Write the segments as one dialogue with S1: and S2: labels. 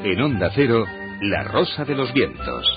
S1: En Onda Cero, La Rosa de los Vientos.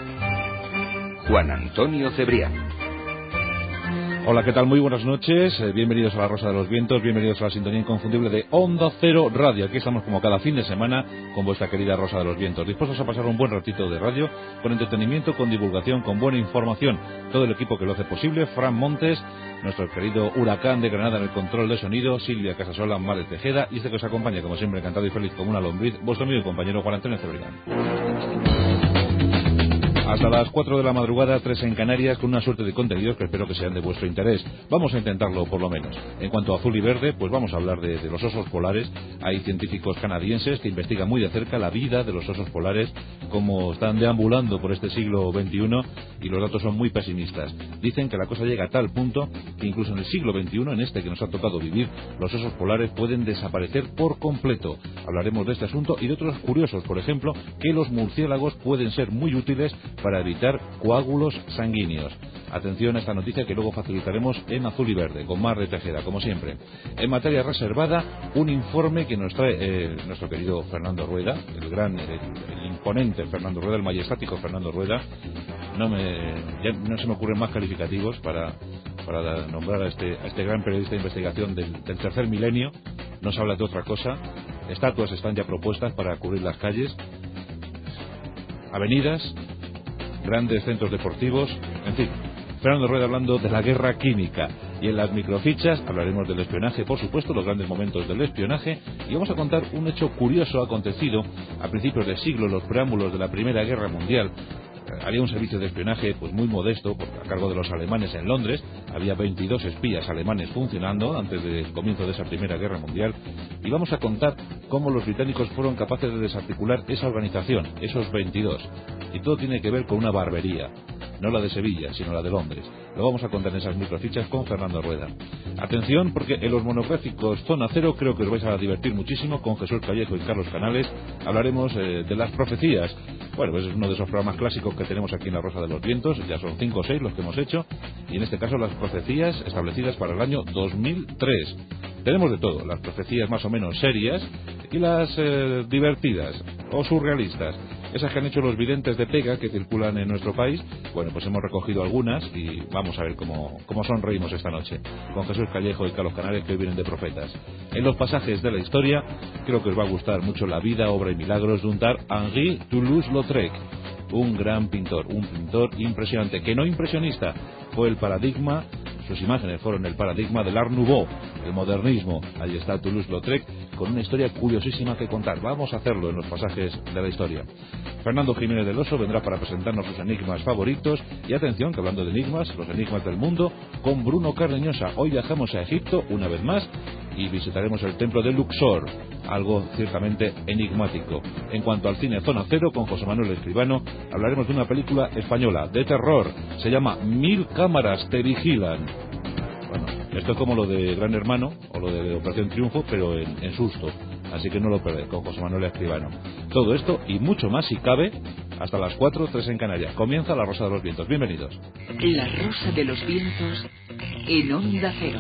S1: Juan Antonio Cebrián.
S2: Hola, ¿qué tal? Muy buenas noches, bienvenidos a La Rosa de los Vientos, bienvenidos a la sintonía inconfundible de Onda Cero Radio. Aquí estamos como cada fin de semana con vuestra querida Rosa de los Vientos, dispuestos a pasar un buen ratito de radio, con entretenimiento, con divulgación, con buena información. Todo el equipo que lo hace posible: Fran Montes, nuestro querido Huracán de Granada en el control de sonido, Silvia Casasola, Mare Tejeda, y este que os acompaña, como siempre, encantado y feliz como una lombriz, vuestro amigo y compañero Juan Antonio Cebrián. Hasta las 4 de la madrugada, 3 en Canarias, con una suerte de contenidos que espero que sean de vuestro interés. Vamos a intentarlo, por lo menos. En cuanto a azul y verde, pues vamos a hablar de los osos polares. Hay científicos canadienses que investigan muy de cerca la vida de los osos polares, cómo están deambulando por este siglo XXI, y los datos son muy pesimistas. Dicen que la cosa llega a tal punto que incluso en el siglo XXI, en este que nos ha tocado vivir, los osos polares pueden desaparecer por completo. Hablaremos de este asunto y de otros curiosos, por ejemplo, que los murciélagos pueden ser muy útiles para evitar coágulos sanguíneos. Atención a esta noticia que luego facilitaremos en azul y verde, con Mar de Tejeda, como siempre. En materia reservada, un informe que nos trae nuestro querido Fernando Rueda, el imponente Fernando Rueda, el majestático Fernando Rueda. Ya no se me ocurren más calificativos para nombrar a este gran periodista de investigación del tercer milenio. No se habla de otra cosa. Estatuas están ya propuestas para cubrir las calles, avenidas, grandes centros deportivos, en fin. Fernando Rueda hablando de la guerra química. Y en las microfichas hablaremos del espionaje, por supuesto, los grandes momentos del espionaje, y vamos a contar un hecho curioso acontecido a principios del siglo, los preámbulos de la Primera Guerra Mundial. Había un servicio de espionaje pues muy modesto a cargo de los alemanes en Londres. Había 22 espías alemanes funcionando antes del comienzo de esa Primera Guerra Mundial, y vamos a contar cómo los británicos fueron capaces de desarticular esa organización, esos 22, y todo tiene que ver con una barbería, no la de Sevilla, sino la de Londres. Lo vamos a contar en esas microfichas con Fernando Rueda. Atención, porque en los monográficos Zona Cero creo que os vais a divertir muchísimo con Jesús Callejo y Carlos Canales. Hablaremos de las profecías. Bueno, pues es uno de esos programas clásicos que tenemos aquí en La Rosa de los Vientos. Ya son 5 o 6 los que hemos hecho, y en este caso las profecías establecidas para el año 2003. Tenemos de todo, las profecías más o menos serias y las divertidas o surrealistas, esas que han hecho los videntes de pega que circulan en nuestro país. Bueno, pues hemos recogido algunas y vamos a ver cómo sonreímos esta noche con Jesús Callejo y Carlos Canales, que hoy vienen de profetas. En los pasajes de la historia creo que os va a gustar mucho la vida, obra y milagros de un tal Henri Toulouse-Lautrec, un gran pintor, un pintor impresionante, que no impresionista, fue el paradigma. Sus imágenes fueron el paradigma del Art Nouveau, el modernismo. Ahí está Toulouse-Lautrec, con una historia curiosísima que contar. Vamos a hacerlo en los pasajes de la historia. Fernando Jiménez del Oso vendrá para presentarnos sus enigmas favoritos. Y atención, que hablando de enigmas, los enigmas del mundo, con Bruno Cardeñosa. Hoy viajamos a Egipto una vez más y visitaremos el templo de Luxor, algo ciertamente enigmático. En cuanto al cine Zona Cero, con José Manuel Escribano, hablaremos de una película española de terror. Se llama 1000 cámaras te vigilan. Bueno, esto es como lo de Gran Hermano o lo de Operación Triunfo, pero en susto. Así que no lo perdéis, con José Manuel Escribano. Todo esto y mucho más, si cabe, hasta las 4, 3 en Canarias. Comienza La Rosa de los Vientos. Bienvenidos.
S3: La Rosa de los Vientos en Onda Cero.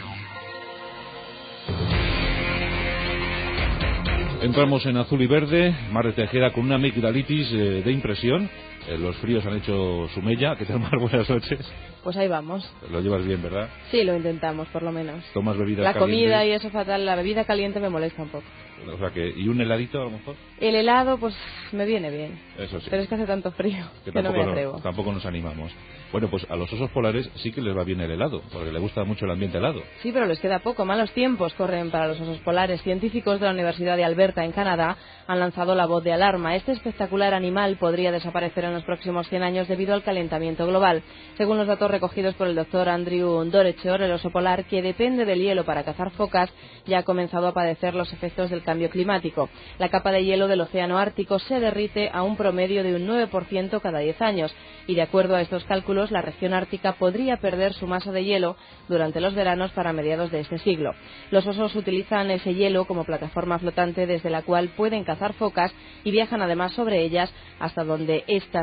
S2: Entramos en azul y verde. Mar de Tejeda con una amigdalitis de impresión. Los fríos han hecho su mella. ¿Qué tal, Mar? Buenas noches.
S4: Pues ahí vamos.
S2: Lo llevas bien, ¿verdad?
S4: Sí, lo intentamos, por lo menos.
S2: ¿Tomas bebidas
S4: La
S2: calientes?
S4: comida y eso fatal. La bebida caliente me molesta un poco.
S2: O sea que, ¿y un heladito a lo mejor?
S4: El helado, pues me viene bien.
S2: Eso sí.
S4: Pero es que hace tanto frío que no me atrevo.
S2: Tampoco nos animamos. Bueno, pues a los osos polares sí que les va bien el helado, porque les gusta mucho el ambiente helado.
S4: Sí, pero les queda poco. Malos tiempos corren para los osos polares. Científicos de la Universidad de Alberta, en Canadá, han lanzado la voz de alarma. Este espectacular animal podría desaparecer en los próximos 100 años debido al calentamiento global. Según los datos recogidos por el doctor Andrew Dorechor, el oso polar, que depende del hielo para cazar focas, ya ha comenzado a padecer los efectos del cambio climático. La capa de hielo del océano Ártico se derrite a un promedio de un 9% cada 10 años, y de acuerdo a estos cálculos, la región ártica podría perder su masa de hielo durante los veranos para mediados de este siglo. Los osos utilizan ese hielo como plataforma flotante desde la cual pueden cazar focas y viajan además sobre ellas hasta donde éstas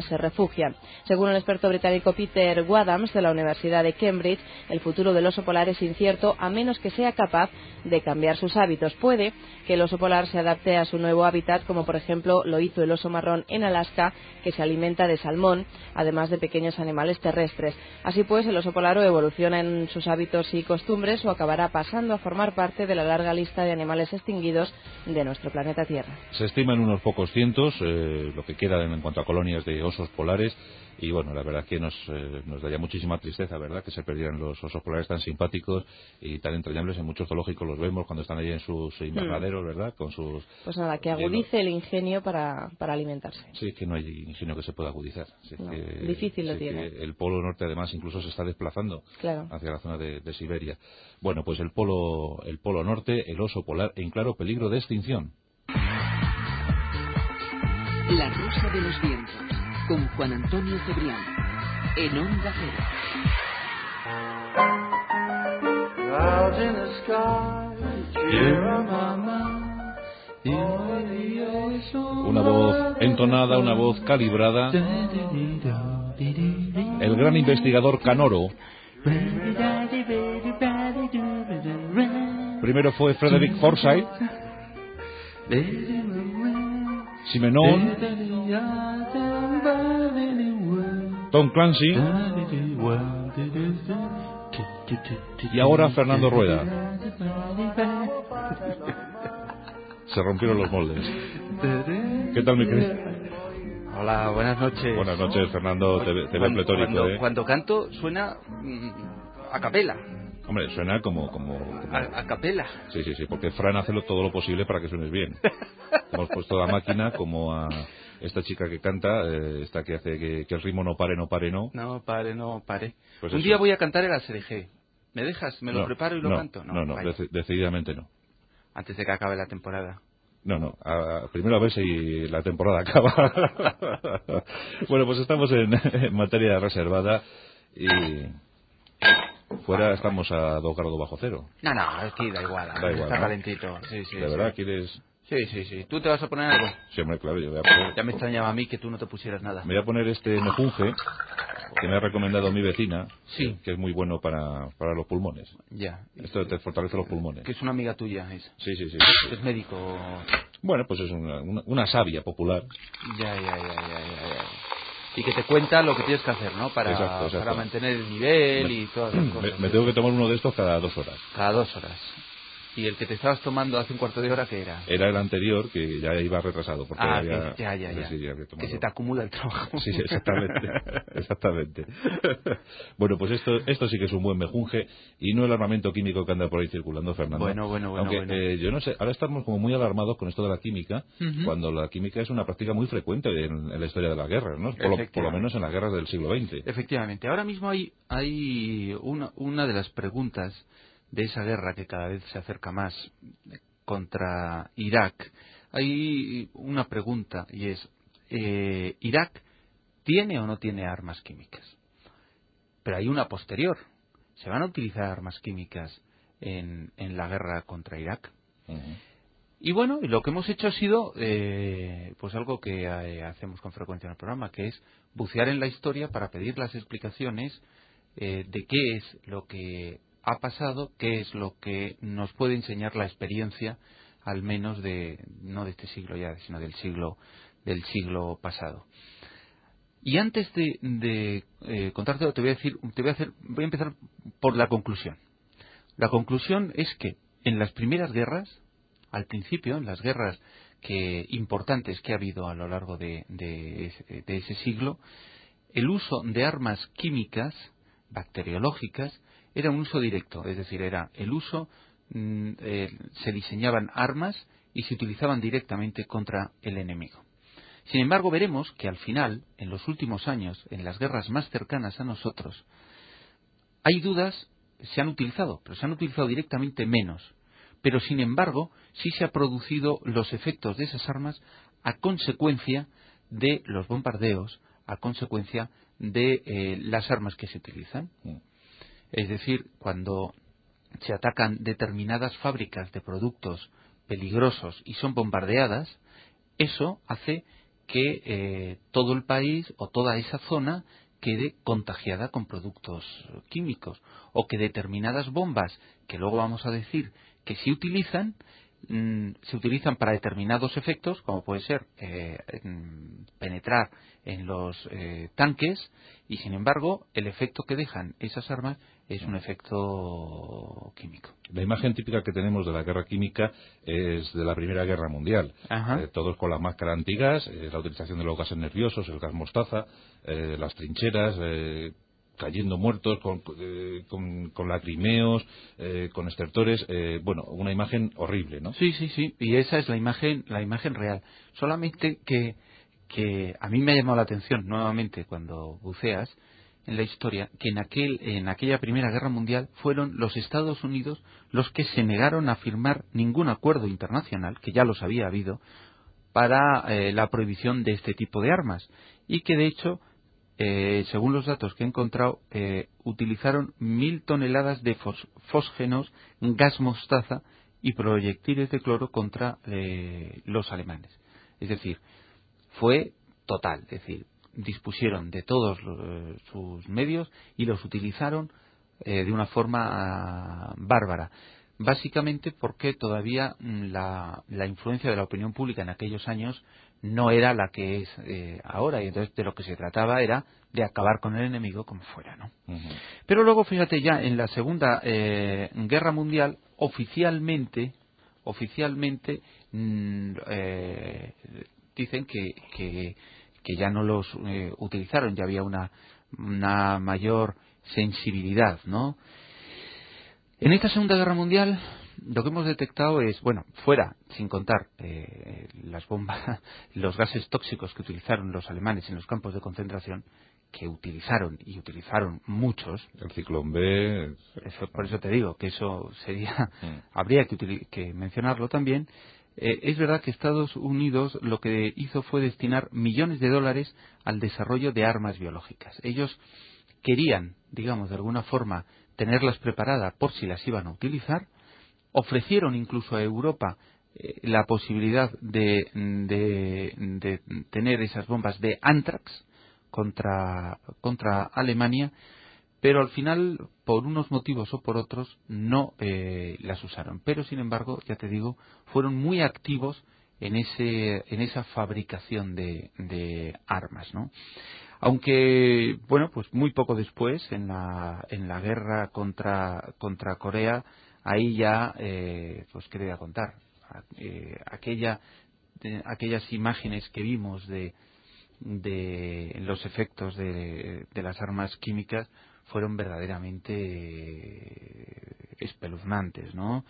S4: ellas se refugian. Según el experto británico Peter Wadhams de la Universidad de Cambridge, el futuro del oso polar es incierto a menos que sea capaz de cambiar sus hábitos. Puede que el oso polar se adapte a su nuevo hábitat, como por ejemplo lo hizo el oso marrón en Alaska, que se alimenta de salmón, además de pequeños animales terrestres. Así pues, el oso polar o evoluciona en sus hábitos y costumbres o acabará pasando a formar parte de la larga lista de animales extinguidos de nuestro planeta Tierra.
S2: Se estiman unos pocos cientos, lo que queda en cuanto a colonias de osos polares, y bueno, la verdad que nos daría muchísima tristeza, ¿verdad?, que se perdieran los osos polares tan simpáticos y tan entrañables. En muchos zoológicos los vemos cuando están ahí en sus invernaderos, ¿verdad?, con sus...
S4: Pues nada, que agudice el ingenio para alimentarse.
S2: Sí, que no hay ingenio que se pueda agudizar. Sí,
S4: no,
S2: que,
S4: difícil lo tiene.
S2: El polo norte, además, incluso se está desplazando hacia la zona de Siberia. Bueno, pues el polo norte, el oso polar en claro peligro de extinción.
S3: La Rosa de los Vientos, con Juan Antonio Cebrián, en Onda Cero.
S2: Una voz entonada, una voz calibrada. El gran investigador Canoro. Primero fue Frederick Forsyth, Simenon, Tom Clancy y ahora Fernando Rueda. Se rompieron los moldes. ¿Qué tal, mi querido?
S5: Hola, buenas noches.
S2: Buenas noches, Fernando. Te veo pletórico,
S5: Cuando canto suena a capela.
S2: Hombre, suena como...
S5: A capela.
S2: Sí, porque Fran hace todo lo posible para que suenes bien. Hemos puesto la máquina como a esta chica que canta, esta que hace que el ritmo no pare.
S5: No pare.
S2: Pues
S5: un
S2: eso.
S5: Día voy a cantar el ASDG. ¿Me dejas? ¿Me lo preparo y lo canto?
S2: No, decididamente no.
S5: Antes de que acabe la temporada.
S2: No. Primero a ver si la temporada acaba. Bueno, pues estamos en materia reservada y fuera estamos a 2 grados bajo cero.
S5: No, aquí da igual, está calentito. Sí,
S2: ¿De verdad quieres...?
S5: Sí. ¿Tú te vas a poner algo?
S2: Sí, hombre, claro, yo voy a poner...
S5: Ya me extrañaba a mí que tú no te pusieras nada.
S2: Me voy a poner este mejunje que me ha recomendado mi vecina, que es muy bueno para los pulmones.
S5: Ya.
S2: Esto te fortalece los pulmones.
S5: Que es una amiga tuya,
S2: Sí.
S5: Es médico.
S2: Bueno, pues es una savia popular.
S5: Ya. Y que te cuenta lo que tienes que hacer, ¿no? Para mantener el nivel y todas las cosas.
S2: Me tengo que tomar uno de estos cada 2 horas.
S5: Cada 2 horas. ¿Y el que te estabas tomando hace un cuarto de hora qué era?
S2: Era el anterior, que ya iba retrasado. Porque
S5: ya. Que se te acumula el trabajo.
S2: Sí, exactamente. Bueno, pues esto sí que es un buen mejunje y no el armamento químico que anda por ahí circulando, Fernando.
S5: Bueno.
S2: Aunque yo no sé, ahora estamos como muy alarmados con esto de la química, cuando la química es una práctica muy frecuente en la historia de las guerras, ¿no? Por lo menos en las guerras del siglo XX.
S5: Efectivamente. Ahora mismo hay una de las preguntas de esa guerra que cada vez se acerca más contra Irak. Hay una pregunta y es, ¿Irak tiene o no tiene armas químicas? Pero hay una posterior. ¿Se van a utilizar armas químicas en la guerra contra Irak? Y bueno, lo que hemos hecho ha sido pues algo que hacemos con frecuencia en el programa, que es bucear en la historia para pedir las explicaciones de qué es lo que ha pasado, qué es lo que nos puede enseñar la experiencia, al menos no de este siglo ya, sino del siglo pasado. Y antes de contártelo, voy a empezar por la conclusión. La conclusión es que en las primeras guerras, al principio, en las guerras importantes que ha habido a lo largo de ese siglo, el uso de armas químicas, bacteriológicas, era un uso directo, es decir, era el uso, se diseñaban armas y se utilizaban directamente contra el enemigo. Sin embargo, veremos que al final, en los últimos años, en las guerras más cercanas a nosotros, hay dudas, se han utilizado, pero se han utilizado directamente menos. Pero, sin embargo, sí se han producido los efectos de esas armas a consecuencia de los bombardeos, a consecuencia de las armas que se utilizan. Es decir, cuando se atacan determinadas fábricas de productos peligrosos y son bombardeadas, eso hace que todo el país o toda esa zona quede contagiada con productos químicos, o que determinadas bombas, que luego vamos a decir que se utilizan para determinados efectos, como puede ser penetrar en los tanques, y sin embargo el efecto que dejan esas armas es un efecto químico.
S2: La imagen típica que tenemos de la guerra química es de la Primera Guerra Mundial. Todos con la máscara antigas, la utilización de los gases nerviosos, el gas mostaza, las trincheras, cayendo muertos con lacrimeos, con estertores, bueno, una imagen horrible, ¿no?
S5: Sí, y esa es la imagen real. Solamente que a mí me ha llamado la atención nuevamente cuando buceas en la historia, que en aquella Primera Guerra Mundial fueron los Estados Unidos los que se negaron a firmar ningún acuerdo internacional, que ya los había habido, para la prohibición de este tipo de armas, y que de hecho, según los datos que he encontrado, utilizaron 1.000 toneladas de fósgenos, gas mostaza y proyectiles de cloro contra los alemanes. Es decir, fue total, es decir, dispusieron de todos sus medios y los utilizaron de una forma bárbara. Básicamente porque todavía la influencia de la opinión pública en aquellos años no era la que es ahora, y entonces de lo que se trataba era de acabar con el enemigo como fuera, ¿no? Pero luego, fíjate, ya en la Segunda Guerra Mundial, oficialmente dicen que ya no los utilizaron, ya había una mayor sensibilidad, ¿no? En esta Segunda Guerra Mundial lo que hemos detectado es, bueno, fuera, sin contar las bombas, los gases tóxicos que utilizaron los alemanes en los campos de concentración, que utilizaron muchos.
S2: El Ciclón B.
S5: Por eso te digo que eso sería, habría que mencionarlo también. Es verdad que Estados Unidos lo que hizo fue destinar millones de dólares al desarrollo de armas biológicas. Ellos querían, digamos, de alguna forma, tenerlas preparadas por si las iban a utilizar. Ofrecieron incluso a Europa la posibilidad de tener esas bombas de Anthrax contra Alemania, pero al final, por unos motivos o por otros, no las usaron. Pero, sin embargo, ya te digo, fueron muy activos en esa fabricación de armas, ¿no? Aunque, bueno, pues muy poco después, en la guerra contra Corea, ahí ya, pues qué te voy a contar, aquellas imágenes que vimos de los efectos de las armas químicas fueron verdaderamente espeluznantes, ¿no?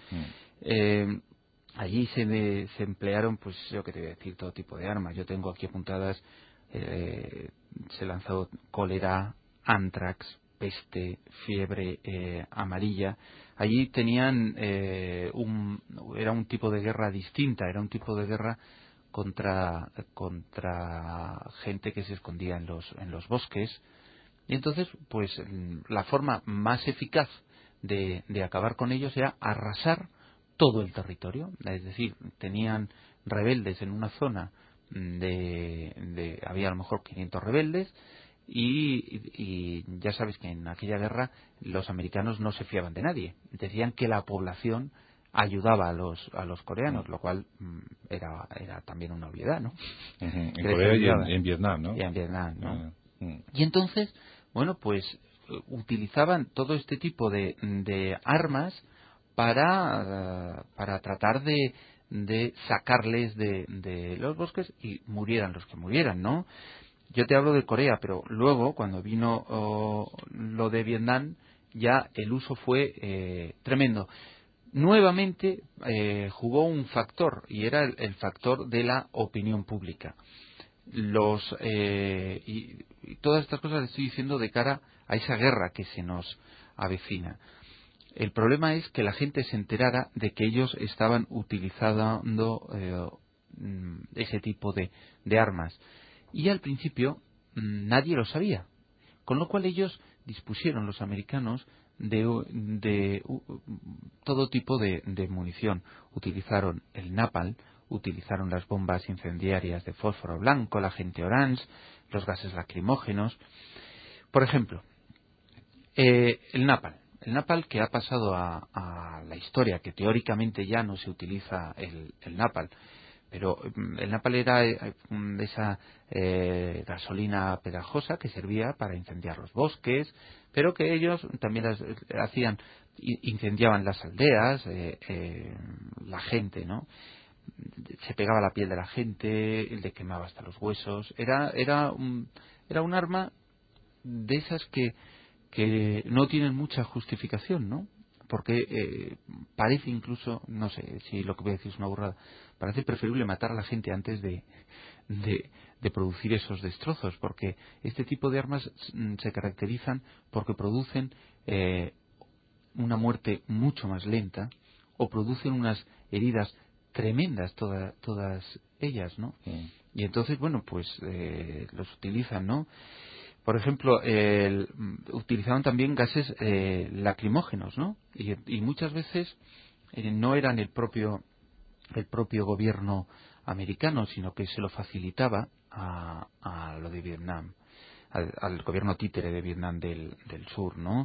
S5: Allí se emplearon, pues yo que te voy a decir, todo tipo de armas. Yo tengo aquí apuntadas, se lanzó cólera, antrax, peste, fiebre amarilla. Allí tenían era un tipo de guerra distinta, era un tipo de guerra contra gente que se escondía en los bosques. Y entonces, pues la forma más eficaz de acabar con ellos era arrasar todo el territorio. Es decir, tenían rebeldes en una zona había a lo mejor 500 rebeldes, y ya sabes que en aquella guerra los americanos no se fiaban de nadie. Decían que la población ayudaba a los coreanos, lo cual era también una obviedad, ¿no?
S2: En Corea y en Vietnam, ¿no?
S5: Y en Vietnam, ¿no? Y entonces, bueno, pues utilizaban todo este tipo de armas para tratar de sacarles de los bosques, y murieran los que murieran, ¿no? Yo te hablo de Corea, pero luego, cuando vino lo de Vietnam, ya el uso fue tremendo. Nuevamente jugó un factor, y era el factor de la opinión pública. Y todas estas cosas las estoy diciendo de cara a esa guerra que se nos avecina. El problema es que la gente se enterara de que ellos estaban utilizando ese tipo de armas. Y al principio nadie lo sabía. Con lo cual ellos dispusieron, los americanos, de todo tipo de munición. Utilizaron el napalm, utilizaron las bombas incendiarias de fósforo blanco, la gente orange, los gases lacrimógenos. Por ejemplo, el napalm. El napalm, que ha pasado a la historia, que teóricamente ya no se utiliza el napalm, pero el napalm era esa gasolina pegajosa que servía para incendiar los bosques, pero que ellos también incendiaban las aldeas, la gente, ¿no? Se pegaba a la piel de la gente, le quemaba hasta los huesos. Era un arma de esas que no tienen mucha justificación, ¿no? Porque parece incluso, no sé si lo que voy a decir es una burrada, parece preferible matar a la gente antes de producir esos destrozos, porque este tipo de armas se caracterizan porque producen una muerte mucho más lenta, o producen unas heridas tremendas todas ellas, ¿no? Y entonces, bueno, pues los utilizan, ¿no? Por ejemplo, utilizaban también gases lacrimógenos, ¿no? Y muchas veces no eran el propio gobierno americano, sino que se lo facilitaba a lo de Vietnam, al gobierno títere de Vietnam del Sur, ¿no?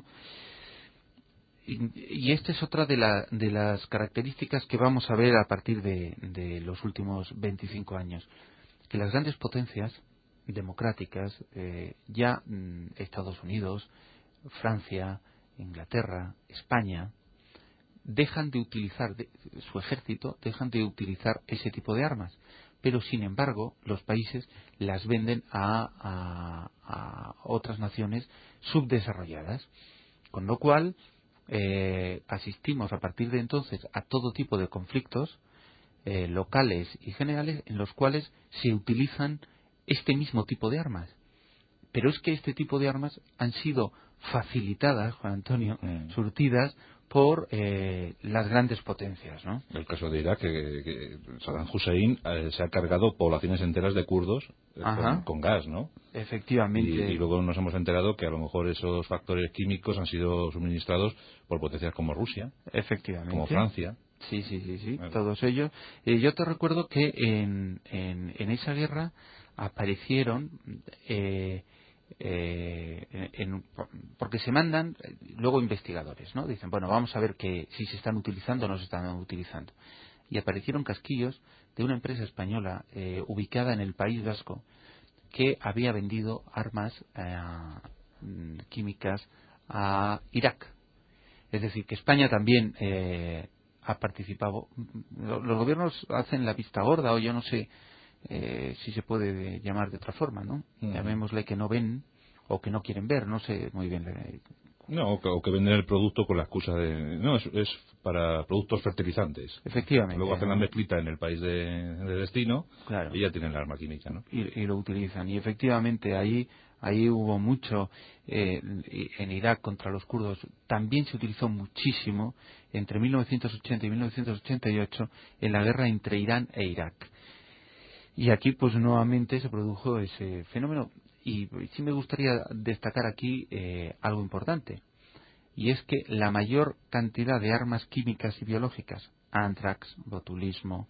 S5: Y esta es otra de las características que vamos a ver a partir de los últimos 25 años, que las grandes potencias democráticas, ya Estados Unidos, Francia, Inglaterra, España, dejan de utilizar su ejército, dejan de utilizar ese tipo de armas, pero sin embargo los países las venden a otras naciones subdesarrolladas, con lo cual asistimos a partir de entonces a todo tipo de conflictos locales y generales en los cuales se utilizan este mismo tipo de armas. Pero es que este tipo de armas han sido facilitadas, Juan Antonio, surtidas por las grandes potencias, ¿no?
S2: El caso de Irak, que Saddam Hussein se ha cargado poblaciones enteras de kurdos con gas, ¿no?
S5: Efectivamente.
S2: Y luego nos hemos enterado que a lo mejor esos factores químicos han sido suministrados por potencias como Rusia,
S5: efectivamente,
S2: como Francia.
S5: Sí, bueno, todos ellos. Yo te recuerdo que en esa guerra aparecieron porque se mandan luego investigadores, ¿no? Dicen, bueno, vamos a ver si se están utilizando o no se están utilizando. Y aparecieron casquillos de una empresa española ubicada en el País Vasco que había vendido armas químicas a Irak. Es decir, que España también ha participado. Los gobiernos hacen la vista gorda, o yo no sé si se puede llamar de otra forma, ¿no? Llamémosle que no ven o que no quieren ver, no sé muy bien.
S2: No, o que venden el producto con la excusa de... No, es para productos fertilizantes.
S5: Efectivamente.
S2: Luego hacen la mezclita en el país de destino,
S5: claro,
S2: y ya tienen la arma química, ¿no?
S5: Y lo utilizan. Y efectivamente ahí hubo mucho en Irak contra los kurdos. También se utilizó muchísimo entre 1980 y 1988 en la guerra entre Irán e Irak. Y aquí pues nuevamente se produjo ese fenómeno. Y sí me gustaría destacar aquí algo importante, y es que la mayor cantidad de armas químicas y biológicas, anthrax, botulismo,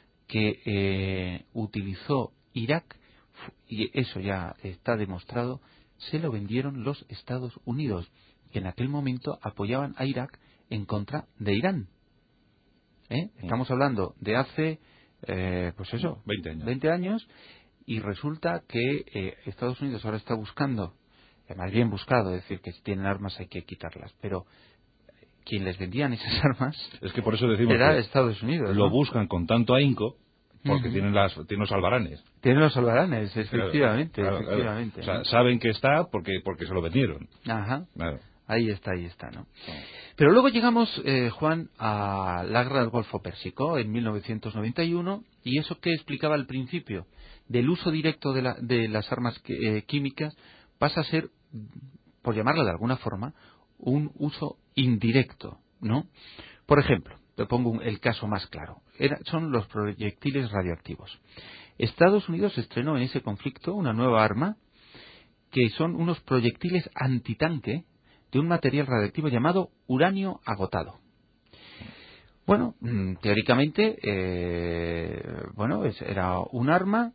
S5: que utilizó Irak, y eso ya está demostrado, se lo vendieron los Estados Unidos, que en aquel momento apoyaban a Irak en contra de Irán. Estamos hablando de hace, pues eso, 20 años, y resulta que Estados Unidos ahora está buscando, más bien buscado, es decir, que si tienen armas hay que quitarlas, pero quien les vendían esas armas
S2: es que por eso decimos
S5: era
S2: que
S5: Estados Unidos,
S2: lo
S5: ¿no?
S2: buscan con tanto ahínco porque tienen los albaranes.
S5: Tienen los albaranes, efectivamente,
S2: claro.
S5: efectivamente.
S2: O sea,
S5: ¿no?
S2: saben que está porque se lo vendieron.
S5: Ajá.
S2: Claro.
S5: Ahí está, ¿no? Pero luego llegamos, Juan, a la guerra del Golfo Pérsico en 1991, y eso que explicaba al principio del uso directo de las armas químicas pasa a ser, por llamarlo de alguna forma, un uso indirecto, ¿no? Por ejemplo, te pongo el caso más claro. Son los proyectiles radioactivos. Estados Unidos estrenó en ese conflicto una nueva arma, que son unos proyectiles antitanque de un material radioactivo llamado uranio agotado. Bueno, teóricamente, era un arma.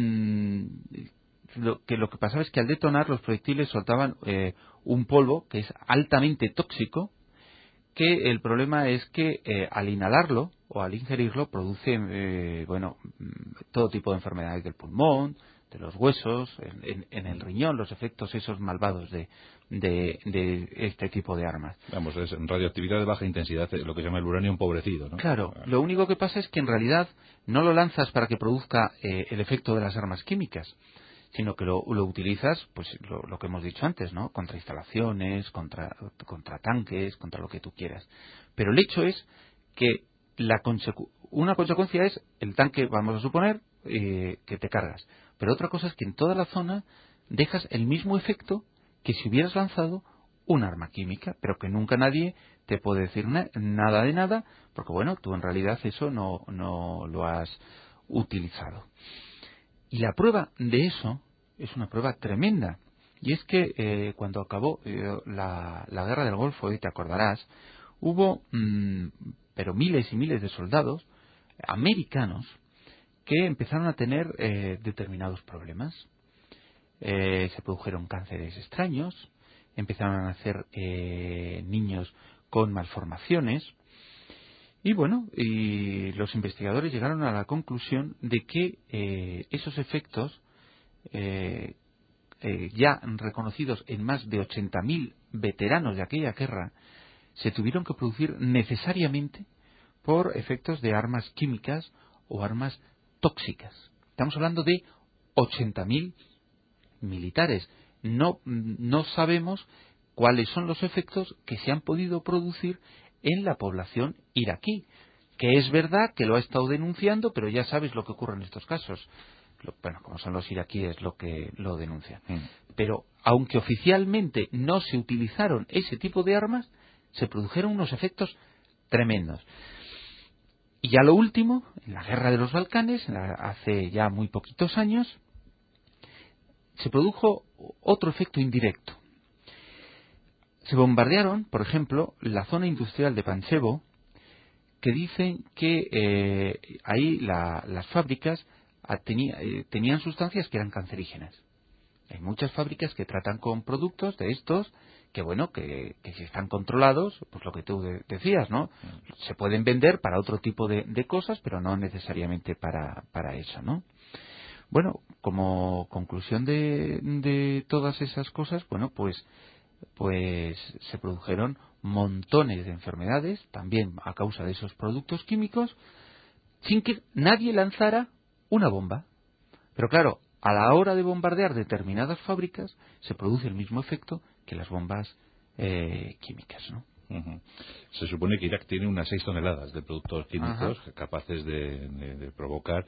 S5: Lo que pasaba es que al detonar los proyectiles soltaban un polvo que es altamente tóxico, que el problema es que al inhalarlo o al ingerirlo produce todo tipo de enfermedades del pulmón, de los huesos, en el riñón, los efectos esos malvados de este tipo de armas.
S2: Vamos, es radioactividad de baja intensidad, lo que se llama el uranio empobrecido, ¿no?
S5: Claro, lo único que pasa es que en realidad no lo lanzas para que produzca el efecto de las armas químicas, sino que lo utilizas, pues lo que hemos dicho antes, ¿no? Contra instalaciones, contra tanques, contra lo que tú quieras. Pero el hecho es que una consecuencia es el tanque, vamos a suponer, que te cargas. Pero otra cosa es que en toda la zona dejas el mismo efecto que si hubieras lanzado un arma química, pero que nunca nadie te puede decir nada de nada, porque bueno, tú en realidad eso no lo has utilizado. Y la prueba de eso es una prueba tremenda. Y es que cuando acabó la guerra del Golfo, y te acordarás, hubo pero miles y miles de soldados americanos que empezaron a tener determinados problemas. Se produjeron cánceres extraños, empezaron a nacer niños con malformaciones. Y bueno, y los investigadores llegaron a la conclusión de que esos efectos, ya reconocidos en más de 80.000 veteranos de aquella guerra, se tuvieron que producir necesariamente por efectos de armas químicas o armas tóxicas. Estamos hablando de 80.000 militares. No sabemos cuáles son los efectos que se han podido producir en la población iraquí, que es verdad que lo ha estado denunciando, pero ya sabes lo que ocurre en estos casos. Como son los iraquíes lo que lo denuncian. Pero aunque oficialmente no se utilizaron ese tipo de armas, se produjeron unos efectos tremendos. Y ya lo último, en la guerra de los Balcanes, hace ya muy poquitos años, se produjo otro efecto indirecto. Se bombardearon, por ejemplo, la zona industrial de Pančevo, que dicen que ahí las fábricas tenían sustancias que eran cancerígenas. Hay muchas fábricas que tratan con productos de estos que si están controlados, pues lo que tú decías, ¿no? Se pueden vender para otro tipo de cosas, pero no necesariamente para eso, ¿no? Bueno, como conclusión de todas esas cosas, bueno, pues se produjeron montones de enfermedades, también a causa de esos productos químicos, sin que nadie lanzara una bomba. Pero claro, a la hora de bombardear determinadas fábricas, se produce el mismo efecto que las bombas químicas, ¿no?
S2: Uh-huh. Se supone que Irak tiene unas 6 toneladas de productos químicos capaces de provocar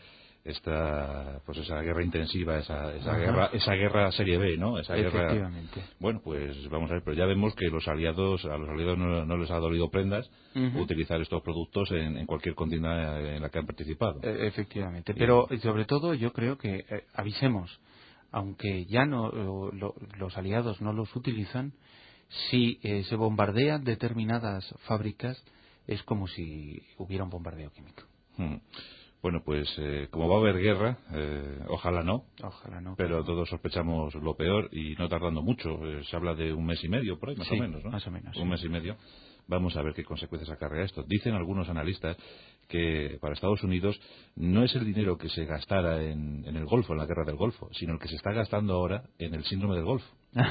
S2: esa guerra intensiva, esa guerra serie B, ¿no? Esa guerra. Bueno, pues vamos a ver, pero ya vemos que a los aliados no les ha dolido prendas utilizar estos productos en cualquier contienda en la que han participado.
S5: Efectivamente, pero sobre todo yo creo que avisemos, aunque ya no los aliados no los utilizan, si se bombardean determinadas fábricas es como si hubiera un bombardeo químico.
S2: Bueno, pues como va a haber guerra, ojalá no, pero todos sospechamos lo peor y no tardando mucho. Se habla de un mes y medio, por ahí, más o menos, ¿no?
S5: Más o menos.
S2: Un mes y medio. Vamos a ver qué consecuencias acarrea esto. Dicen algunos analistas que para Estados Unidos no es el dinero que se gastara en el Golfo, en la guerra del Golfo, sino el que se está gastando ahora en el síndrome del Golfo.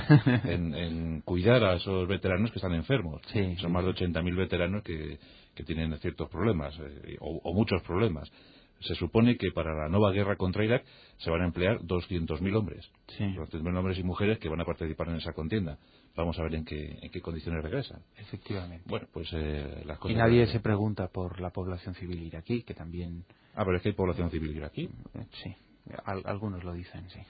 S2: en cuidar a esos veteranos que están enfermos. Son más de 80.000 veteranos que tienen ciertos problemas, o muchos problemas. Se supone que para la nueva guerra contra Irak se van a emplear 200.000 hombres. 200.000 hombres y mujeres que van a participar en esa contienda. Vamos a ver en qué condiciones regresan.
S5: Efectivamente.
S2: Bueno, pues las cosas.
S5: Y nadie se pregunta por la población civil iraquí, que también.
S2: Pero es que hay población civil iraquí.
S5: Sí, algunos lo dicen, sí.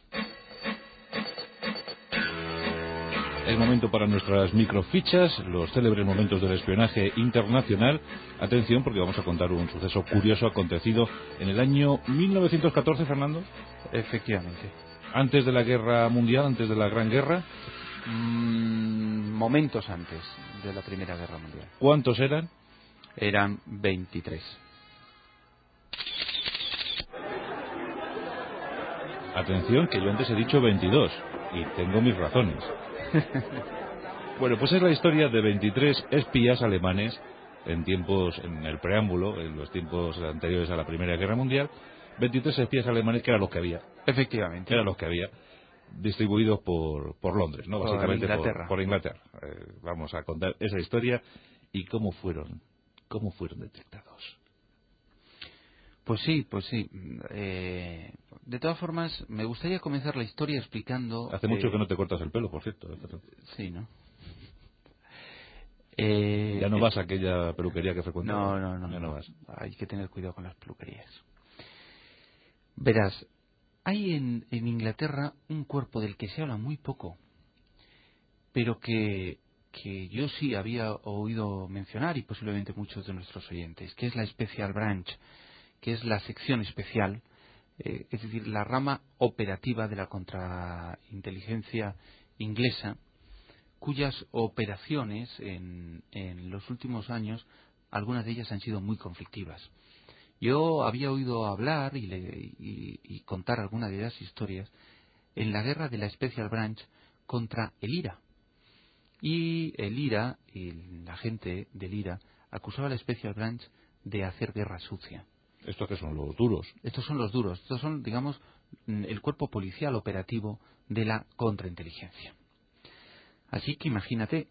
S2: Es momento para nuestras microfichas, los célebres momentos del espionaje internacional. Atención, porque vamos a contar un suceso curioso acontecido en el año 1914, Fernando.
S5: Efectivamente.
S2: Antes de la guerra mundial, antes de la Gran Guerra.
S5: Momentos antes de la Primera Guerra Mundial.
S2: ¿Cuántos eran?
S5: eran 23.
S2: Atención, que yo antes he dicho 22 y tengo mis razones. Bueno, pues es la historia de 23 espías alemanes en el preámbulo, en los tiempos anteriores a la Primera Guerra Mundial. 23 espías alemanes que eran los que había.
S5: Efectivamente.
S2: Eran los que había, distribuidos por Londres, ¿no? Básicamente por Inglaterra. Vamos a contar esa historia y cómo fueron detectados.
S5: Pues sí. De todas formas, me gustaría comenzar la historia explicando...
S2: Hace mucho que no te cortas el pelo, por cierto.
S5: Sí, ¿no?
S2: Ya no vas a aquella peluquería que frecuentabas.
S5: No.
S2: Ya no vas.
S5: Hay que tener cuidado con las peluquerías. Verás, hay en Inglaterra un cuerpo del que se habla muy poco, pero que yo sí había oído mencionar, y posiblemente muchos de nuestros oyentes, que es la Special Branch, que es la sección especial, es decir, la rama operativa de la contrainteligencia inglesa, cuyas operaciones en los últimos años, algunas de ellas han sido muy conflictivas. Yo había oído hablar y contar algunas de las historias en la guerra de la Special Branch contra el IRA. Y el IRA, y la gente del IRA, acusaba a la Special Branch de hacer guerra sucia.
S2: ¿Estos qué son, los duros?
S5: Estos son los duros. Estos son, digamos, el cuerpo policial operativo de la contrainteligencia. Así que imagínate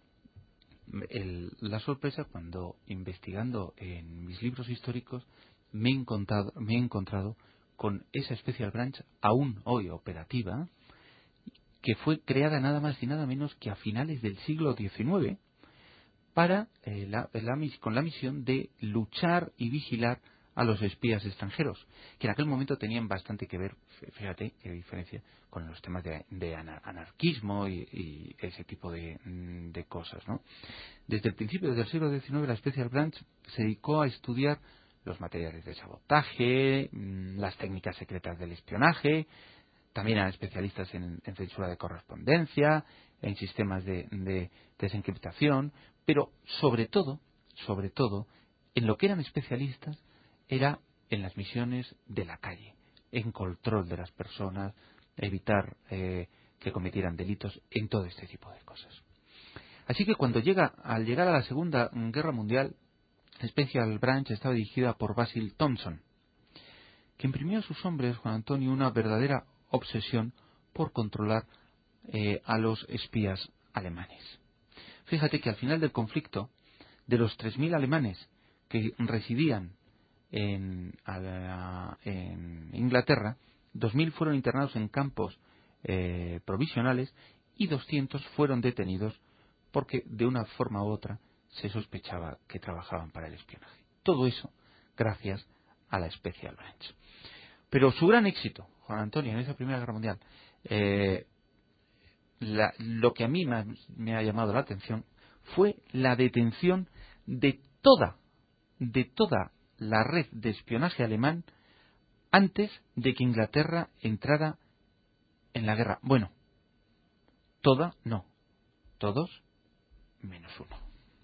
S5: la sorpresa cuando, investigando en mis libros históricos, me he encontrado con esa Special Branch, aún hoy operativa, que fue creada nada más y nada menos que a finales del siglo XIX para con la misión de luchar y vigilar a los espías extranjeros, que en aquel momento tenían bastante que ver, fíjate qué diferencia, con los temas de anarquismo y ese tipo de cosas, ¿no? Desde el principio del siglo XIX la Special Branch se dedicó a estudiar los materiales de sabotaje, las técnicas secretas del espionaje, también eran especialistas en censura de correspondencia, en sistemas de desencriptación, pero sobre todo, en lo que eran especialistas era en las misiones de la calle, en control de las personas, evitar que cometieran delitos, en todo este tipo de cosas. Así que al llegar a la Segunda Guerra Mundial, Special Branch estaba dirigida por Basil Thompson, que imprimió a sus hombres, Juan Antonio, una verdadera obsesión por controlar a los espías alemanes. Fíjate que al final del conflicto, de los 3.000 alemanes que residían en Inglaterra, 2.000 fueron internados en campos provisionales y 200 fueron detenidos porque de una forma u otra se sospechaba que trabajaban para el espionaje. Todo eso gracias a la Special Branch. Pero su gran éxito, Juan Antonio, en esa Primera Guerra Mundial, lo que a mí me ha llamado la atención fue la detención de toda la red de espionaje alemán antes de que Inglaterra entrara en la guerra. Bueno, toda no, todos menos uno.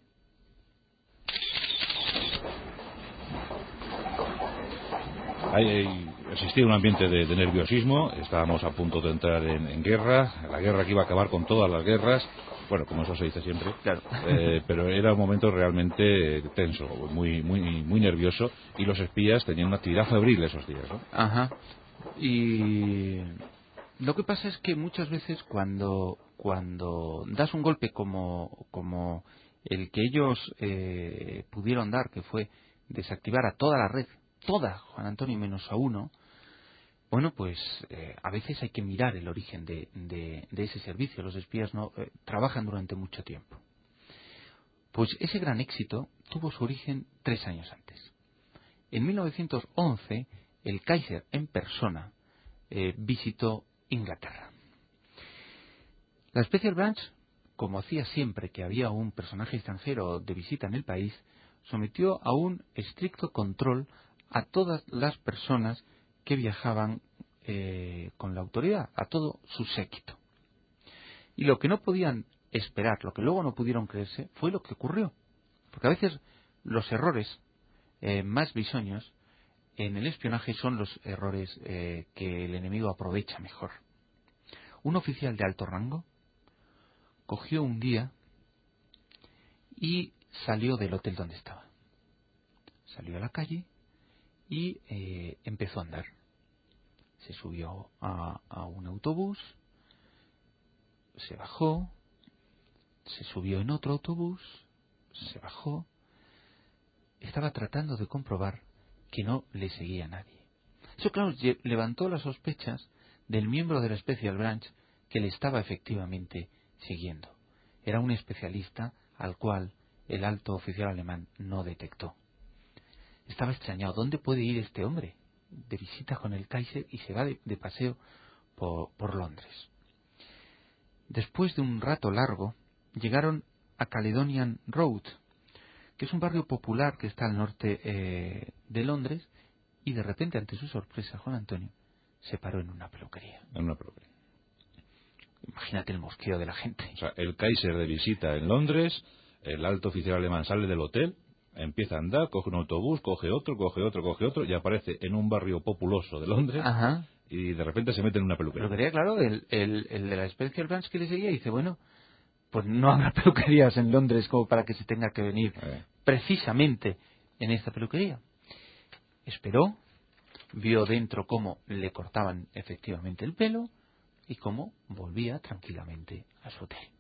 S2: Existía un ambiente de nerviosismo, estábamos a punto de entrar en guerra, la guerra que iba a acabar con todas las guerras, bueno, como eso se dice siempre,
S5: claro.
S2: Pero era un momento realmente tenso, muy nervioso, y los espías tenían una actividad febril esos días, ¿no?
S5: Ajá. Y lo que pasa es que muchas veces cuando das un golpe como el que ellos pudieron dar, que fue desactivar a toda la red, toda, Juan Antonio, menos a uno, bueno, pues a veces hay que mirar el origen de ese servicio. Los espías no trabajan durante mucho tiempo. Pues ese gran éxito tuvo su origen 3 años antes. En 1911, el Kaiser en persona visitó Inglaterra. La Special Branch, como hacía siempre que había un personaje extranjero de visita en el país, sometió a un estricto control a todas las personas que viajaban con la autoridad, a todo su séquito. Y lo que no podían esperar, lo que luego no pudieron creerse, fue lo que ocurrió. Porque a veces los errores más bisoños en el espionaje son los errores que el enemigo aprovecha mejor. Un oficial de alto rango cogió un día y salió del hotel donde estaba. Salió a la calle y empezó a andar. Se subió a un autobús, se bajó, se subió en otro autobús, se bajó. Estaba tratando de comprobar que no le seguía nadie. Eso, claro, levantó las sospechas del miembro de la Special Branch que le estaba efectivamente siguiendo. Era un especialista al cual el alto oficial alemán no detectó. Estaba extrañado. ¿Dónde puede ir este hombre? De visita con el Kaiser y se va de paseo por Londres. Después de un rato largo, llegaron a Caledonian Road, que es un barrio popular que está al norte de Londres, y de repente, ante su sorpresa, Juan Antonio se paró en una peluquería.
S2: En una peluquería.
S5: Imagínate el mosqueo de la gente.
S2: O sea, el Kaiser de visita en Londres, el alto oficial alemán sale del hotel, empieza a andar, coge un autobús, coge otro, y aparece en un barrio populoso de Londres.
S5: Ajá.
S2: Y de repente se mete en una peluquería.
S5: Peluquería, claro, el de la Special Branch que le seguía dice, bueno, pues no habrá peluquerías en Londres como para que se tenga que venir precisamente en esta peluquería. Esperó, vio dentro cómo le cortaban efectivamente el pelo y cómo volvía tranquilamente a su hotel.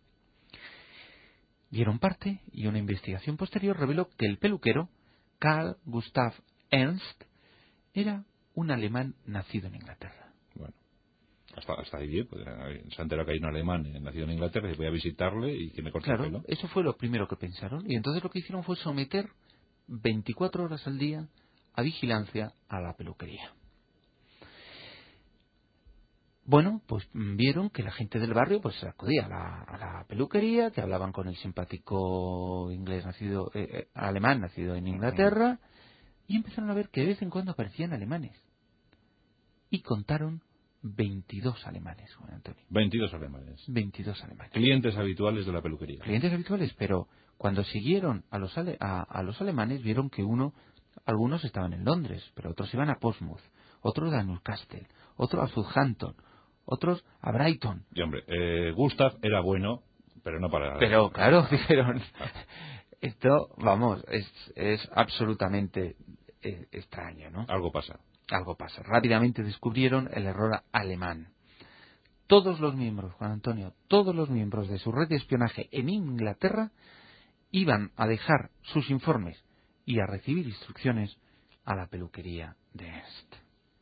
S5: Dieron parte y una investigación posterior reveló que el peluquero, Carl Gustav Ernst, era un alemán nacido en Inglaterra.
S2: Bueno, hasta ahí bien, pues, se ha enterado que hay un alemán nacido en Inglaterra y voy a visitarle y que me corte el pelo.
S5: Eso fue lo primero que pensaron, y entonces lo que hicieron fue someter 24 horas al día a vigilancia a la peluquería. Bueno, pues vieron que la gente del barrio pues acudía a la peluquería, que hablaban con el simpático alemán nacido en Inglaterra, y empezaron a ver que de vez en cuando aparecían alemanes. Y contaron 22 alemanes, Juan Antonio.
S2: 22 alemanes.
S5: 22 alemanes.
S2: Clientes habituales de la peluquería.
S5: Clientes habituales, pero cuando siguieron a los alemanes vieron que algunos estaban en Londres, pero otros iban a Portsmouth, otros a Newcastle, otros a Southampton, otros a Brighton.
S2: Y hombre, Gustav era bueno, pero no para...
S5: Pero claro, dijeron, esto, vamos, es absolutamente extraño, ¿no?
S2: Algo pasa.
S5: Algo pasa. Rápidamente descubrieron el error alemán. Todos los miembros, Juan Antonio, todos los miembros de su red de espionaje en Inglaterra iban a dejar sus informes y a recibir instrucciones a la peluquería de Ernst.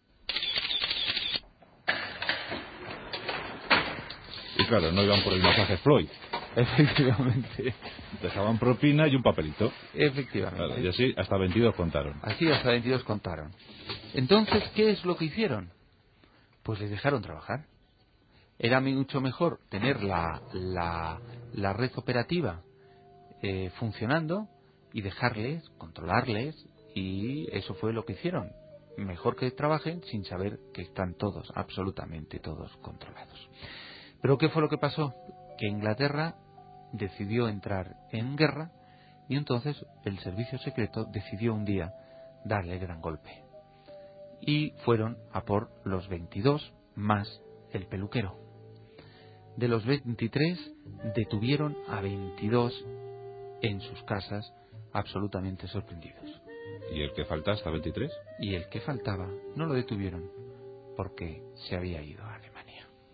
S2: Y claro, no iban por el masaje Floyd.
S5: Efectivamente.
S2: Dejaban propina y un papelito.
S5: Efectivamente.
S2: Claro, y así hasta 22 contaron.
S5: Así hasta 22 contaron. Entonces, ¿qué es lo que hicieron? Pues les dejaron trabajar. Era mucho mejor tener la red operativa funcionando y dejarles, controlarles, y eso fue lo que hicieron. Mejor que trabajen sin saber que están todos, absolutamente todos controlados. Pero ¿qué fue lo que pasó? Que Inglaterra decidió entrar en guerra y entonces el servicio secreto decidió un día darle el gran golpe. Y fueron a por los 22 más el peluquero. De los 23 detuvieron a 22 en sus casas, absolutamente sorprendidos.
S2: ¿Y el que falta hasta 23?
S5: Y el que faltaba no lo detuvieron porque se había ido a Alemania.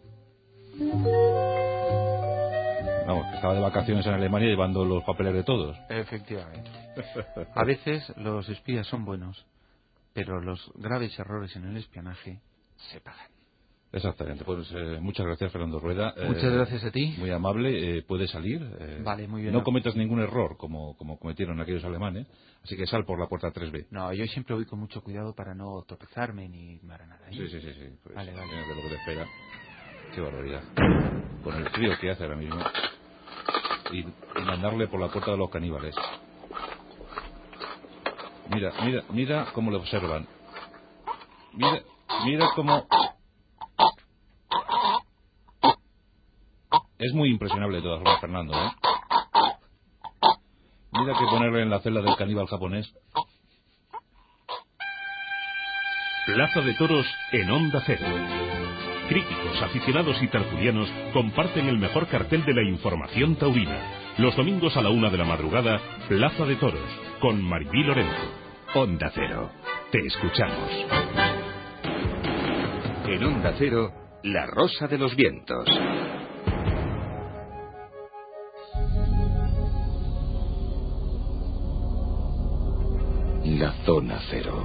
S2: Vamos, que estaba de vacaciones en Alemania llevando los papeles de todos.
S5: Efectivamente. A veces los espías son buenos, pero los graves errores en el espionaje se pagan.
S2: Exactamente. Pues muchas gracias, Fernando Rueda.
S5: Muchas gracias a ti.
S2: Muy amable. Puedes salir.
S5: Vale, muy bien.
S2: No cometas ningún error como cometieron aquellos alemanes. Así que sal por la puerta 3B.
S5: No, yo siempre voy con mucho cuidado para no tropezarme ni para nada.
S2: Sí. Pues,
S5: vale.
S2: De lo que te espera. Qué barbaridad. Con el frío que hace ahora mismo. Y mandarle por la puerta de los caníbales. Mira cómo le observan. Mira cómo... Es muy impresionable de todas formas, Fernando, ¿eh? Mira que ponerle en la celda del caníbal japonés.
S1: Plaza de Toros en Onda Cero. Críticos, aficionados y tertulianos comparten el mejor cartel de la información taurina. Los domingos a la 1 de la madrugada, Plaza de Toros, con Maribí Lorenzo. Onda Cero. Te escuchamos. En Onda Cero, La Rosa de los Vientos. La Zona Cero.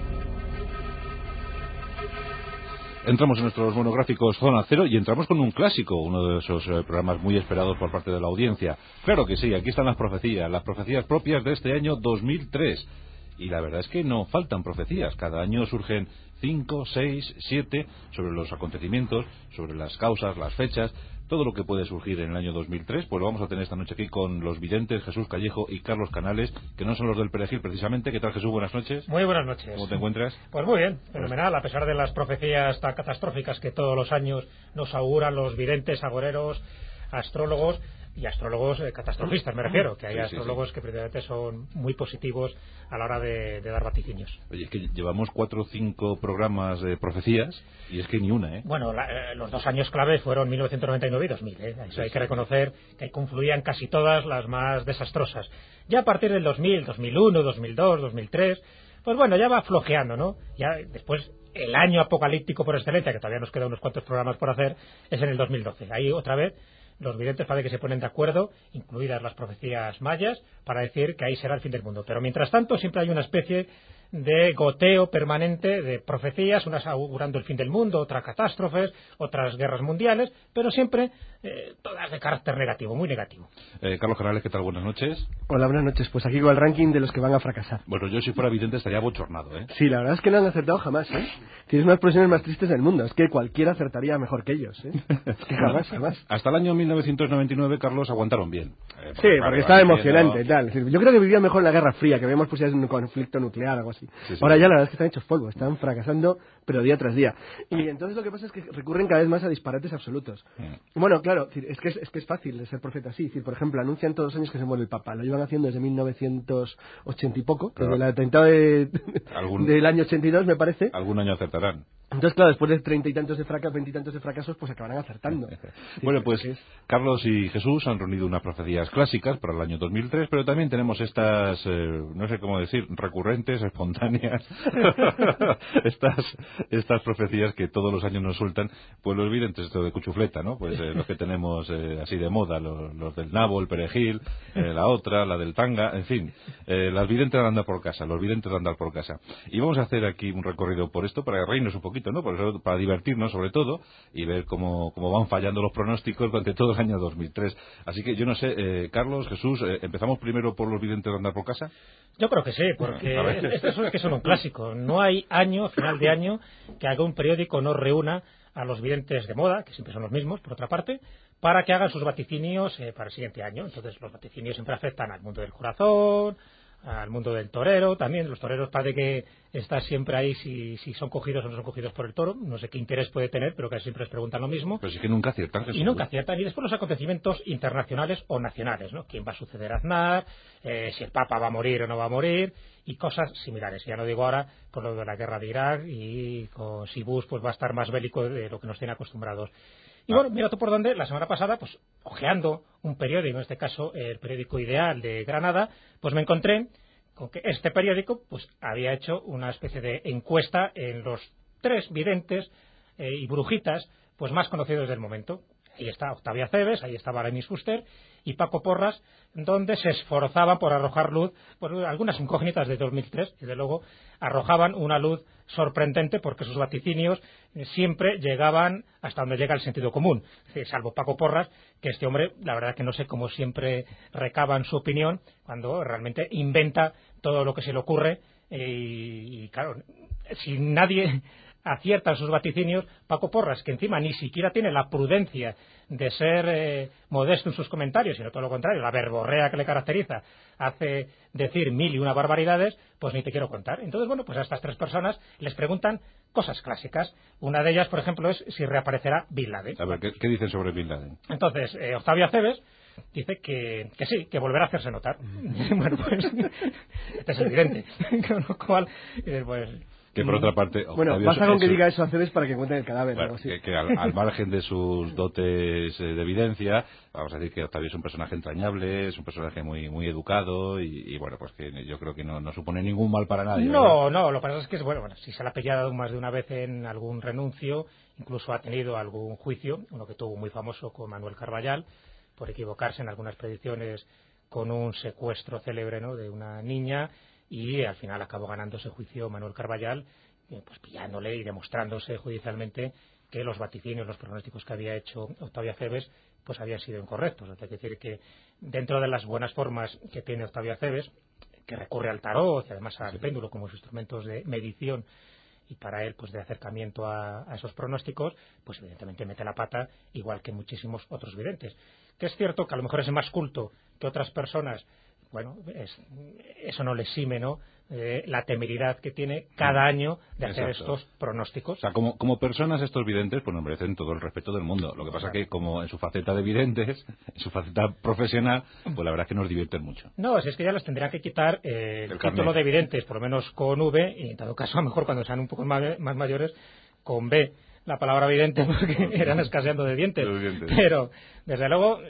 S2: Entramos en nuestros monográficos Zona Cero y entramos con un clásico, uno de esos programas muy esperados por parte de la audiencia. Claro que sí, aquí están las profecías propias de este año 2003. Y la verdad es que no faltan profecías. Cada año surgen 5, 6, 7 sobre los acontecimientos, sobre las causas, las fechas, todo lo que puede surgir en el año 2003. Pues lo vamos a tener esta noche aquí con los videntes Jesús Callejo y Carlos Canales, que no son los del Perejil precisamente. ¿Qué tal, Jesús? Buenas noches.
S6: Muy buenas noches.
S2: ¿Cómo te encuentras?
S6: Pues muy bien, fenomenal, a pesar de las profecías tan catastróficas que todos los años nos auguran los videntes, agoreros, astrólogos y astrólogos catastrofistas, me refiero, que hay astrólogos que precisamente son muy positivos a la hora de dar vaticinios.
S2: Oye, es que llevamos 4 o 5 programas de profecías y es que ni una, ¿eh?
S6: Bueno, los 2 años clave fueron 1999 y 2000, ¿eh? Eso hay que reconocer que confluían casi todas las más desastrosas. Ya a partir del 2000, 2001, 2002, 2003, pues bueno, ya va flojeando, ¿no? Ya después, el año apocalíptico por excelencia, que todavía nos quedan unos cuantos programas por hacer, es en el 2012. Ahí otra vez los videntes parece que se ponen de acuerdo, incluidas las profecías mayas, para decir que ahí será el fin del mundo. Pero mientras tanto siempre hay una especie de goteo permanente de profecías, unas augurando el fin del mundo, otras catástrofes, otras guerras mundiales, pero siempre todas de carácter negativo, muy negativo.
S2: Carlos Canales, ¿qué tal? Buenas noches.
S7: Hola, buenas noches. Pues aquí con el ranking de los que van a fracasar.
S2: Bueno, yo si fuera vidente estaría bochornado, ¿eh?
S7: Sí, la verdad es que no han acertado jamás, ¿eh? Tienes unas profesiones más tristes del mundo. Es que cualquiera acertaría mejor que ellos, ¿eh? Es que jamás.
S2: Hasta el año 1999, Carlos, aguantaron bien.
S7: Sí, porque estaba emocionante y tal. Es decir, yo creo que vivían mejor en la Guerra Fría, que habíamos posibilidades de un conflicto nuclear o algo así. Sí. Ahora ya la verdad es que están hechos polvo, están fracasando, pero día tras día. Y entonces lo que pasa es que recurren cada vez más a disparates absolutos. Bueno, claro, es que es fácil ser profeta así. Por ejemplo, anuncian todos los años que se muere el Papa. Lo llevan haciendo desde 1980 y poco, claro. Desde el atentado del año 82, me parece.
S2: Algún año acertarán.
S7: Entonces, claro, después de 30 y tantos de fracasos, 20 y tantos de fracasos, pues acabarán acertando.
S2: Bueno, pues Carlos y Jesús han reunido unas profecías clásicas para el año 2003, pero también tenemos estas, no sé cómo decir, recurrentes, espontáneas, estas profecías que todos los años nos sueltan, pues los videntes, esto de cuchufleta, ¿no? Pues los que tenemos así de moda, los del nabo, el perejil, la otra, la del tanga, en fin, las videntes de andar por casa, los videntes de andar por casa. Y vamos a hacer aquí un recorrido por esto para reírnos un poquito, ¿no? Por eso, para divertirnos sobre todo y ver cómo van fallando los pronósticos durante todo el año 2003. Así que yo no sé, Carlos, Jesús, ¿empezamos primero por los videntes de andar por casa?
S6: Yo creo que sí, porque estos son que son un clásico. No hay año, final de año, que algún periódico no reúna a los videntes de moda, que siempre son los mismos, por otra parte, para que hagan sus vaticinios para el siguiente año. Entonces los vaticinios siempre afectan al mundo del corazón, al mundo del torero también. Los toreros parece que está siempre ahí si son cogidos o no son cogidos por el toro. No sé qué interés puede tener, pero casi siempre les preguntan lo mismo.
S2: Pero sí que nunca aciertan, Jesús.
S6: Y nunca aciertan. Y después los acontecimientos internacionales o nacionales, ¿no? ¿Quién va a suceder a Aznar? Si el Papa va a morir o no va a morir, y cosas similares. Ya no digo ahora por lo de la guerra de Irak y con si Bush pues va a estar más bélico de lo que nos tiene acostumbrados. Y bueno, mira tú por dónde, la semana pasada, pues ojeando un periódico, en este caso el periódico Ideal de Granada, pues me encontré con que este periódico pues había hecho una especie de encuesta en los 3 videntes y brujitas pues más conocidos del momento. Ahí está Octavia Cebes, ahí estaba Aramis Fuster y Paco Porras, donde se esforzaban por arrojar luz por algunas incógnitas de 2003, y de luego arrojaban una luz sorprendente porque sus vaticinios siempre llegaban hasta donde llega el sentido común, salvo Paco Porras, que este hombre, la verdad que no sé cómo siempre recaba en su opinión, cuando realmente inventa todo lo que se le ocurre, y claro, si nadie acierta sus vaticinios, Paco Porras, que encima ni siquiera tiene la prudencia de ser modesto en sus comentarios, sino todo lo contrario, la verborrea que le caracteriza hace decir 1000 y una barbaridades, pues ni te quiero contar. Entonces, bueno, pues a estas 3 personas les preguntan cosas clásicas. Una de ellas, por ejemplo, es si reaparecerá Bin Laden.
S2: A ver, ¿qué dicen sobre Bin Laden?
S6: Entonces, Octavia Cebes dice que sí, que volverá a hacerse notar. Bueno, pues este es evidente. Con lo cual, pues...
S2: Que por otra parte...
S7: Bueno, basta con que diga eso a Cebes para que encuentren el cadáver.
S2: Bueno,
S7: ¿no? Sí.
S2: que al margen de sus dotes de evidencia, vamos a decir que Octavio es un personaje entrañable, es un personaje muy educado y bueno, pues que yo creo que no supone ningún mal para nadie.
S6: No, lo que pasa es que bueno, si se le ha pillado más de una vez en algún renuncio, incluso ha tenido algún juicio, uno que tuvo muy famoso con Manuel Carballal, por equivocarse en algunas predicciones con un secuestro célebre, ¿no?, de una niña, y al final acabó ganando ese juicio Manuel Carballal, pues pillándole y demostrándose judicialmente que los vaticinios, los pronósticos que había hecho Octavio Cebes, pues habían sido incorrectos. O sea, hay que decir que dentro de las buenas formas que tiene Octavio Cebes, que recurre al tarot y además al péndulo como instrumentos de medición y para él pues de acercamiento a esos pronósticos, pues evidentemente mete la pata igual que muchísimos otros videntes. Que es cierto que a lo mejor es más culto que otras personas. Bueno, eso no le exime, ¿no?, la temeridad que tiene cada año de hacer estos pronósticos.
S2: O sea, como personas estos videntes pues nos merecen todo el respeto del mundo. Lo que pasa que como en su faceta de videntes, en su faceta profesional, pues la verdad es que nos divierten mucho.
S6: No, si es que ya les tendrían que quitar el título de videntes, por lo menos con V, y en todo caso a lo mejor cuando sean un poco más mayores, con B. La palabra vidente porque eran escaseando de dientes. Pero, desde luego,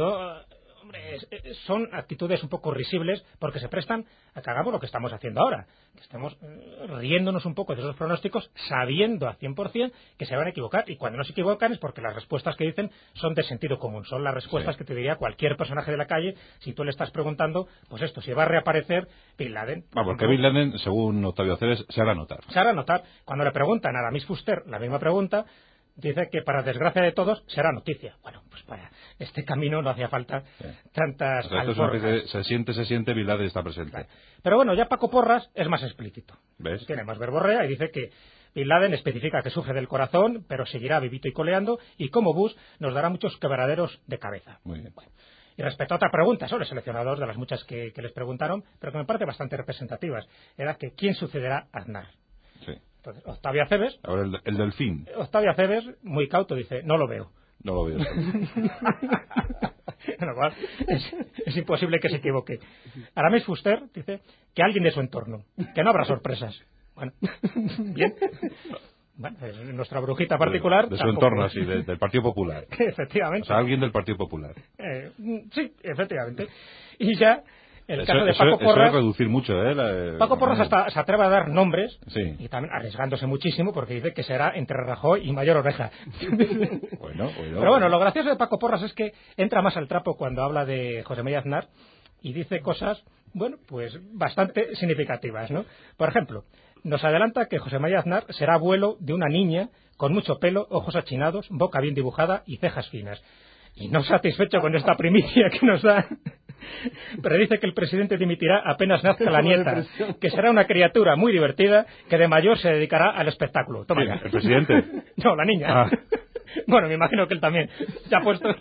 S6: son actitudes un poco risibles porque se prestan a que hagamos lo que estamos haciendo ahora, que estemos riéndonos un poco de esos pronósticos sabiendo a 100% que se van a equivocar, y cuando no se equivocan es porque las respuestas que dicen son de sentido común, son las respuestas que te diría cualquier personaje de la calle si tú le estás preguntando, pues esto, si va a reaparecer Bin Laden.
S2: Porque Bin Laden, según Octavio Cebes, se hará notar.
S6: Cuando le preguntan a Aramis Fuster la misma pregunta, dice que para desgracia de todos será noticia. Bueno, pues para este camino no hacía falta tantas alforjas.
S2: Se siente, Bin Laden está presente.
S6: Claro. Pero bueno, ya Paco Porras es más explícito.
S2: ¿Ves?
S6: Tiene más verborrea y dice que Bin Laden especifica que sufre del corazón, pero seguirá vivito y coleando, y como Bush nos dará muchos quebraderos de cabeza.
S2: Muy bien.
S6: Bueno, y respecto a otra pregunta, sobre seleccionados de las muchas que les preguntaron, pero que me parece bastante representativas, era que ¿quién sucederá a Aznar?
S2: Sí.
S6: Entonces, Octavio Cebes...
S2: Ahora el delfín.
S6: Octavio Cebes, muy cauto, dice, no lo veo.
S2: No lo veo.
S6: Con lo cual, es imposible que se equivoque. Aramis Fuster dice que alguien de su entorno, que no habrá sorpresas. Bueno, bien. Bueno, nuestra brujita particular...
S2: De su entorno, sí, del Partido Popular.
S6: Efectivamente.
S2: O sea, alguien del Partido Popular.
S6: Sí, efectivamente. Y ya... El caso de Paco Porras...
S2: Eso es reducir mucho,
S6: Paco Porras hasta se atreve a dar nombres,
S2: sí,
S6: y también arriesgándose muchísimo, porque dice que será entre Rajoy y Mayor Oreja.
S2: Bueno.
S6: Pero bueno, lo gracioso de Paco Porras es que entra más al trapo cuando habla de José María Aznar y dice cosas, bueno, pues bastante significativas, ¿no? Por ejemplo, nos adelanta que José María Aznar será abuelo de una niña con mucho pelo, ojos achinados, boca bien dibujada y cejas finas. Y no satisfecho con esta primicia que nos da... Pero dice que el presidente dimitirá apenas nazca la nieta, que será una criatura muy divertida que de mayor se dedicará al espectáculo. Toma ya.
S2: ¿El presidente?
S6: No, la niña. Bueno, me imagino que él también. Ya puestos.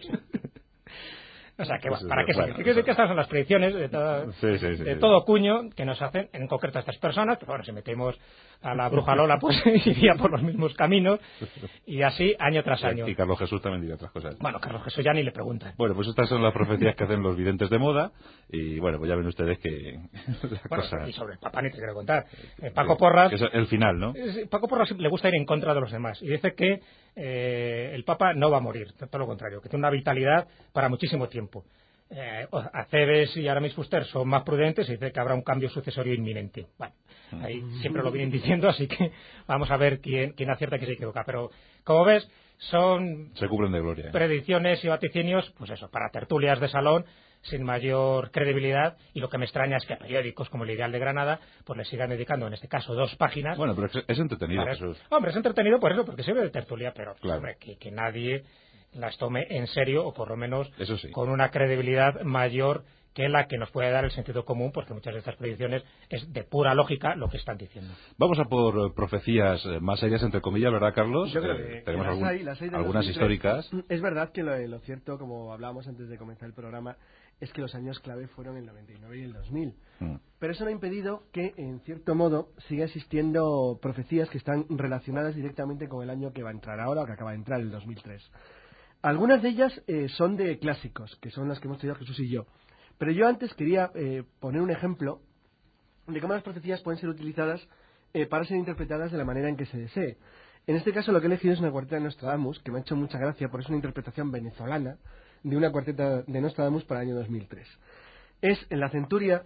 S6: O sea, que bueno, ¿para qué se dice? Que estas son las predicciones de todo cuño que nos hacen, en concreto a estas personas. Pero bueno, si metemos a la bruja Lola, pues iría por los mismos caminos. Y así, año tras año.
S2: Y Carlos Jesús también diría otras cosas.
S6: Bueno, Carlos Jesús ya ni le preguntan.
S2: Bueno, pues estas son las profecías que hacen los videntes de moda. Y bueno, pues ya ven ustedes que...
S6: Y sobre el Papa ni te quiero contar. Paco Porras...
S2: Que es el final, ¿no?
S6: Paco Porras le gusta ir en contra de los demás. Y dice que el Papa no va a morir. Todo lo contrario, que tiene una vitalidad para muchísimo tiempo. Cebes y Aramis Fuster son más prudentes y dice que habrá un cambio sucesorio inminente. Bueno, ahí siempre lo vienen diciendo, así que vamos a ver quién acierta y quién se equivoca. Pero, como ves, se cubren de gloria. Predicciones y vaticinios, pues eso, para tertulias de salón, sin mayor credibilidad, y lo que me extraña es que a periódicos como el Ideal de Granada pues le sigan dedicando, en este caso, 2 páginas.
S2: Bueno, pero es entretenido.
S6: Hombre, es entretenido por eso, porque sirve de tertulia, pero
S2: claro,
S6: hombre, que nadie las tome en serio, o por lo menos
S2: sí,
S6: con una credibilidad mayor que la que nos puede dar el sentido común, porque muchas de estas predicciones es de pura lógica lo que están diciendo.
S2: Vamos a por profecías más serias, entre comillas, ¿verdad, Carlos?
S7: Yo creo que
S2: tenemos
S7: las hay de
S2: algunas históricas.
S7: Es verdad que lo cierto, como hablábamos antes de comenzar el programa, es que los años clave fueron el 99 y el 2000. Pero eso no ha impedido que, en cierto modo, siga existiendo profecías que están relacionadas directamente con el año que va a entrar ahora, o que acaba de entrar, el 2003. Algunas de ellas son de clásicos, que son las que hemos estudiado Jesús y yo. Pero yo antes quería poner un ejemplo de cómo las profecías pueden ser utilizadas para ser interpretadas de la manera en que se desee. En este caso lo que he elegido es una cuarteta de Nostradamus, que me ha hecho mucha gracia, porque es una interpretación venezolana de una cuarteta de Nostradamus para el año 2003. Es en la centuria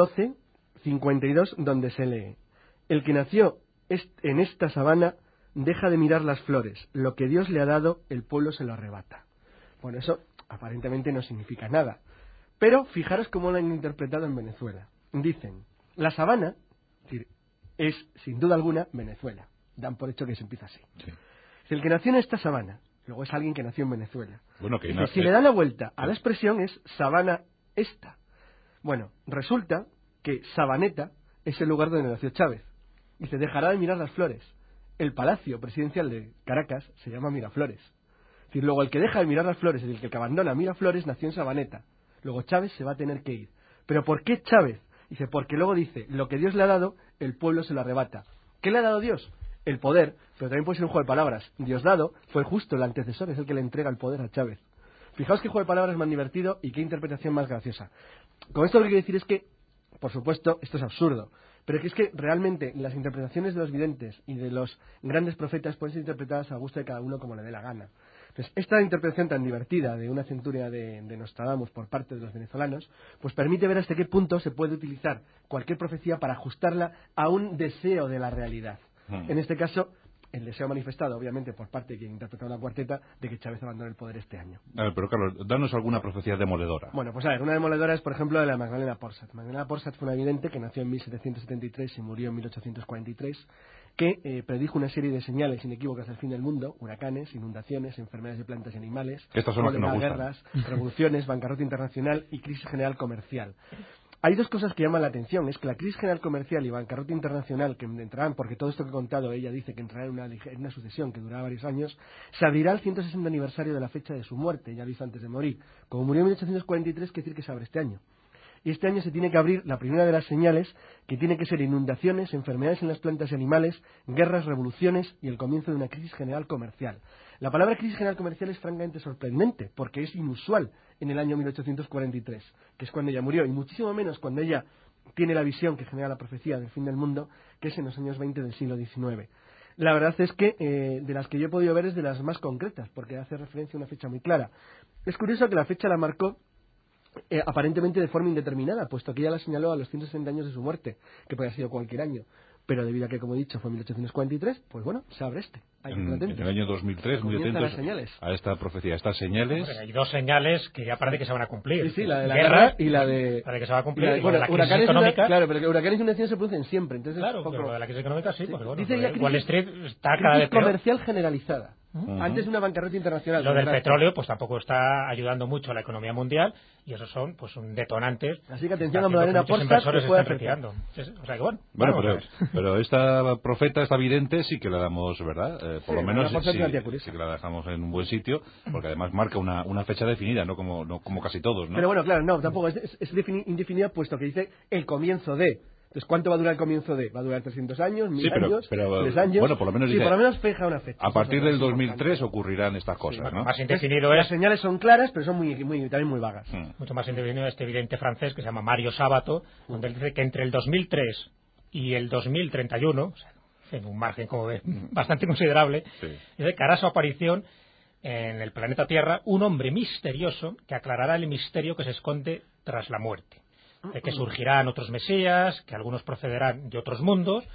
S7: 12:52 donde se lee: el que nació en esta sabana deja de mirar las flores, lo que Dios le ha dado, el pueblo se lo arrebata. Bueno, eso aparentemente no significa nada, pero fijaros cómo lo han interpretado en Venezuela. Dicen, la sabana, es decir, es sin duda alguna Venezuela. Dan por hecho que se empieza así. Sí. El que nació en esta sabana, luego es alguien que nació en Venezuela. Bueno, que no, si le dan la vuelta a la expresión es sabana esta. Bueno, resulta que Sabaneta es el lugar donde nació Chávez. Y se dejará de mirar las flores. El palacio presidencial de Caracas se llama Miraflores. Es decir, luego el que deja de mirar las flores, el que abandona Miraflores, nació en Sabaneta. Luego Chávez se va a tener que ir. ¿Pero por qué Chávez? Dice, porque luego dice, lo que Dios le ha dado, el pueblo se lo arrebata. ¿Qué le ha dado Dios? El poder, pero también puede ser un juego de palabras. Diosdado fue justo el antecesor, es el que le entrega el poder a Chávez. Fijaos qué juego de palabras más divertido y qué interpretación más graciosa. Con esto lo que quiero decir es que, por supuesto, esto es absurdo, pero que es que realmente las interpretaciones de los videntes y de los grandes profetas pueden ser interpretadas a gusto de cada uno como le dé la gana. Entonces, esta interpretación tan divertida de una centuria de Nostradamus por parte de los venezolanos, pues permite ver hasta qué punto se puede utilizar cualquier profecía para ajustarla a un deseo de la realidad. En este caso, el deseo manifestado, obviamente, por parte de quien interpretó la cuarteta, de que Chávez abandone el poder este año.
S2: A ver, pero Carlos, danos alguna profecía demoledora.
S7: Bueno, pues a ver, una demoledora es, por ejemplo, de la Magdalena Porsat. Magdalena Porsat fue una vidente que nació en 1773 y murió en 1843, que predijo una serie de señales inequívocas del fin del mundo: huracanes, inundaciones, enfermedades de plantas y animales,
S2: estas son las que nos gustan.
S7: Guerras, revoluciones, bancarrota internacional y crisis general comercial. Hay dos cosas que llaman la atención. Es que la crisis general comercial y bancarrota internacional, que entrarán, porque todo esto que he contado, ella dice que entrará en una sucesión que durará varios años, se abrirá el 160 aniversario de la fecha de su muerte, ya lo hizo antes de morir. Como murió en 1843, quiere decir que se abre este año. Y este año se tiene que abrir la primera de las señales, que tiene que ser inundaciones, enfermedades en las plantas y animales, guerras, revoluciones y el comienzo de una crisis general comercial. La palabra crisis general comercial es francamente sorprendente, porque es inusual en el año 1843, que es cuando ella murió, y muchísimo menos cuando ella tiene la visión que genera la profecía del fin del mundo, que es en los años 20 del siglo XIX. La verdad es que de las que yo he podido ver es de las más concretas, porque hace referencia a una fecha muy clara. Es curioso que la fecha la marcó aparentemente de forma indeterminada, puesto que ella la señaló a los 160 años de su muerte, que podría haber sido cualquier año. Pero debido a que, como he dicho, fue 1843, pues bueno, se abre este.
S2: En el año 2003, muy atentos a esta profecía, a estas señales.
S6: Hay dos señales que ya parece que se van a cumplir.
S7: Sí, la de la guerra y la de...
S6: La de que se va a cumplir.
S7: Bueno,
S6: la
S7: crisis
S6: económica.
S7: Claro, pero que huracanes y inundaciones se producen siempre. Entonces
S6: claro, pero de la crisis económica sí. Porque, bueno,
S7: dice ya
S6: Wall Street está cada vez peor.
S7: Comercial generalizada. Antes de una bancarrota internacional.
S6: Lo del petróleo pues tampoco está ayudando mucho a la economía mundial, y esos son pues detonantes.
S7: Así que atención a Magdalena Porsat,
S6: que puede retirando. O sea que bueno
S2: pero esta profeta, esta vidente, sí que la damos, ¿verdad? Por lo menos sí que la dejamos en un buen sitio, porque además marca una fecha definida, no como casi todos, ¿no?
S7: Pero bueno, claro, no, tampoco es indefinida, puesto que dice el comienzo de... Entonces, ¿cuánto va a durar el comienzo de? ¿Va a durar 300 años, 1000 años, 3 años?
S2: Bueno, por lo menos,
S7: sí, por lo menos fija una fecha.
S2: A partir del 2003 ocurrirán estas cosas, ¿no?
S6: Más indefinido es...
S7: Las señales son claras, pero son también muy vagas.
S6: Mucho más indefinido este vidente francés que se llama Mario Sabato, donde él dice que entre el 2003 y el 2031, o sea, en un margen, como ves, bastante considerable, dice que hará su aparición en el planeta Tierra un hombre misterioso que aclarará el misterio que se esconde tras la muerte. De que surgirán otros mesías, que algunos procederán de otros mundos,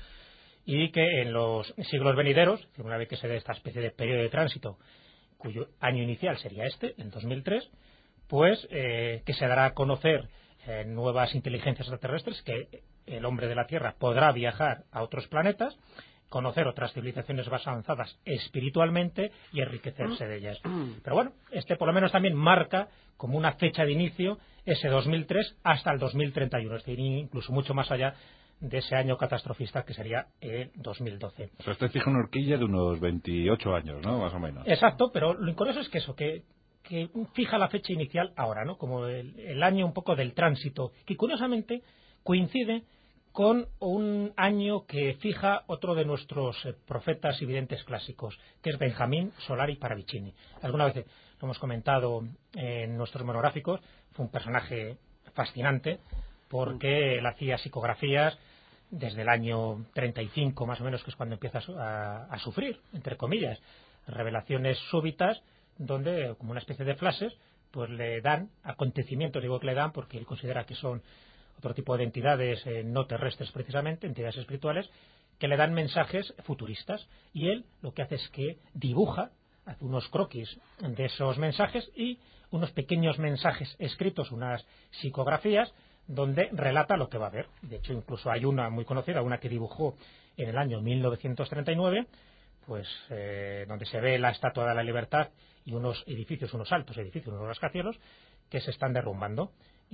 S6: y que en los siglos venideros, una vez que se dé esta especie de periodo de tránsito, cuyo año inicial sería el 2003, pues que se dará a conocer nuevas inteligencias extraterrestres, que el hombre de la Tierra podrá viajar a otros planetas, conocer otras civilizaciones más avanzadas espiritualmente y enriquecerse de ellas. Pero bueno, por lo menos también marca como una fecha de inicio ese 2003 hasta el 2031, es decir, incluso mucho más allá de ese año catastrofista que sería el 2012.
S2: O sea, usted fija una horquilla de unos 28 años, ¿no? Más o menos.
S6: Exacto, pero lo curioso es que que fija la fecha inicial ahora, ¿no? Como el año un poco del tránsito, que curiosamente coincide con un año que fija otro de nuestros profetas y videntes clásicos, que es Benjamín Solari Paravicini. Alguna vez lo hemos comentado en nuestros monográficos, fue un personaje fascinante porque él hacía psicografías desde el año 35 más o menos, que es cuando empieza a sufrir, entre comillas, revelaciones súbitas donde, como una especie de flashes, pues le dan acontecimientos, digo que le dan porque él considera que son otro tipo de entidades no terrestres precisamente, entidades espirituales, que le dan mensajes futuristas. Y él lo que hace es que dibuja, hace unos croquis de esos mensajes y unos pequeños mensajes escritos, unas psicografías, donde relata lo que va a ver. De hecho, incluso hay una muy conocida, una que dibujó en el año 1939, pues donde se ve la Estatua de la Libertad y unos edificios, unos altos edificios, unos rascacielos, que se están derrumbando.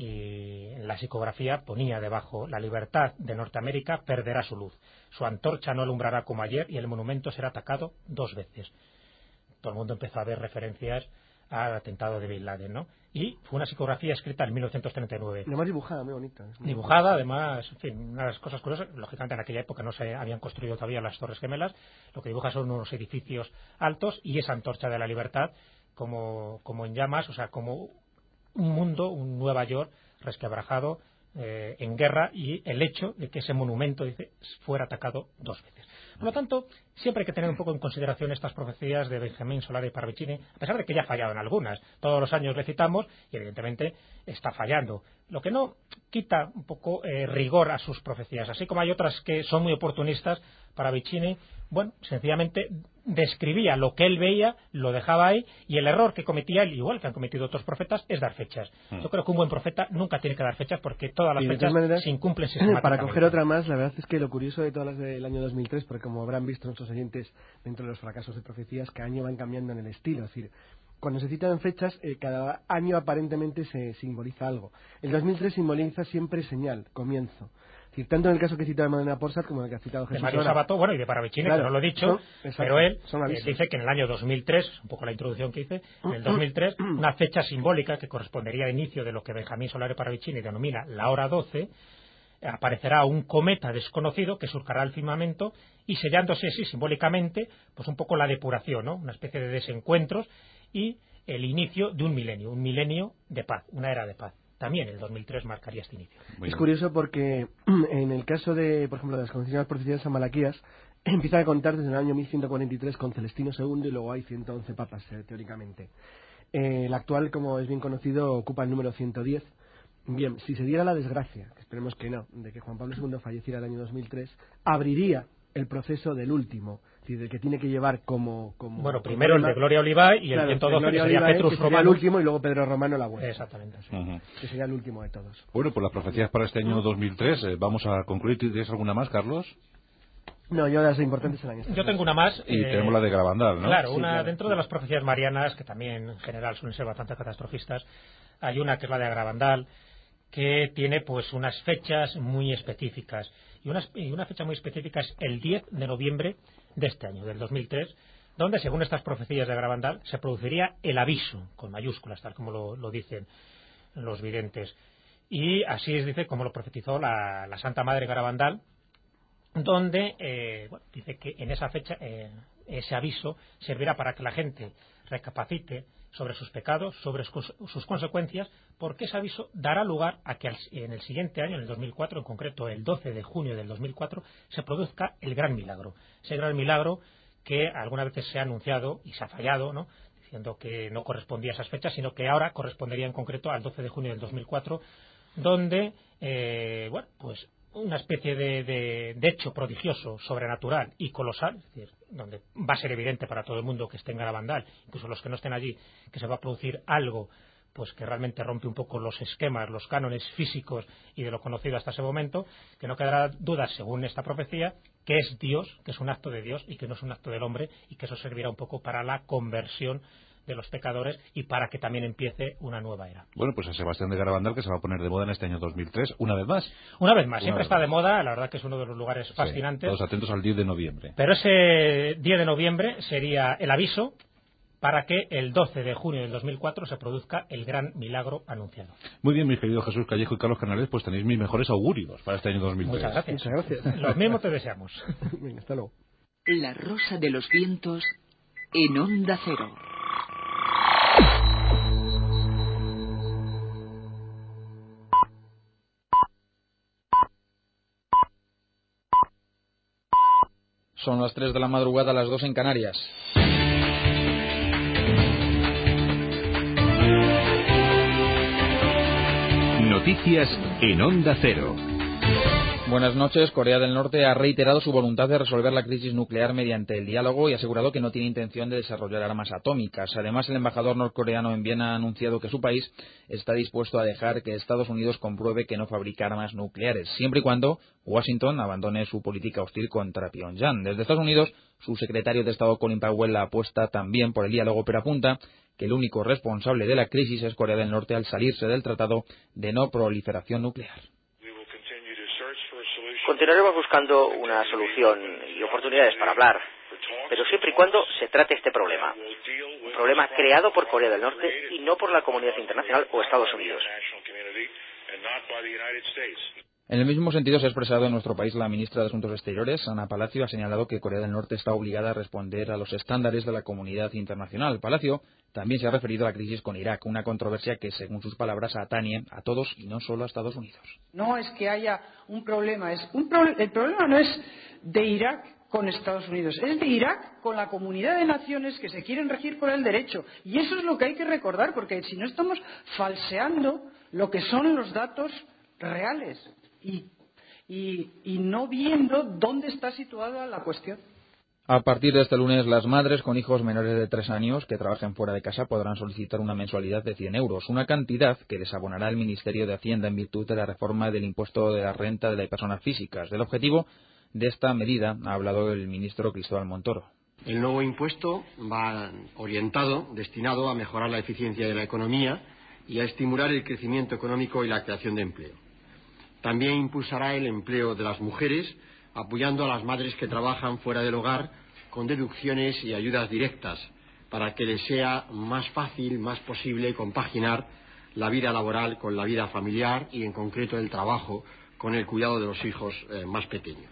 S6: Y en la psicografía ponía debajo: la libertad de Norteamérica perderá su luz, su antorcha no alumbrará como ayer y el monumento será atacado 2 veces. Todo el mundo empezó a ver referencias al atentado de Bin Laden, ¿no? Y fue una psicografía escrita en 1939.
S7: Además dibujada, muy bonita.
S6: Dibujada, además, en fin, unas cosas curiosas. Lógicamente en aquella época no se habían construido todavía las Torres Gemelas. Lo que dibuja son unos edificios altos y esa antorcha de la libertad como en llamas, o sea, como un mundo, un Nueva York resquebrajado, en guerra, y el hecho de que ese monumento, dice, fuera atacado 2 veces. Por lo tanto, siempre hay que tener un poco en consideración estas profecías de Benjamín Solari Parravicini, a pesar de que ya ha fallado en algunas. Todos los años le citamos y evidentemente está fallando. Lo que no quita un poco rigor a sus profecías. Así como hay otras que son muy oportunistas, Parravicini, bueno, sencillamente describía lo que él veía, lo dejaba ahí, y el error que cometía él, igual que han cometido otros profetas, es dar fechas. Yo creo que un buen profeta nunca tiene que dar fechas, porque todas las fechas se incumplen sistemáticamente.
S7: Para coger otra más, la verdad es que lo curioso de todas las del año 2003, porque como habrán visto nuestros oyentes dentro de los fracasos de profecías, cada año van cambiando en el estilo. Es decir, cuando se citan fechas, cada año aparentemente se simboliza algo. El 2003 simboliza siempre señal, comienzo. Es decir, tanto en el caso que he citado de Madalena Porsat como en el que ha citado Jesús.
S6: De Mario Sabato, bueno, y de Parravicini, claro, que no lo he dicho, pero él dice que en el año 2003, un poco la introducción que hice, en el 2003, una fecha simbólica que correspondería al inicio de lo que Benjamín Solari Parravicini denomina la hora 12, aparecerá un cometa desconocido que surcará el firmamento y sellándose así simbólicamente, pues un poco la depuración, ¿no? Una especie de desencuentros y el inicio de un milenio de paz, una era de paz. También el 2003 marcaría este inicio.
S7: Es curioso porque en el caso de, por ejemplo, de las conocidas profecías de Malaquías, empiezan a contar desde el año 1143 con Celestino II y luego hay 111 papas, teóricamente. El actual, como es bien conocido, ocupa el número 110. Bien, si se diera la desgracia, que esperemos que no, de que Juan Pablo II falleciera el año 2003, abriría el proceso del último, es decir, del que tiene que llevar como
S6: bueno, primero el de Gloria Olivae y el 112 que sería Petrus Romanus,
S7: el último, y luego Pedro Romano la vuelta.
S6: Exactamente, sí.
S7: Que sería el último de todos.
S2: Bueno, pues las profecías para este año 2003, vamos a concluir. ¿Tienes alguna más, Carlos?
S7: No, yo las importantes serán estas.
S6: Yo tengo una más.
S2: Y tenemos la de Garabandal, ¿no?
S6: Claro, una claro. Dentro de las profecías marianas, que también en general suelen ser bastante catastrofistas, hay una que es la de Garabandal, que tiene pues unas fechas muy específicas. Y una fecha muy específica es el 10 de noviembre de este año, del 2003, donde, según estas profecías de Garabandal, se produciría el aviso, con mayúsculas, tal como lo dicen los videntes. Y así es, dice, como lo profetizó la Santa Madre Garabandal, donde dice que en esa fecha ese aviso servirá para que la gente recapacite sobre sus pecados, sobre sus consecuencias, porque ese aviso dará lugar a que en el siguiente año, en el 2004, en concreto el 12 de junio del 2004, se produzca el gran milagro. Ese gran milagro que algunas veces se ha anunciado y se ha fallado, ¿no?, diciendo que no correspondía a esas fechas, sino que ahora correspondería en concreto al 12 de junio del 2004, donde, pues una especie de hecho prodigioso, sobrenatural y colosal, es decir, donde va a ser evidente para todo el mundo que esté en Garabandal, incluso los que no estén allí, que se va a producir algo pues que realmente rompe un poco los esquemas, los cánones físicos y de lo conocido hasta ese momento, que no quedará duda, según esta profecía, que es Dios, que es un acto de Dios y que no es un acto del hombre, y que eso servirá un poco para la conversión de los pecadores y para que también empiece una nueva era.
S2: Bueno, pues a Sebastián de Garabandal, que se va a poner de moda en este año 2003, una vez más.
S6: Una vez más, siempre está de moda, la verdad que es uno de los lugares fascinantes.
S2: Todos atentos al 10 de noviembre.
S6: Pero ese 10 de noviembre sería el aviso para que el 12 de junio del 2004 se produzca el gran milagro anunciado.
S2: Muy bien, mis queridos Jesús Callejo y Carlos Canales, pues tenéis mis mejores augurios para este año 2003.
S6: Muchas gracias.
S7: Muchas gracias.
S6: Los mismos te deseamos.
S7: Venga, hasta luego.
S3: La Rosa de los Vientos en Onda Cero.
S8: Son las 3 de la madrugada, las 2 en Canarias.
S1: Noticias en Onda Cero.
S8: Buenas noches. Corea del Norte ha reiterado su voluntad de resolver la crisis nuclear mediante el diálogo y ha asegurado que no tiene intención de desarrollar armas atómicas. Además, el embajador norcoreano en Viena ha anunciado que su país está dispuesto a dejar que Estados Unidos compruebe que no fabrica armas nucleares, siempre y cuando Washington abandone su política hostil contra Pyongyang. Desde Estados Unidos, su secretario de Estado Colin Powell apuesta también por el diálogo, pero apunta que el único responsable de la crisis es Corea del Norte al salirse del Tratado de No Proliferación Nuclear.
S9: Continuaremos buscando una solución y oportunidades para hablar, pero siempre y cuando se trate este problema. Un problema creado por Corea del Norte y no por la comunidad internacional o Estados Unidos.
S8: En el mismo sentido se ha expresado en nuestro país la ministra de Asuntos Exteriores, Ana Palacio, ha señalado que Corea del Norte está obligada a responder a los estándares de la comunidad internacional. Palacio también se ha referido a la crisis con Irak, una controversia que, según sus palabras, atañe a todos y no solo a Estados Unidos.
S10: No es que haya un problema, el problema no es de Irak con Estados Unidos, es de Irak con la comunidad de naciones que se quieren regir por el derecho. Y eso es lo que hay que recordar, porque si no estamos falseando lo que son los datos reales y no viendo dónde está situada la cuestión.
S8: A partir de este lunes, las madres con hijos menores de 3 años que trabajen fuera de casa podrán solicitar una mensualidad de 100 euros, una cantidad que les abonará el Ministerio de Hacienda en virtud de la reforma del impuesto de la renta de las personas físicas. Del objetivo de esta medida ha hablado el ministro Cristóbal Montoro.
S11: El nuevo impuesto va destinado a mejorar la eficiencia de la economía y a estimular el crecimiento económico y la creación de empleo. También impulsará el empleo de las mujeres, apoyando a las madres que trabajan fuera del hogar con deducciones y ayudas directas para que les sea más fácil, más posible compaginar la vida laboral con la vida familiar y en concreto el trabajo con el cuidado de los hijos más pequeños.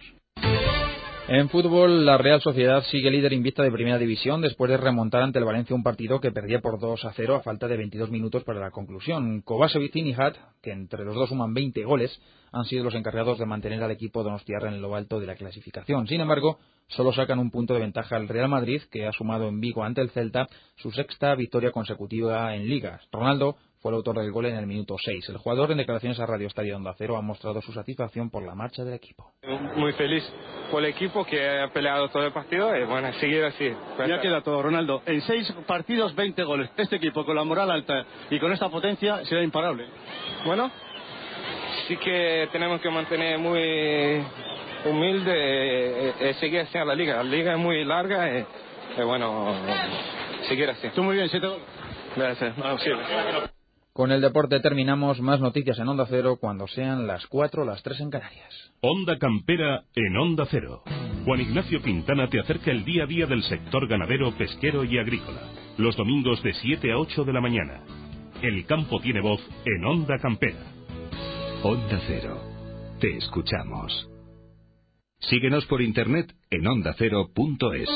S8: En fútbol, la Real Sociedad sigue líder invicta de Primera División después de remontar ante el Valencia un partido que perdía por 2-0 a falta de 22 minutos para la conclusión. Kovačević y Nihat, que entre los dos suman 20 goles, han sido los encargados de mantener al equipo donostiarra en lo alto de la clasificación. Sin embargo, solo sacan un punto de ventaja al Real Madrid, que ha sumado en Vigo ante el Celta su 6ª victoria consecutiva en Liga. Ronaldo fue el autor del gol en el minuto 6. El jugador, en declaraciones a Radio Estadio Onda Cero, ha mostrado su satisfacción por la marcha del equipo.
S12: Muy feliz por el equipo que ha peleado todo el partido y bueno, seguir así.
S13: Ya queda todo, Ronaldo. En 6 partidos, 20 goles. Este equipo con la moral alta y con esta potencia será imparable.
S12: Bueno, sí que tenemos que mantener muy humilde, seguir hacia la liga. La liga es muy larga y bueno, seguir así.
S13: Tú muy bien, 7 goles.
S12: Gracias. No, sí.
S8: Con el deporte terminamos. Más noticias en Onda Cero cuando sean las 4, las 3 en Canarias.
S1: Onda Campera en Onda Cero. Juan Ignacio Quintana te acerca el día a día del sector ganadero, pesquero y agrícola. Los domingos de 7 a 8 de la mañana. El campo tiene voz en Onda Campera.
S14: Onda Cero. Te escuchamos. Síguenos por internet en ondacero.es.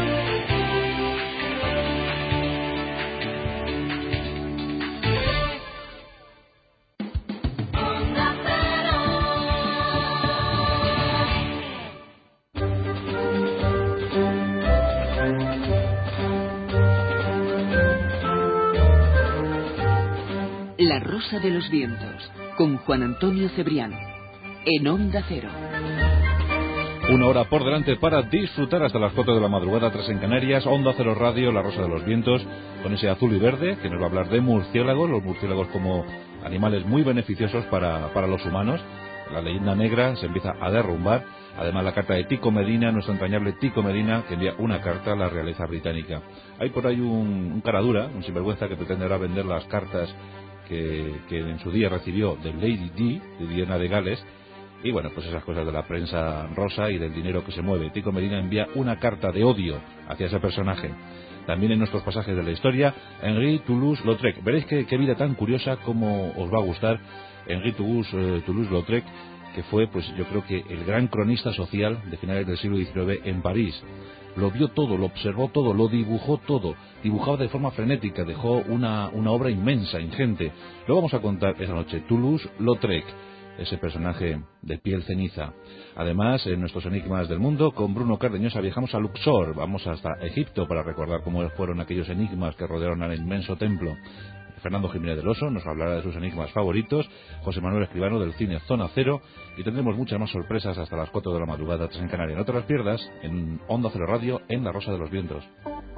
S3: La Rosa de los Vientos, con Juan Antonio Cebrián, en Onda Cero.
S2: 1 hora por delante para disfrutar hasta las 4 de la madrugada, 3 en Canarias. Onda Cero Radio, La Rosa de los Vientos, con ese azul y verde que nos va a hablar de murciélagos, los murciélagos como animales muy beneficiosos para los humanos. La leyenda negra se empieza a derrumbar. Además, la carta de Tico Medina, nuestro entrañable Tico Medina, que envía una carta a la realeza británica. Hay por ahí un caradura, un sinvergüenza, que pretenderá vender las cartas que en su día recibió de Lady Di, de Diana de Gales. Y bueno, pues esas cosas de la prensa rosa y del dinero que se mueve. Tico Medina envía una carta de odio hacia ese personaje. También en nuestros pasajes de la historia, Henri Toulouse-Lautrec. Veréis qué vida tan curiosa, como os va a gustar. Henri Toulouse-Lautrec, que fue, pues yo creo que el gran cronista social de finales del siglo XIX en París. Lo vio todo, lo observó todo, lo dibujó todo. Dibujaba de forma frenética, dejó una obra inmensa, ingente. Lo vamos a contar esa noche. Toulouse-Lautrec, ese personaje de piel ceniza. Además, en nuestros enigmas del mundo, con Bruno Cardeñosa viajamos a Luxor, vamos hasta Egipto para recordar cómo fueron aquellos enigmas que rodearon al inmenso templo. Fernando Jiménez del Oso nos hablará de sus enigmas favoritos, José Manuel Escribano del cine Zona Cero, y tendremos muchas más sorpresas hasta las 4 de la madrugada, 3 en Canarias. No te las pierdas en Onda Cero Radio, en La Rosa de los Vientos.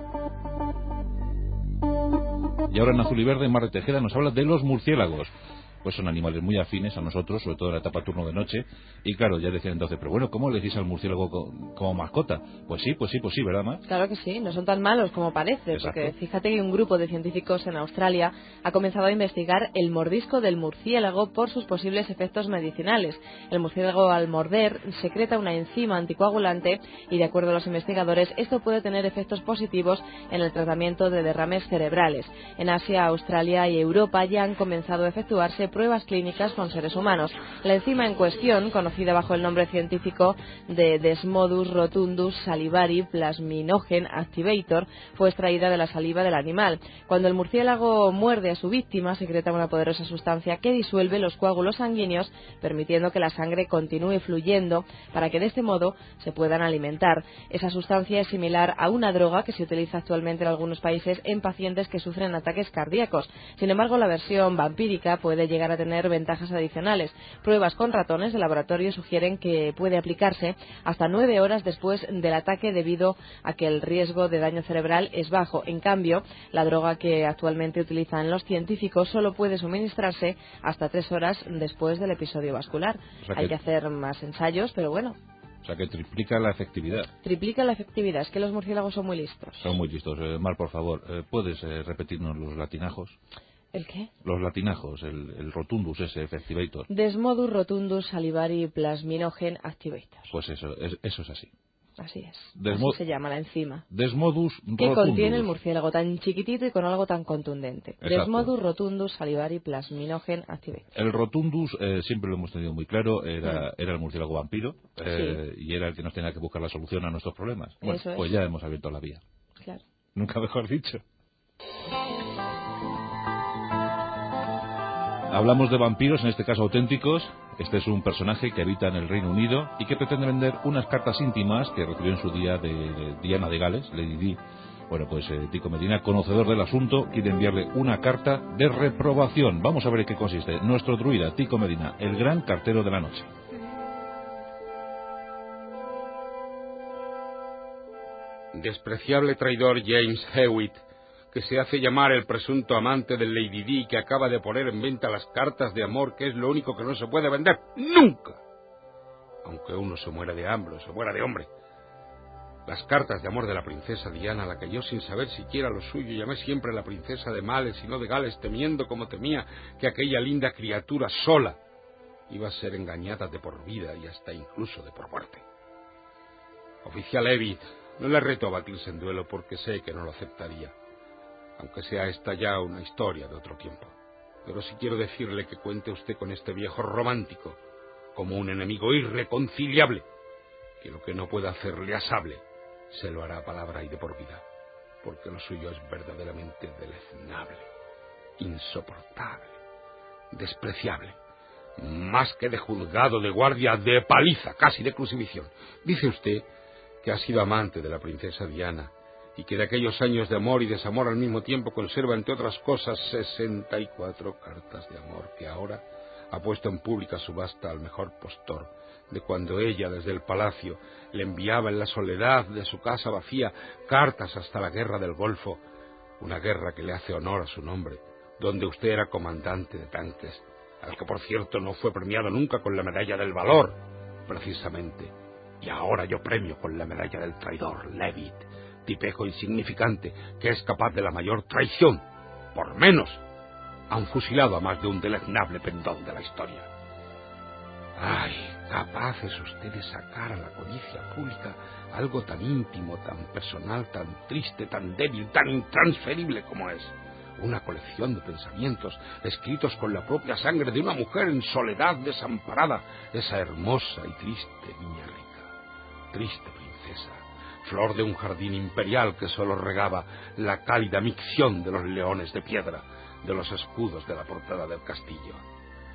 S2: Y ahora en Azul y Verde, Mar de Tejeda nos habla de los murciélagos. Pues son animales muy afines a nosotros, sobre todo en la etapa turno de noche. Y claro, ya decían entonces, pero bueno, ¿cómo elegís al murciélago como mascota? Pues sí, ¿verdad, Mar?
S4: Claro que sí, no son tan malos como parece. Exacto. Porque fíjate que un grupo de científicos en Australia ha comenzado a investigar el mordisco del murciélago por sus posibles efectos medicinales. El murciélago, al morder, secreta una enzima anticoagulante y, de acuerdo a los investigadores, esto puede tener efectos positivos en el tratamiento de derrames cerebrales. En Asia, Australia y Europa ya han comenzado a efectuarse pruebas clínicas con seres humanos. La enzima en cuestión, conocida bajo el nombre científico de Desmodus rotundus salivary plasminogen activator, fue extraída de la saliva del animal. Cuando el murciélago muerde a su víctima, secreta una poderosa sustancia que disuelve los coágulos sanguíneos, permitiendo que la sangre continúe fluyendo para que de este modo se puedan alimentar. Esa sustancia es similar a una droga que se utiliza actualmente en algunos países en pacientes que sufren ataques cardíacos. Sin embargo, la versión vampírica puede llegar a tener ventajas adicionales. Pruebas con ratones de laboratorio sugieren que puede aplicarse hasta 9 horas después del ataque, debido a que el riesgo de daño cerebral es bajo. En cambio, la droga que actualmente utilizan los científicos solo puede suministrarse hasta 3 horas después del episodio vascular. Hay que hacer más ensayos, pero bueno.
S2: O sea, que triplica la efectividad.
S4: Triplica la efectividad. Es que los murciélagos son muy listos.
S2: Son muy listos. Mar, por favor, ¿puedes repetirnos los latinajos?
S4: ¿El qué?
S2: Los latinajos, el rotundus ese, activator.
S4: Desmodus rotundus salivary plasminogen activator.
S2: Pues eso es así.
S4: Así es. Así se llama la enzima.
S2: Desmodus rotundus.
S4: Que contiene el murciélago tan chiquitito y con algo tan contundente. Exacto. Desmodus rotundus salivary plasminogen activator.
S2: El rotundus, siempre lo hemos tenido muy claro, era el murciélago vampiro, sí. Y era el que nos tenía que buscar la solución a nuestros problemas. Bueno, pues ya hemos abierto la vía.
S4: Claro.
S2: Nunca mejor dicho. Hablamos de vampiros, en este caso auténticos. Este es un personaje que habita en el Reino Unido y que pretende vender unas cartas íntimas que recibió en su día de Diana de Gales, Lady Di. Bueno, pues Tico Medina, conocedor del asunto, quiere enviarle una carta de reprobación. Vamos a ver en qué consiste. Nuestro druida, Tico Medina, el gran cartero de la noche.
S15: Despreciable traidor James Hewitt, que se hace llamar el presunto amante de Lady Di, que acaba de poner en venta las cartas de amor, que es lo único que no se puede vender nunca, aunque uno se muera de hambre o se muera de hambre. Las cartas de amor de la princesa Diana, a la que yo, sin saber siquiera lo suyo, llamé siempre la princesa de Males y no de Gales, temiendo como temía que aquella linda criatura sola iba a ser engañada de por vida y hasta incluso de por muerte. Oficial Evie, no le reto a batirse en duelo porque sé que no lo aceptaría, aunque sea esta ya una historia de otro tiempo. Pero sí quiero decirle que cuente usted con este viejo romántico como un enemigo irreconciliable, que lo que no pueda hacerle a Sable se lo hará a palabra y de por vida, porque lo suyo es verdaderamente deleznable, insoportable, despreciable, más que de juzgado, de guardia, de paliza, casi de crucifixión. Dice usted que ha sido amante de la princesa Diana y que de aquellos años de amor y desamor al mismo tiempo conserva, entre otras cosas, 64 cartas de amor que ahora ha puesto en pública subasta al mejor postor, de cuando ella, desde el palacio, le enviaba en la soledad de su casa vacía cartas hasta la guerra del Golfo, una guerra que le hace honor a su nombre, donde usted era comandante de tanques, al que por cierto no fue premiado nunca con la medalla del valor, precisamente, y ahora yo premio con la medalla del traidor, Levitt, tipejo insignificante que es capaz de la mayor traición. Por menos han fusilado a más de un deleznable pendón de la historia. ¡Ay! Capaz es usted de sacar a la codicia pública algo tan íntimo, tan personal, tan triste, tan débil, tan intransferible como es una colección de pensamientos escritos con la propia sangre de una mujer en soledad desamparada, esa hermosa y triste niña rica, triste princesa, flor de un jardín imperial que solo regaba la cálida micción de los leones de piedra, de los escudos de la portada del castillo.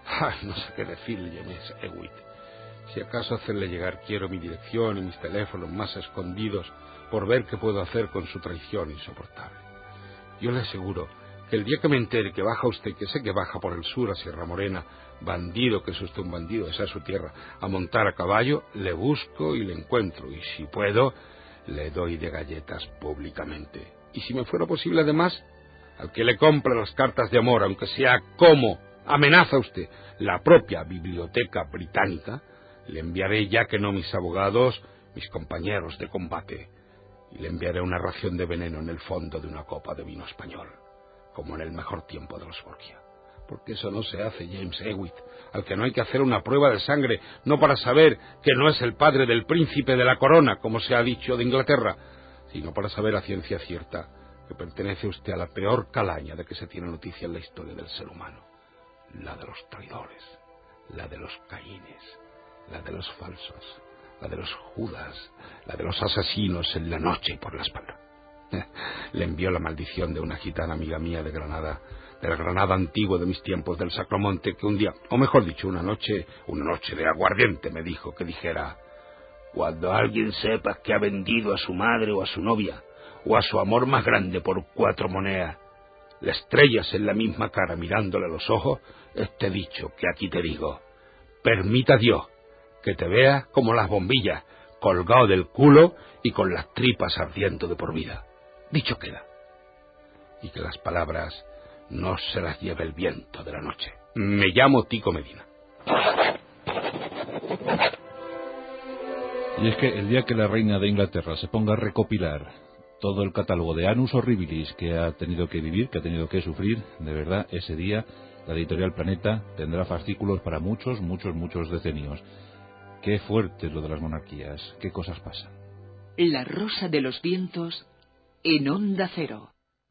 S15: Ay, no sé qué decirle, James Hewitt. Si acaso hacerle llegar quiero mi dirección y mis teléfonos más escondidos por ver qué puedo hacer con su traición insoportable. Yo le aseguro que el día que me entere que baja usted, que sé que baja por el sur a Sierra Morena, bandido, que es usted un bandido, esa es su tierra, a montar a caballo, le busco y le encuentro, y si puedo, le doy de galletas públicamente. Y si me fuera posible, además, al que le compre las cartas de amor, aunque sea como amenaza usted la propia biblioteca británica, le enviaré, ya que no mis abogados, mis compañeros de combate, y le enviaré una ración de veneno en el fondo de una copa de vino español, como en el mejor tiempo de los Borgia. Porque eso no se hace, James Hewitt, al que no hay que hacer una prueba de sangre, no para saber que no es el padre del príncipe de la corona, como se ha dicho de Inglaterra, sino para saber a ciencia cierta que pertenece usted a la peor calaña de que se tiene noticia en la historia del ser humano, la de los traidores, la de los caínes, la de los falsos, la de los judas, la de los asesinos en la noche y por la espalda. Le envió la maldición de una gitana amiga mía de Granada, de la Granada antigua de mis tiempos del Sacromonte, que un día, o mejor dicho, una noche de aguardiente, me dijo que dijera: cuando alguien sepa que ha vendido a su madre o a su novia, o a su amor más grande por 4 monedas, le estrellas en la misma cara mirándole a los ojos, este dicho que aquí te digo: permita Dios que te vea como las bombillas, colgado del culo y con las tripas ardiendo de por vida. Dicho queda. Y que las palabras no se las lleve el viento de la noche. Me llamo Tico Medina.
S2: Y es que el día que la reina de Inglaterra se ponga a recopilar todo el catálogo de Annus Horribilis que ha tenido que vivir, que ha tenido que sufrir, de verdad, ese día la editorial Planeta tendrá fascículos para muchos decenios. Qué fuerte es lo de las monarquías, qué cosas pasan.
S3: La Rosa de los Vientos en Onda Cero.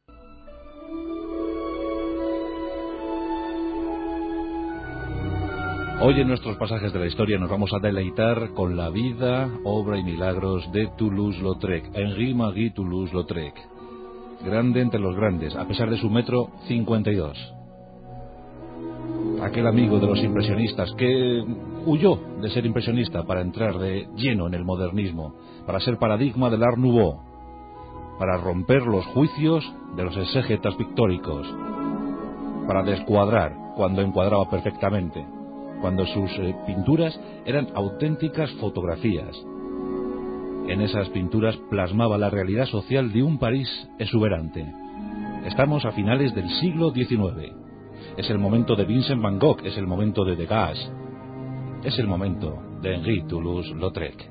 S2: Hoy en nuestros pasajes de la historia nos vamos a deleitar con la vida, obra y milagros de Toulouse-Lautrec, Henri-Marie Toulouse-Lautrec. Grande entre los grandes, a pesar de su 1,52 m. Aquel amigo de los impresionistas que huyó de ser impresionista para entrar de lleno en el modernismo, para ser paradigma del Art Nouveau, para romper los juicios de los exégetas pictóricos, para descuadrar cuando encuadraba perfectamente, cuando sus pinturas eran auténticas fotografías. En esas pinturas plasmaba la realidad social de un París exuberante. Estamos a finales del siglo XIX. Es el momento de Vincent van Gogh, es el momento de Degas, es el momento de Henri Toulouse-Lautrec.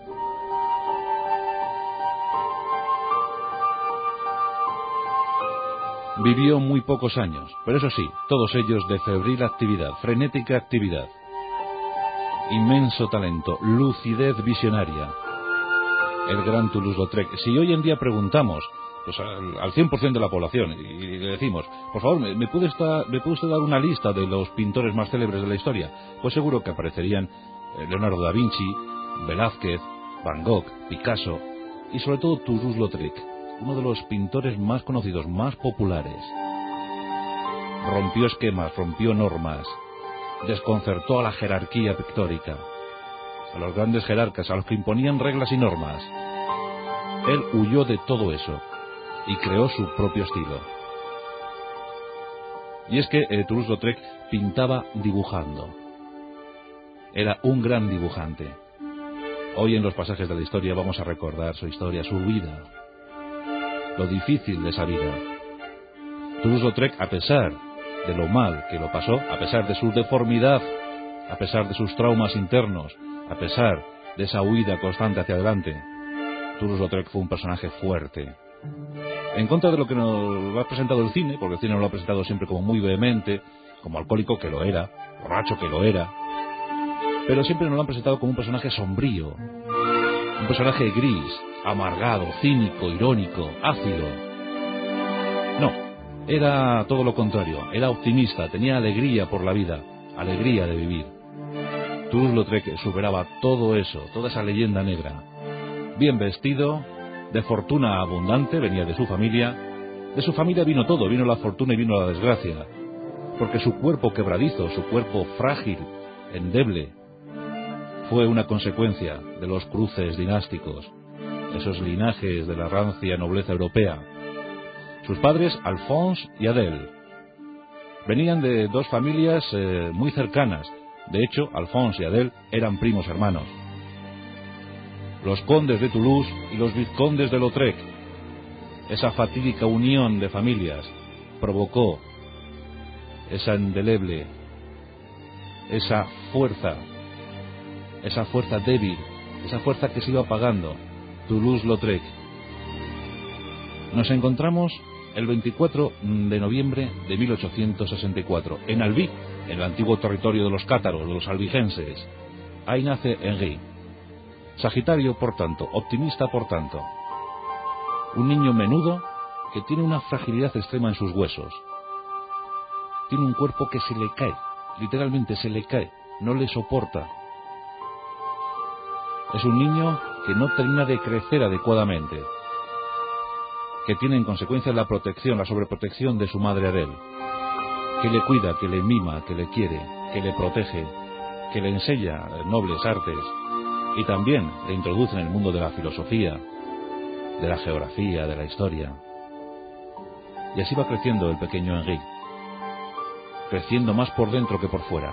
S2: Vivió muy pocos años, pero eso sí, todos ellos de febril actividad, frenética actividad. Inmenso talento, lucidez visionaria. El gran Toulouse-Lautrec. Si hoy en día preguntamos pues al 100% de la población y le decimos, por favor, ¿me puede usted dar una lista de los pintores más célebres de la historia? Pues seguro que aparecerían Leonardo da Vinci, Velázquez, Van Gogh, Picasso y sobre todo Toulouse-Lautrec, uno de los pintores más conocidos, más populares. Rompió esquemas, rompió normas, desconcertó a la jerarquía pictórica, a los grandes jerarcas, a los que imponían reglas y normas. Él huyó de todo eso y creó su propio estilo. Y es que Toulouse-Lautrec pintaba dibujando. Era un gran dibujante. Hoy en los pasajes de la historia vamos a recordar su historia, su vida, lo difícil de esa vida. Toulouse-Lautrec, a pesar de lo mal que lo pasó, a pesar de su deformidad, a pesar de sus traumas internos, a pesar de esa huida constante hacia adelante, Toulouse-Lautrec fue un personaje fuerte. En contra de lo que nos ha presentado el cine, porque el cine nos lo ha presentado siempre como muy vehemente, como alcohólico, que lo era, borracho, que lo era, pero siempre nos lo han presentado como un personaje sombrío, un personaje gris, amargado, cínico, irónico, ácido. No, era todo lo contrario, era optimista, tenía alegría por la vida, alegría de vivir. Toulouse-Lautrec superaba todo eso, toda esa leyenda negra. Bien vestido, de fortuna abundante, venía de su familia vino todo, vino la fortuna y vino la desgracia. porque su cuerpo quebradizo, su cuerpo frágil, endeble, fue una consecuencia de los cruces dinásticos, esos linajes de la rancia nobleza europea. Sus padres, Alphonse y Adèle, venían de dos familias muy cercanas. De hecho, Alphonse y Adèle eran primos hermanos. Los condes de Toulouse y los vizcondes de Lautrec. Esa fatídica unión de familias provocó esa indeleble, esa fuerza débil, esa fuerza que se iba apagando. Toulouse-Lautrec. Nos encontramos el 24 de noviembre de 1864, en Albi, en el antiguo territorio de los cátaros, de los albigenses. Ahí nace Henri. Sagitario, por tanto, optimista, por tanto. Un niño menudo que tiene una fragilidad extrema en sus huesos. Tiene un cuerpo que se le cae, literalmente se le cae, no le soporta. Es un niño que no termina de crecer adecuadamente, que tiene en consecuencia la protección, la sobreprotección de su madre Adèle, que le cuida, que le mima, que le quiere, que le protege, que le enseña nobles artes y también le introduce en el mundo de la filosofía, de la geografía, de la historia. Y así va creciendo el pequeño Henri, creciendo más por dentro que por fuera.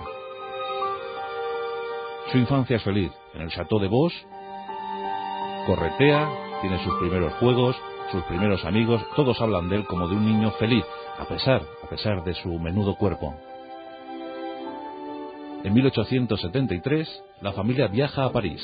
S2: Su infancia es feliz en el Château de Vos, corretea, tiene sus primeros juegos, sus primeros amigos, todos hablan de él como de un niño feliz, a pesar de su menudo cuerpo. En 1873, la familia viaja a París.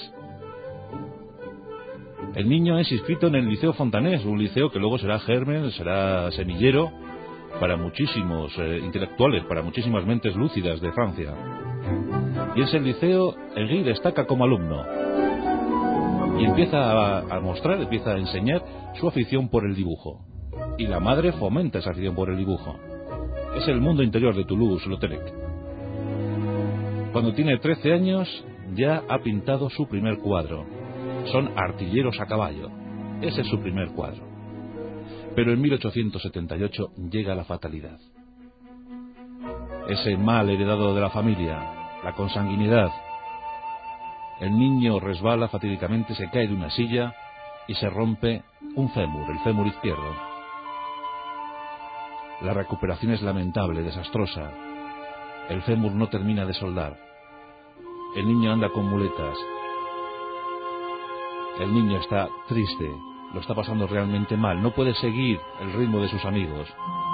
S2: El niño es inscrito en el Liceo Fontanés, un liceo que luego será germen, será semillero para muchísimos intelectuales, para muchísimas mentes lúcidas de Francia. Y en ese liceo, Henri destaca como alumno. Y empieza a mostrar, empieza a enseñar su afición por el dibujo. Y la madre fomenta esa afición por el dibujo. Es el mundo interior de Toulouse-Lautrec. Cuando tiene 13 años, ya ha pintado su primer cuadro. Son artilleros a caballo. Ese es su primer cuadro. Pero en 1878 llega la fatalidad. Ese mal heredado de la familia, la consanguinidad. El niño resbala fatídicamente, se cae de una silla y se rompe un fémur, el fémur izquierdo. La recuperación es lamentable, desastrosa. El fémur no termina de soldar. El niño anda con muletas. El niño está triste, lo está pasando realmente mal, no puede seguir el ritmo de sus amigos.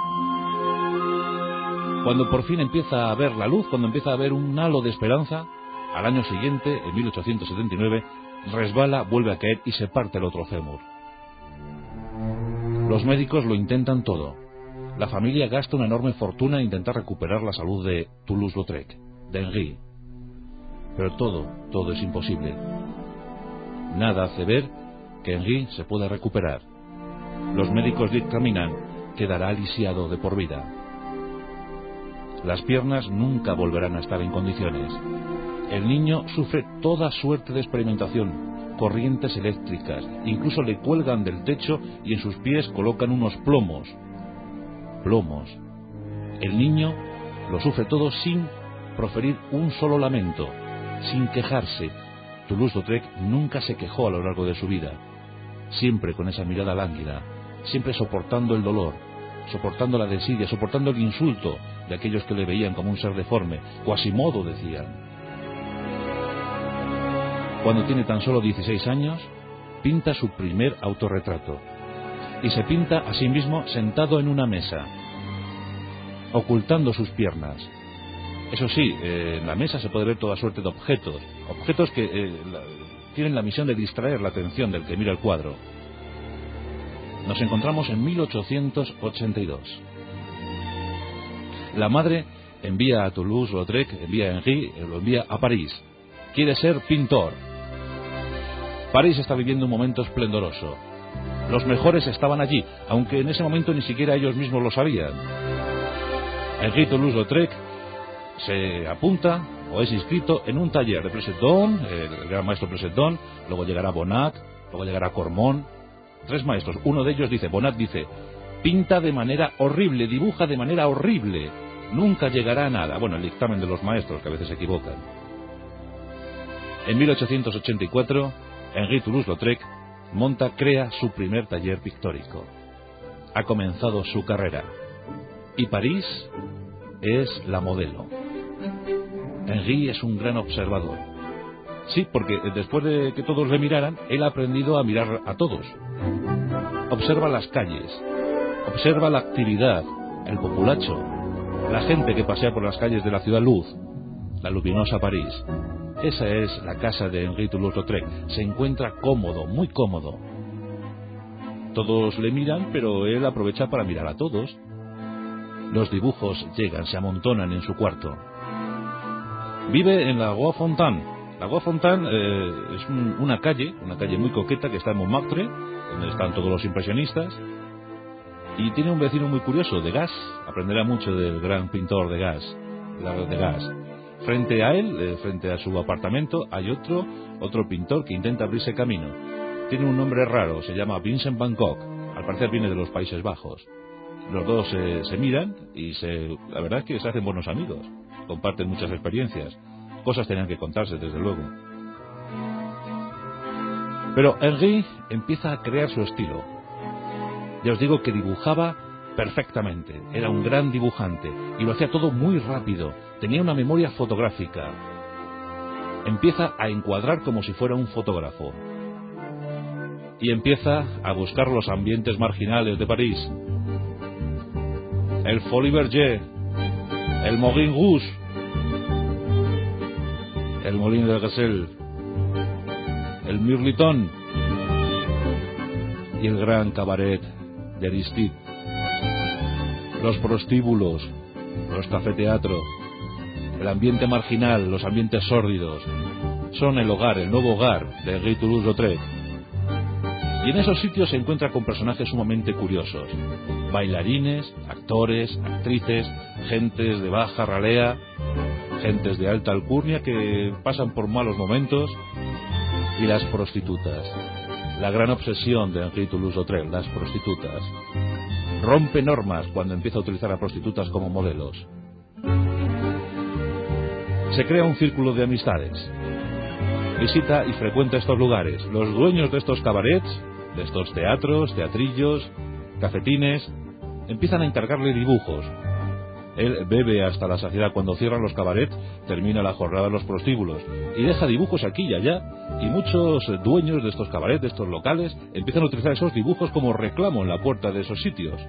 S2: Cuando por fin empieza a ver la luz, cuando empieza a ver un halo de esperanza, al año siguiente, en 1879, resbala, vuelve a caer y se parte el otro fémur. Los médicos lo intentan todo. La familia gasta una enorme fortuna en intentar recuperar la salud de Toulouse-Lautrec, de Henri. Pero todo es imposible. Nada hace ver que Henri se pueda recuperar. Los médicos dictaminan que quedará lisiado de por vida. Las piernas nunca volverán a estar en condiciones. El niño sufre toda suerte de experimentación, corrientes eléctricas, incluso le cuelgan del techo y en sus pies colocan unos plomos. Plomos. El niño lo sufre todo sin proferir un solo lamento, sin quejarse. Toulouse-Lautrec nunca se quejó a lo largo de su vida, siempre con esa mirada lánguida, siempre soportando el dolor, soportando la desidia, soportando el insulto de aquellos que le veían como un ser deforme, Quasimodo decían. Cuando tiene tan solo 16 años, pinta su primer autorretrato y se pinta a sí mismo sentado en una mesa, ocultando sus piernas. Eso sí, en la mesa se puede ver toda suerte de objetos que tienen la misión de distraer la atención del que mira el cuadro. Nos encontramos en 1882. La madre envía a Toulouse-Lautrec, envía a Henri, lo envía a París. Quiere ser pintor. París está viviendo un momento esplendoroso. Los mejores estaban allí, aunque en ese momento ni siquiera ellos mismos lo sabían. Henri Toulouse-Lautrec se apunta o es inscrito en un taller de Presetón, el gran maestro Presetón, luego llegará Bonnat, luego llegará Cormon, 3 maestros. Uno de ellos dice, Bonnat dice, pinta de manera horrible, dibuja de manera horrible. nunca llegará a nada. Bueno, el dictamen de los maestros, que a veces se equivocan. En 1884, Henri Toulouse-Lautrec crea su primer taller pictórico. Ha comenzado su carrera. Y París es la modelo. Henri es un gran observador. Sí, porque después de que todos le miraran, él ha aprendido a mirar a todos. Observa las calles, observa la actividad, el populacho, la gente que pasea por las calles de la ciudad luz, la luminosa París. Esa es la casa de Henri Toulouse-Lautrec. Se encuentra cómodo, muy cómodo. Todos le miran, pero él aprovecha para mirar a todos. Los dibujos llegan, se amontonan en su cuarto. Vive en la Rue Fontaine. La Rue Fontaine es una calle muy coqueta que está en Montmartre, donde están todos los impresionistas. Y tiene un vecino muy curioso, Degas. Aprenderá mucho del gran pintor Degas. Frente a él, frente a su apartamento, hay otro pintor que intenta abrirse camino. Tiene un nombre raro, se llama Vincent van Gogh. Al parecer viene de los Países Bajos. Los dos se miran y la verdad es que se hacen buenos amigos. Comparten muchas experiencias. Cosas tenían que contarse, desde luego. Pero Henri empieza a crear su estilo. Ya os digo que dibujaba perfectamente. Era un gran dibujante y lo hacía todo muy rápido. Tenía una memoria fotográfica. Empieza a encuadrar como si fuera un fotógrafo. Y empieza a buscar los ambientes marginales de París. El Folies Bergère, el Moulin Rouge, el Moulin de Gazelle, el Mirliton y el gran cabaret de Aristide. Los prostíbulos, los cafeteatros, el ambiente marginal, los ambientes sórdidos, son el hogar, el nuevo hogar de Henri Toulouse-Lautrec. Y en esos sitios se encuentra con personajes sumamente curiosos. Bailarines, actores, actrices, gentes de baja ralea, gentes de alta alcurnia que pasan por malos momentos, y las prostitutas. La gran obsesión de Henri Toulouse-Lautrec, las prostitutas. Rompe normas cuando empieza a utilizar a prostitutas como modelos. Se crea un círculo de amistades. Visita y frecuenta estos lugares. Los dueños de estos cabarets, de estos teatros, teatrillos, cafetines, empiezan a encargarle dibujos. Él bebe hasta la saciedad. Cuando cierran los cabarets, termina la jornada en los prostíbulos y deja dibujos aquí y allá, y muchos dueños de estos cabarets, de estos locales, empiezan a utilizar esos dibujos como reclamo en la puerta de esos sitios.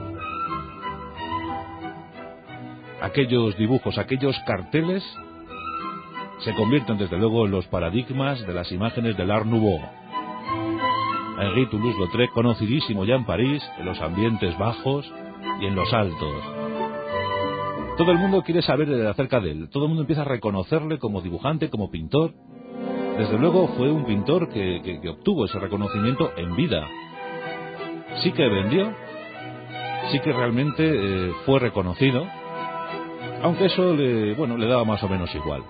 S2: Aquellos dibujos, aquellos carteles, se convierten desde luego en los paradigmas de las imágenes del Art Nouveau. Henri Toulouse-Lautrec, conocidísimo ya en París, en los ambientes bajos y en los altos. Todo el mundo quiere saber acerca de él, todo el mundo empieza a reconocerle como dibujante, como pintor. Desde luego fue un pintor que obtuvo ese reconocimiento en vida. Sí que vendió, sí que realmente fue reconocido, aunque eso le daba más o menos igual.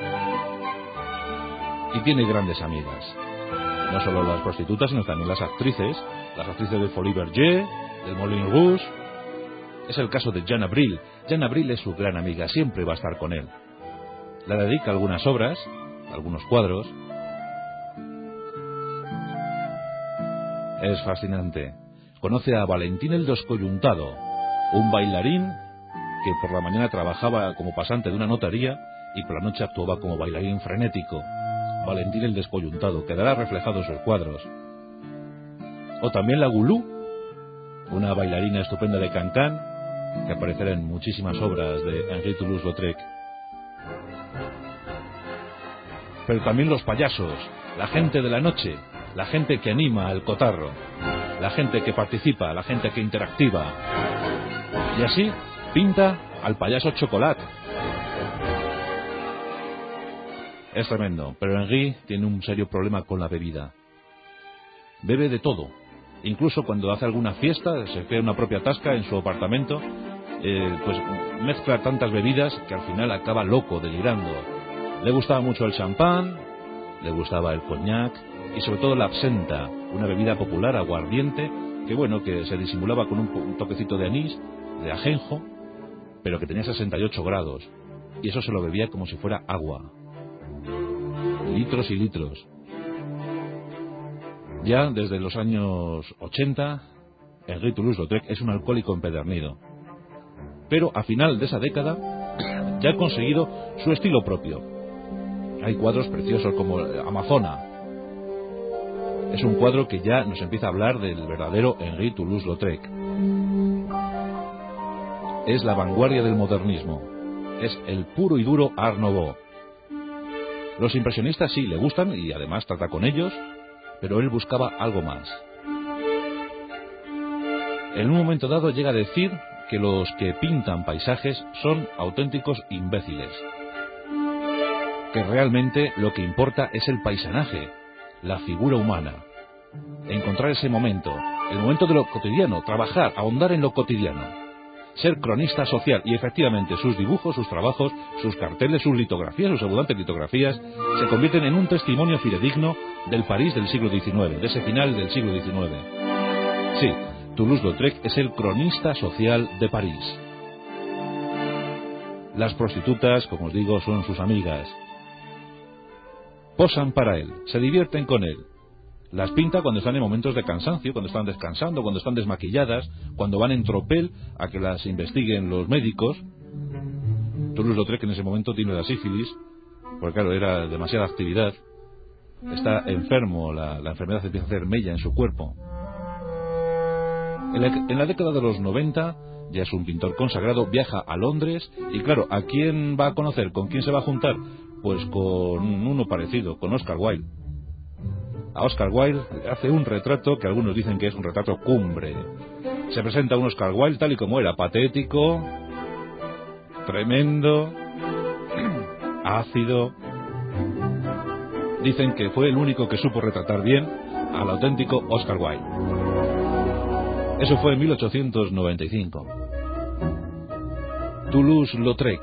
S2: Y tiene grandes amigas. No solo las prostitutas, sino también las actrices de Folies Bergère, del Moulin Rouge. Es el caso de Jeanne Avril. Jeanne Avril es su gran amiga, siempre va a estar con él. Le dedica algunas obras, algunos cuadros. Es fascinante. Conoce a Valentín el Descoyuntado, un bailarín que por la mañana trabajaba como pasante de una notaría y por la noche actuaba como bailarín frenético. Valentín el Descoyuntado, quedará reflejado en sus cuadros. O también la Goulou, una bailarina estupenda de Cancán, que aparecerá en muchísimas obras de Henri Toulouse-Lautrec. Pero también los payasos, la gente de la noche, la gente que anima al cotarro, la gente que participa, la gente que interactiva. Y así pinta al payaso Chocolat. Es tremendo, pero Henri tiene un serio problema con la bebida. Bebe de todo. Incluso cuando hace alguna fiesta, se crea una propia tasca en su apartamento, pues mezcla tantas bebidas que al final acaba loco, delirando. Le gustaba mucho el champán, le gustaba el coñac y sobre todo la absenta, una bebida popular, aguardiente, que se disimulaba con un toquecito de anís, de ajenjo, pero que tenía 68 grados, y eso se lo bebía como si fuera agua. Litros y litros. Ya desde los años 80, Henri Toulouse-Lautrec es un alcohólico empedernido. Pero a final de esa década ya ha conseguido su estilo propio. Hay cuadros preciosos como Amazona. Es un cuadro que ya nos empieza a hablar del verdadero Henri Toulouse-Lautrec. Es la vanguardia del modernismo. Es el puro y duro Art Nouveau. Los impresionistas sí le gustan y además trata con ellos, pero él buscaba algo más. En un momento dado llega a decir que los que pintan paisajes son auténticos imbéciles, que realmente lo que importa es el paisanaje, la figura humana, encontrar ese momento, el momento de lo cotidiano, trabajar, ahondar en lo cotidiano, ser cronista social. Y efectivamente sus dibujos, sus trabajos, sus carteles, sus litografías, sus abundantes litografías se convierten en un testimonio fidedigno del París del siglo XIX, de ese final del siglo XIX. Sí, Toulouse-Lautrec es el cronista social de París. Las prostitutas, como os digo, son sus amigas. Posan para él, se divierten con él. Las pinta cuando están en momentos de cansancio, cuando están descansando, cuando están desmaquilladas, cuando van en tropel a que las investiguen los médicos. Toulouse-Lautrec en ese momento tiene la sífilis, porque claro, era demasiada actividad. Está enfermo, la enfermedad empieza a hacer mella en su cuerpo. En la década de los 90 ya es un pintor consagrado, viaja a Londres y claro, ¿a quién va a conocer? ¿Con quién se va a juntar? Pues con uno parecido, con Oscar Wilde. A Oscar Wilde hace un retrato que algunos dicen que es un retrato cumbre. Se presenta un Oscar Wilde tal y como era, patético, tremendo, ácido. Dicen que fue el único que supo retratar bien al auténtico Oscar Wilde. Eso fue en 1895. Toulouse-Lautrec.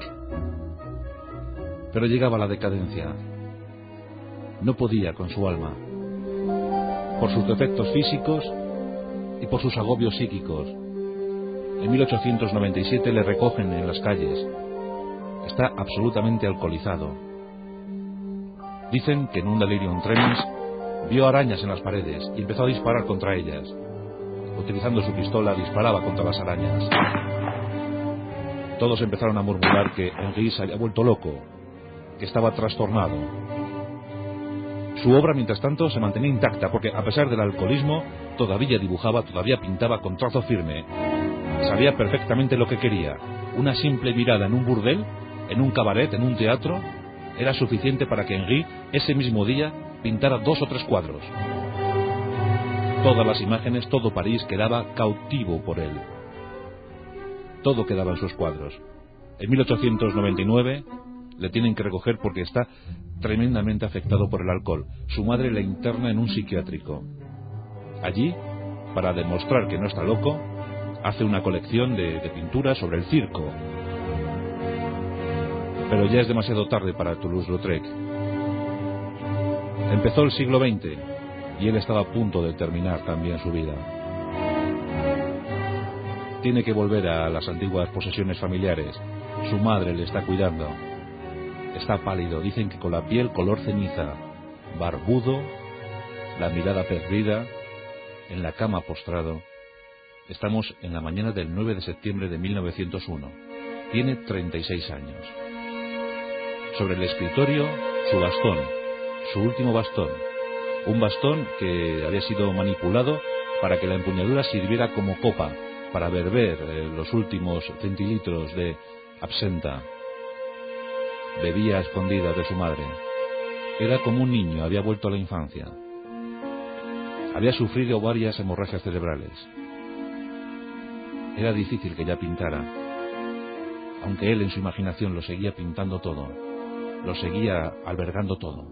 S2: Pero llegaba la decadencia. No podía con su alma. Por sus defectos físicos y por sus agobios psíquicos. En 1897 le recogen en las calles. Está absolutamente alcoholizado. Dicen que en un delirium tremens vio arañas en las paredes y empezó a disparar contra ellas. Utilizando su pistola disparaba contra las arañas. Todos empezaron a murmurar que Henri se había vuelto loco, que estaba trastornado. Su obra, mientras tanto, se mantenía intacta porque, a pesar del alcoholismo, todavía dibujaba, todavía pintaba con trazo firme. Sabía perfectamente lo que quería. Una simple mirada en un burdel, en un cabaret, en un teatro, era suficiente para que Henri, ese mismo día, pintara 2 o 3 cuadros. Todas las imágenes, todo París quedaba cautivo por él. Todo quedaba en sus cuadros. En 1899 le tienen que recoger porque está tremendamente afectado por el alcohol. Su madre le interna en un psiquiátrico. Allí, para demostrar que no está loco, hace una colección de pinturas sobre el circo. Pero ya es demasiado tarde para Toulouse-Lautrec. Empezó el siglo XX y él estaba a punto de terminar también su vida. Tiene que volver a las antiguas posesiones familiares. Su madre le está cuidando. Está pálido, dicen que con la piel color ceniza, barbudo, la mirada perdida, en la cama postrado. Estamos en la mañana del 9 de septiembre de 1901. Tiene 36 años. Sobre el escritorio, su bastón, su último bastón. Un bastón que había sido manipulado para que la empuñadura sirviera como copa, para beber los últimos centilitros de absenta. Bebía a escondidas de su madre. Era como un niño, había vuelto a la infancia. Había sufrido varias hemorragias cerebrales. Era difícil que ya pintara, aunque él en su imaginación lo seguía pintando todo, lo seguía albergando todo.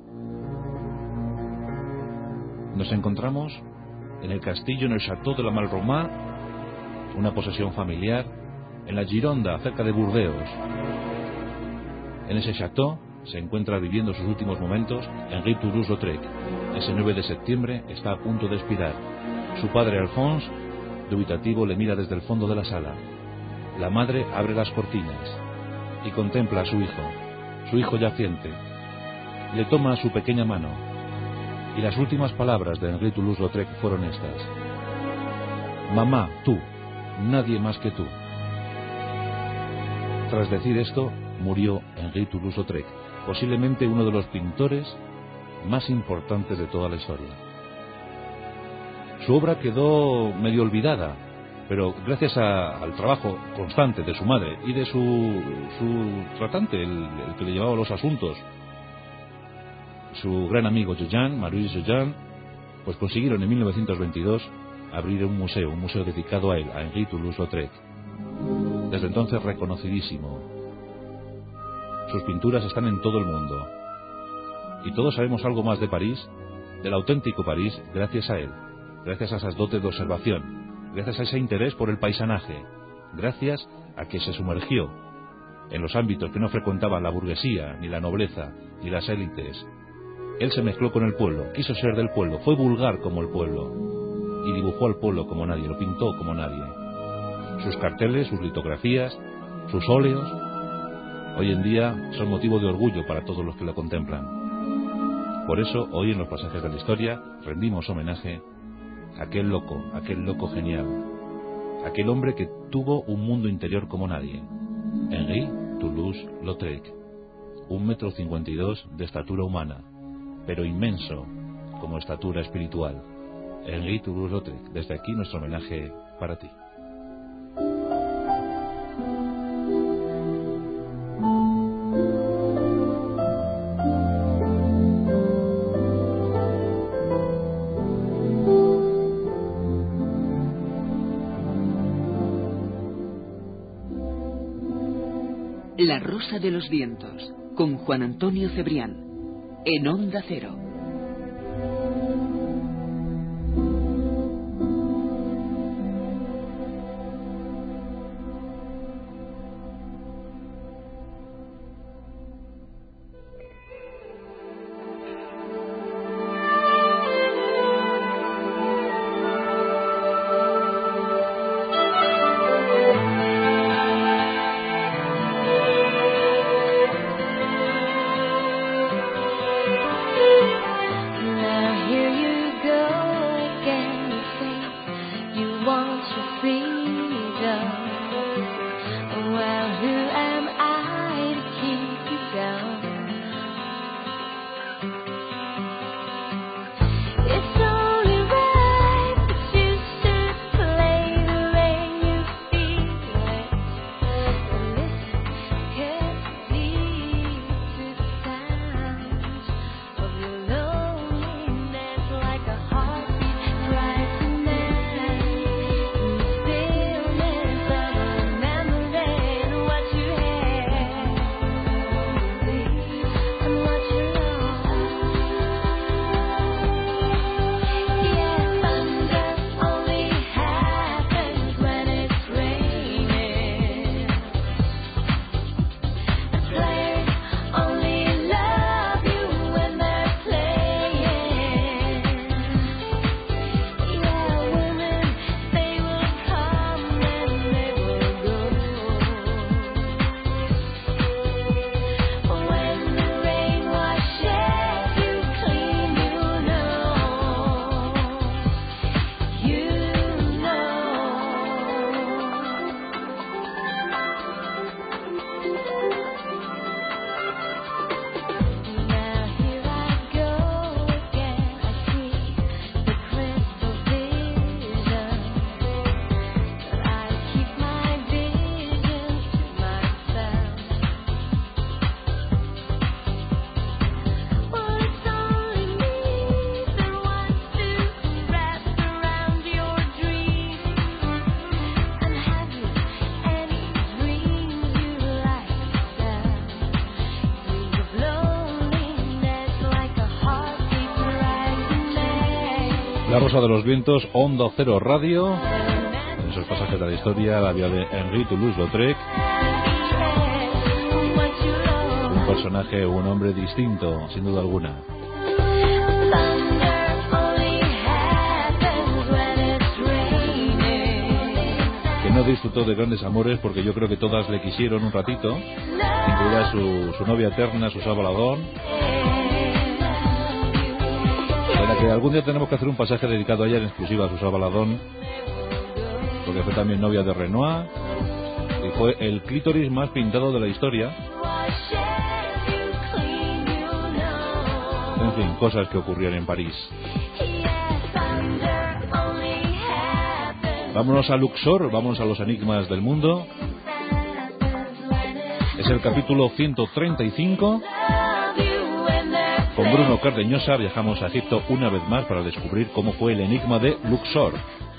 S2: Nos encontramos en el castillo, en el Château de la Malromá, una posesión familiar, en la Gironda, cerca de Burdeos. En ese château se encuentra viviendo sus últimos momentos Henri Toulouse-Lautrec. Ese 9 de septiembre está a punto de expirar. Su padre Alphonse, dubitativo, le mira desde el fondo de la sala. La madre abre las cortinas y contempla a su hijo yaciente. Le toma su pequeña mano y las últimas palabras de Henri Toulouse-Lautrec fueron estas: mamá, tú, nadie más que tú. Tras decir esto, murió Henri Toulouse-Lautrec, posiblemente uno de los pintores más importantes de toda la historia. Su obra quedó medio olvidada, pero gracias al trabajo constante de su madre y de su tratante, el que le llevaba los asuntos, su gran amigo Maurice Joyan, pues consiguieron en 1922 abrir un museo dedicado a él, a Henri Toulouse-Lautrec. Desde entonces reconocidísimo. Sus pinturas están en todo el mundo. Y todos sabemos algo más de París, del auténtico París, gracias a él, gracias a esas dotes de observación, gracias a ese interés por el paisanaje, gracias a que se sumergió en los ámbitos que no frecuentaban la burguesía, ni la nobleza, ni las élites. Él se mezcló con el pueblo, quiso ser del pueblo, fue vulgar como el pueblo, y dibujó al pueblo como nadie, lo pintó como nadie. Sus carteles, sus litografías, sus óleos, hoy en día son motivo de orgullo para todos los que lo contemplan. Por eso, hoy en los pasajes de la historia, rendimos homenaje a aquel loco genial, aquel hombre que tuvo un mundo interior como nadie, Henri Toulouse-Lautrec, 1,52 m de estatura humana, pero inmenso como estatura espiritual. Henri Toulouse-Lautrec, desde aquí nuestro homenaje para ti.
S3: La Rosa de los Vientos, con Juan Antonio Cebrián, en Onda Cero.
S2: La Rosa de los Vientos, Onda Cero Radio. En esos pasajes de la historia, la vida de Henri Toulouse-Lautrec. Un personaje, un hombre distinto, sin duda alguna. Que no disfrutó de grandes amores, porque yo creo que todas le quisieron un ratito, incluida su novia eterna, Susa Baladón. Para que algún día tenemos que hacer un pasaje dedicado a ella en exclusiva, a Susa Baladón, porque fue también novia de Renoir y fue el clítoris más pintado de la historia. En fin, cosas que ocurrían en París. Vámonos a Luxor, vamos a los enigmas del mundo. Es el capítulo 135. Con Bruno Cardeñosa viajamos a Egipto una vez más para descubrir cómo fue el enigma de Luxor.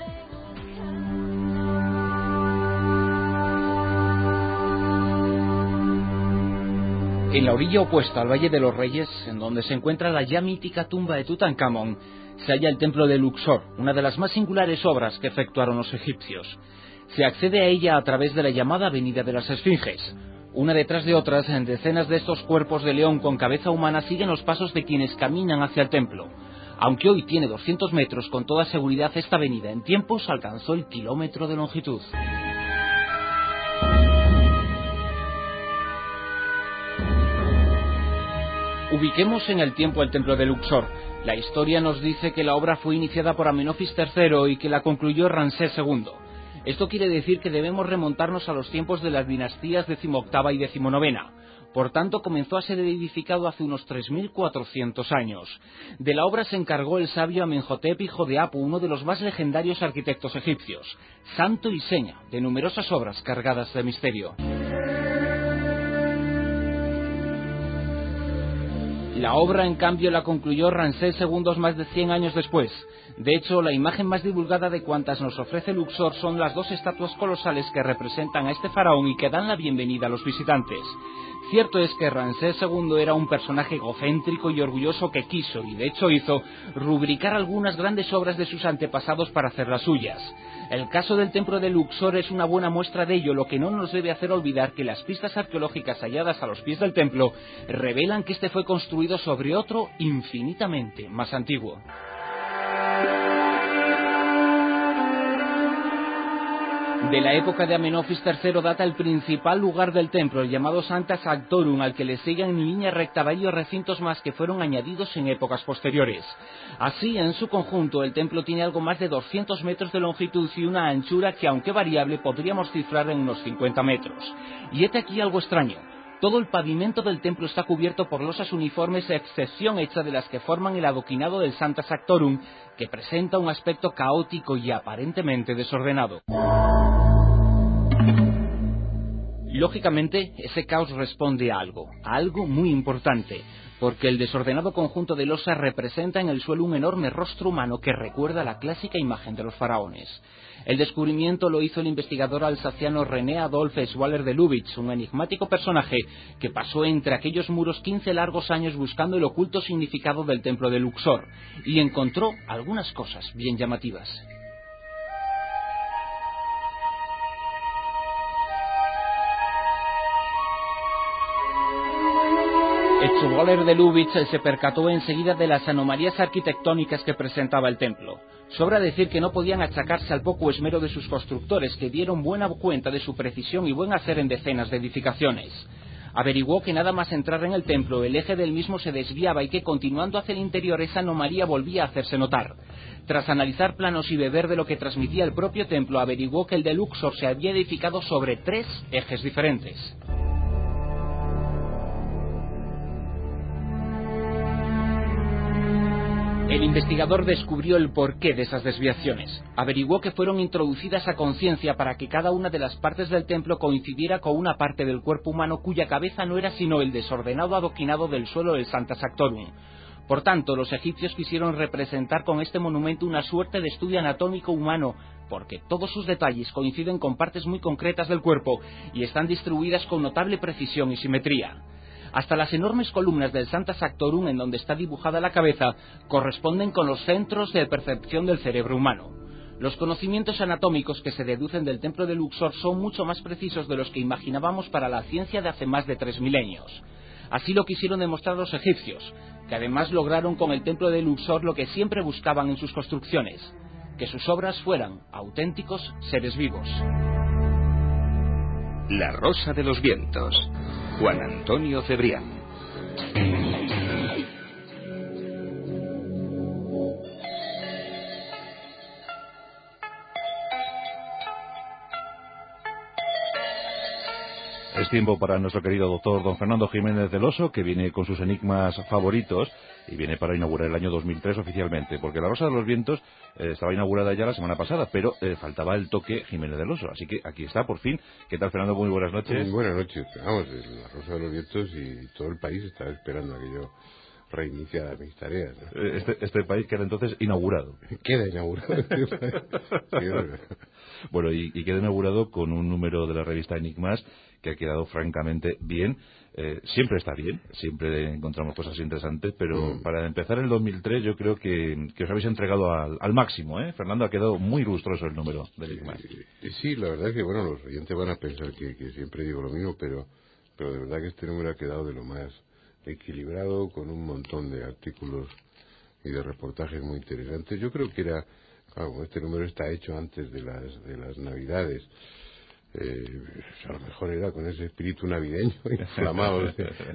S8: En la orilla opuesta al Valle de los Reyes, en donde se encuentra la ya mítica tumba de Tutankamón, se halla el templo de Luxor, una de las más singulares obras que efectuaron los egipcios. Se accede a ella a través de la llamada Avenida de las Esfinges. Una detrás de otras, en decenas de estos cuerpos de león con cabeza humana siguen los pasos de quienes caminan hacia el templo. Aunque hoy tiene 200 metros, con toda seguridad esta avenida en tiempos alcanzó el kilómetro de longitud. Ubiquemos en el tiempo el templo de Luxor. La historia nos dice que la obra fue iniciada por Amenofis III y que la concluyó Ramsés II. Esto quiere decir que debemos remontarnos a los tiempos de las dinastías XVIII y XIX. Por tanto, comenzó a ser edificado hace unos 3.400 años. De la obra se encargó el sabio Amenhotep, hijo de Apu, uno de los más legendarios arquitectos egipcios, santo y seña de numerosas obras cargadas de misterio. La obra, en cambio, la concluyó Ramsés II más de 100 años después. De hecho, la imagen más divulgada de cuantas nos ofrece Luxor son las dos estatuas colosales que representan a este faraón y que dan la bienvenida a los visitantes. Cierto es que Ramsés II era un personaje egocéntrico y orgulloso que quiso, y de hecho hizo, rubricar algunas grandes obras de sus antepasados para hacer las suyas. El caso del templo de Luxor es una buena muestra de ello, lo que no nos debe hacer olvidar que las pistas arqueológicas halladas a los pies del templo revelan que este fue construido sobre otro infinitamente más antiguo. De la época de Amenofis III data el principal lugar del templo, el llamado Sancta Sanctorum, al que le siguen en línea recta varios recintos más que fueron añadidos en épocas posteriores. Así, en su conjunto, el templo tiene algo más de 200 metros de longitud y una anchura que, aunque variable, podríamos cifrar en unos 50 metros. Y este aquí algo extraño. Todo el pavimento del templo está cubierto por losas uniformes, a excepción hecha de las que forman el adoquinado del Sancta Sanctorum, que presenta un aspecto caótico y aparentemente desordenado. Lógicamente, ese caos responde a algo muy importante, porque el desordenado conjunto de losas representa en el suelo un enorme rostro humano que recuerda la clásica imagen de los faraones. El descubrimiento lo hizo el investigador alsaciano René Adolf Schwaller de Lubitz, un enigmático personaje que pasó entre aquellos muros 15 largos años buscando el oculto significado del templo de Luxor, y encontró algunas cosas bien llamativas. Schwaller de Lubitz se percató enseguida de las anomalías arquitectónicas que presentaba el templo. Sobra decir que no podían achacarse al poco esmero de sus constructores, que dieron buena cuenta de su precisión y buen hacer en decenas de edificaciones. Averiguó que nada más entrar en el templo, el eje del mismo se desviaba y que continuando hacia el interior esa anomalía volvía a hacerse notar. Tras analizar planos y beber de lo que transmitía el propio templo, averiguó que el de Luxor se había edificado sobre 3 ejes diferentes. El investigador descubrió el porqué de esas desviaciones. Averiguó que fueron introducidas a conciencia para que cada una de las partes del templo coincidiera con una parte del cuerpo humano cuya cabeza no era sino el desordenado adoquinado del suelo del Sancta Sanctorum. Por tanto, los egipcios quisieron representar con este monumento una suerte de estudio anatómico humano, porque todos sus detalles coinciden con partes muy concretas del cuerpo y están distribuidas con notable precisión y simetría. Hasta las enormes columnas del Sancta Sanctorum, en donde está dibujada la cabeza, corresponden con los centros de percepción del cerebro humano. Los conocimientos anatómicos que se deducen del templo de Luxor son mucho más precisos de los que imaginábamos para la ciencia de hace más de 3 milenios. Así lo quisieron demostrar los egipcios, que además lograron con el templo de Luxor lo que siempre buscaban en sus construcciones, que sus obras fueran auténticos seres vivos.
S14: La Rosa de los Vientos. Juan Antonio Cebrián.
S2: Es tiempo para nuestro querido doctor don Fernando Jiménez del Oso, que viene con sus enigmas favoritos y viene para inaugurar el año 2003 oficialmente, porque La Rosa de los Vientos estaba inaugurada ya la semana pasada, pero faltaba el toque Jiménez del Oso, así que aquí está por fin. ¿Qué tal, Fernando? Muy buenas noches.
S16: Buenas noches. Vamos, La Rosa de los Vientos y todo el país estaba esperando a que yo reiniciara mis tareas, ¿no?
S2: Este país queda entonces inaugurado.
S16: Queda inaugurado.
S2: Bueno, y queda inaugurado con un número de la revista Enigmas que ha quedado francamente bien. Siempre está bien, siempre encontramos cosas interesantes, pero para empezar el 2003 yo creo que os habéis entregado al máximo, ¿eh? Fernando, ha quedado muy lustroso el número de Enigmas.
S16: Sí, la verdad es que, bueno, los oyentes van a pensar que siempre digo lo mismo, pero de verdad que este número ha quedado de lo más equilibrado, con un montón de artículos y de reportajes muy interesantes. Yo creo que era, claro, este número está hecho antes de las Navidades. A lo mejor era con ese espíritu navideño inflamado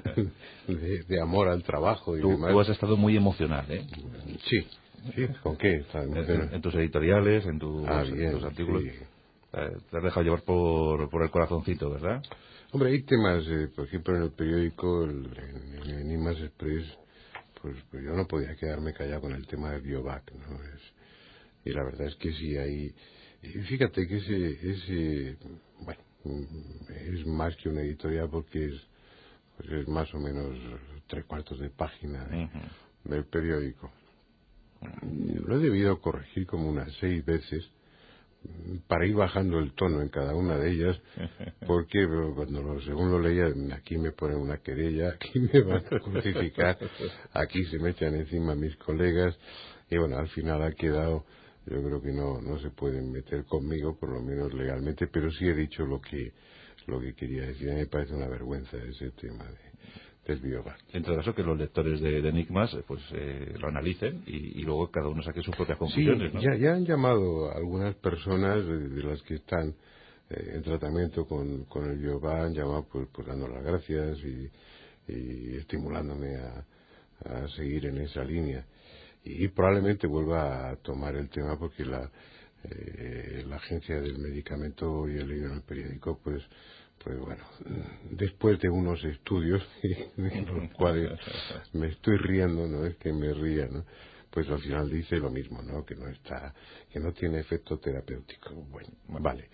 S16: de amor al trabajo y demás.
S2: Tú has estado muy emocional, ¿eh?
S16: Sí. ¿Con qué?
S2: En tus editoriales, en tus artículos. Sí. Te has dejado llevar por el corazoncito, ¿verdad?
S16: Hombre, hay temas, por ejemplo, en el periódico, en Enigmas Express, pues yo no podía quedarme callado con el tema de Biovac, ¿no? Y la verdad es que sí hay... Y fíjate que ese bueno, es más que una editorial porque es más o menos 3/4 de página del periódico. Lo he debido corregir como unas 6 veces para ir bajando el tono en cada una de ellas, porque según lo leía, aquí me ponen una querella, aquí me van a crucificar, aquí se me echan encima mis colegas, y bueno, al final ha quedado... Yo creo que no se pueden meter conmigo, por lo menos legalmente, pero sí he dicho lo que quería decir. A mí me parece una vergüenza ese tema del Biovac.
S2: En todo caso, que los lectores de Enigmas pues lo analicen y luego cada uno saque sus propias conclusiones,
S16: sí,
S2: ¿no?
S16: Ya han llamado a algunas personas de las que están en tratamiento con el Biovac, han llamado pues dando las gracias y estimulándome a seguir en esa línea. Y probablemente vuelva a tomar el tema porque la agencia del medicamento, y he leído en el periódico, pues bueno, después de unos estudios en los cuales me estoy riendo, no es que me ría, ¿no? Pues al final dice lo mismo, ¿no? Que no tiene efecto terapéutico. Bueno, vale.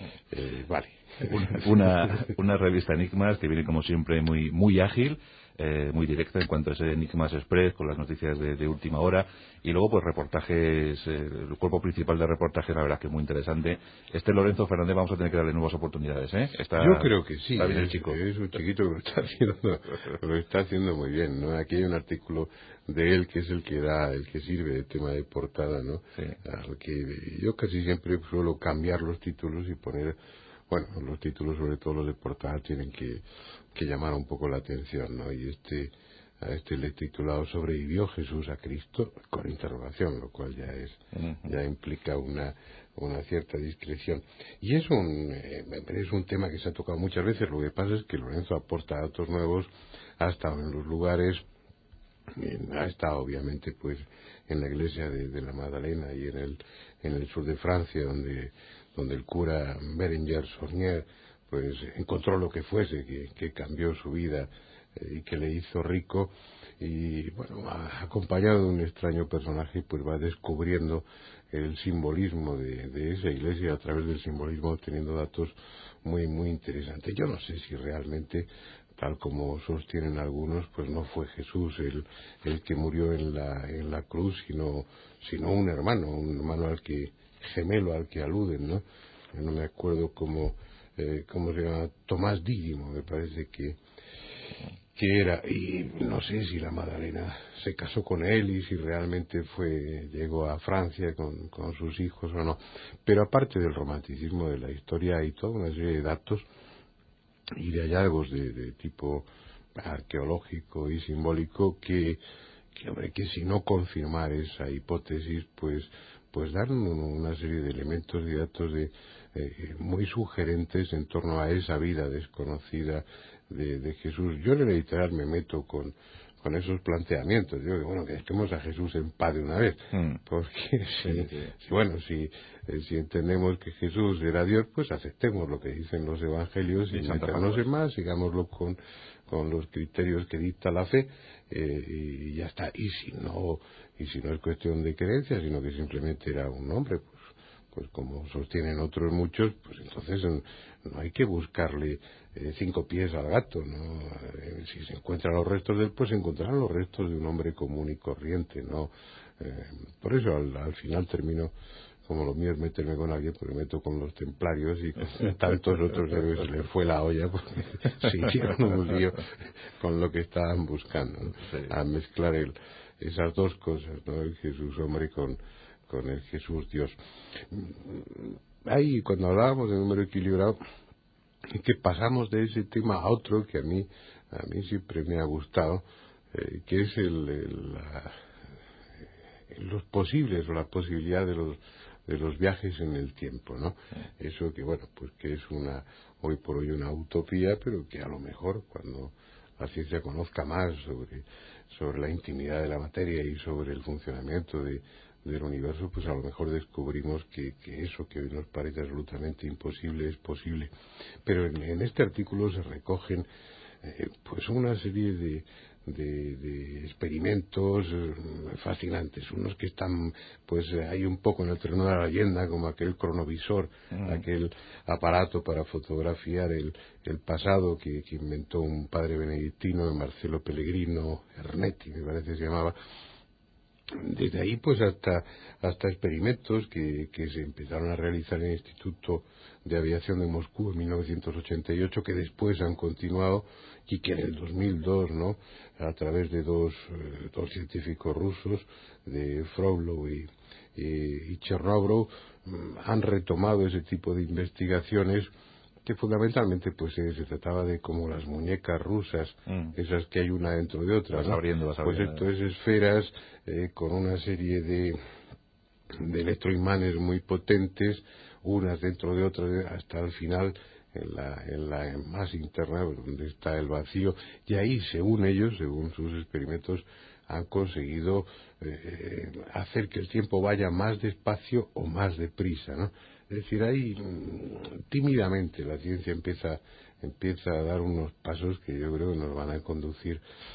S2: Una revista Enigmas que viene como siempre muy ágil, muy directa en cuanto a ese Enigmas Express con las noticias de última hora, y luego pues reportajes, el cuerpo principal de reportajes, la verdad que es muy interesante. Lorenzo Fernández vamos a tener que darle nuevas oportunidades, ¿eh?
S16: Yo creo que sí,
S2: está bien el chico.
S16: Es un chiquito que lo está haciendo muy bien, ¿no? Aquí hay un artículo de él que es el que sirve de tema de portada, ¿no?
S2: Sí.
S16: Al que yo casi siempre suelo cambiar los títulos y poner... Bueno, los títulos, sobre todo los de portada, tienen que llamar un poco la atención, ¿no? Y a este le he titulado ¿Sobrevivió Jesús a Cristo? Con interrogación, lo cual ya implica una cierta discreción. Y es un tema que se ha tocado muchas veces. Lo que pasa es que Lorenzo aporta datos nuevos, ha estado en los lugares, ha estado obviamente pues en la iglesia de la Magdalena y en el sur de Francia, donde el cura Berenguer Saunier pues encontró lo que fuese que cambió su vida y que le hizo rico, y bueno, acompañado de un extraño personaje, pues va descubriendo el simbolismo de esa iglesia, a través del simbolismo teniendo datos muy muy interesantes. Yo no sé si realmente, tal como sostienen algunos, pues no fue Jesús el que murió en la cruz, sino un hermano gemelo al que aluden, ¿no? Yo no me acuerdo cómo se llama, Tomás Dídimo, me parece que era, y no sé si la Magdalena se casó con él y si realmente llegó a Francia con sus hijos o no. Pero aparte del romanticismo de la historia, hay toda una serie de datos y de hallazgos de tipo arqueológico y simbólico que que si no confirmar esa hipótesis, pues dan una serie de elementos y datos muy sugerentes en torno a esa vida desconocida de Jesús. Yo en el editorial me meto con esos planteamientos. Digo que bueno, que dejemos a Jesús en paz de una vez, porque si entendemos que Jesús era Dios, pues aceptemos lo que dicen los evangelios y meternos en más, sigámoslo con los criterios que dicta la fe, y ya está. Y si no es cuestión de creencia, sino que simplemente era un hombre, pues como sostienen otros muchos, pues entonces no hay que buscarle 5 pies al gato, ¿no? Si se encuentran los restos de él, pues se encontrarán los restos de un hombre común y corriente, ¿no? Por eso al final termino, como lo mío es meterme con alguien, pues me meto con los templarios, y con tantos otros héroes se les fue la olla porque siguieron un lío con lo que estaban buscando, ¿no? A mezclar esas dos cosas, ¿no? El Jesús hombre con el Jesús Dios. Ahí, cuando hablábamos de número equilibrado, que pasamos de ese tema a otro que a mí siempre me ha gustado, que es los posibles, o la posibilidad de los viajes en el tiempo, ¿no? Eso que, bueno, pues que es hoy por hoy una utopía, pero que a lo mejor cuando la ciencia conozca más sobre la intimidad de la materia y sobre el funcionamiento del universo, pues a lo mejor descubrimos que eso que hoy nos parece absolutamente imposible es posible. Pero en este artículo se recogen pues una serie de experimentos fascinantes, unos que están pues ahí un poco en el terreno de la leyenda, como aquel cronovisor, aquel aparato para fotografiar el pasado que inventó un padre benedictino, Marcelo Pellegrino Ernetti, me parece que se llamaba. Desde ahí pues hasta experimentos que se empezaron a realizar en el Instituto de Aviación de Moscú en 1988, que después han continuado, y que en el 2002, ¿no?, a través de dos científicos rusos, de Frolov y Chernobrov, han retomado ese tipo de investigaciones, que fundamentalmente pues se trataba de como las muñecas rusas, esas que hay una dentro de otra, ¿no? Pues esto es esferas con una serie de electroimanes muy potentes, unas dentro de otras, hasta el final en la más interna, donde está el vacío, y ahí, según ellos, según sus experimentos, han conseguido hacer que el tiempo vaya más despacio o más deprisa, ¿no? Es decir, ahí tímidamente la ciencia empieza a dar unos pasos que yo creo que nos van a conducir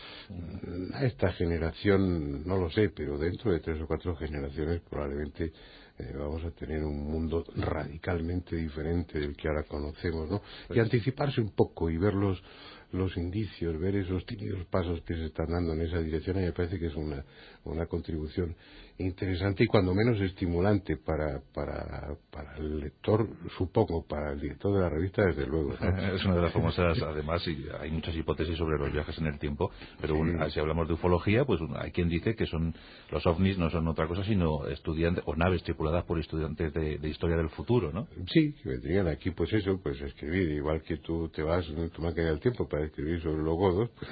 S16: a esta generación, no lo sé, pero dentro de 3 o 4 generaciones probablemente vamos a tener un mundo radicalmente diferente del que ahora conocemos, ¿no? Y anticiparse un poco y ver los indicios, ver esos tímidos pasos que se están dando en esa dirección, y me parece que es una contribución interesante y cuando menos estimulante para el lector, supongo, para el director de la revista, desde luego, ¿no?
S2: Es una de las famosas, además, y hay muchas hipótesis sobre los viajes en el tiempo, pero si hablamos de ufología, pues hay quien dice que los ovnis no son otra cosa sino estudiantes o naves tripuladas por estudiantes de historia del futuro, ¿no?
S16: Sí, que vendrían aquí, pues eso, pues a escribir, igual que tú te vas en tu máquina del tiempo para escribir sobre los godos, pues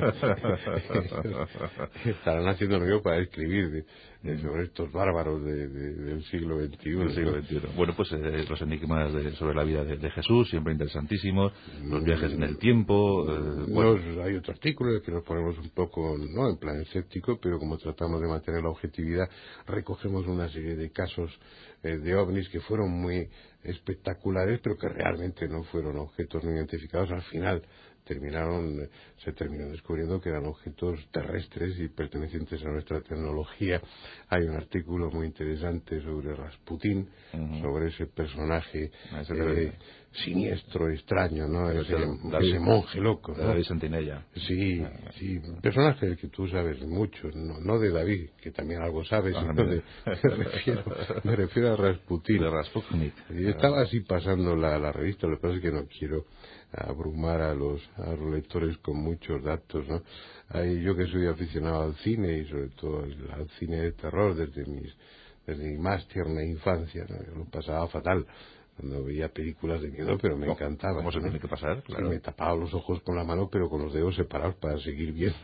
S16: estarán haciendo lo mismo para escribir sobre estos bárbaros del siglo XXI.
S2: Bueno, pues los enigmas sobre la vida de Jesús, siempre interesantísimos, los viajes en el tiempo.
S16: Hay otro artículo que nos ponemos un poco, no en plan escéptico, pero como tratamos de mantener la objetividad, recogemos una serie de casos de ovnis que fueron muy espectaculares, pero que realmente no fueron objetos no identificados. Al final se terminó descubriendo que eran objetos terrestres y pertenecientes a nuestra tecnología. Hay un artículo muy interesante sobre Rasputín, sobre ese personaje siniestro, extraño, ¿no? Ese monje loco, ¿no?
S2: David Sentinella.
S16: Sí, personaje del que tú sabes mucho, no de David, que también algo sabes, sino me refiero a Rasputín.
S2: De Rasputin.
S16: Y estaba así pasando la revista, lo que pasa es que no quiero abrumar a los lectores con muchos datos, ¿no? Yo que soy aficionado al cine y sobre todo al cine de terror desde mi más tierna infancia, ¿no? Yo lo pasaba fatal veía películas de miedo, pero me encantaba.
S2: ¿Cómo se tiene que pasar? Claro.
S16: Me tapaba los ojos con la mano, pero con los dedos separados para seguir viendo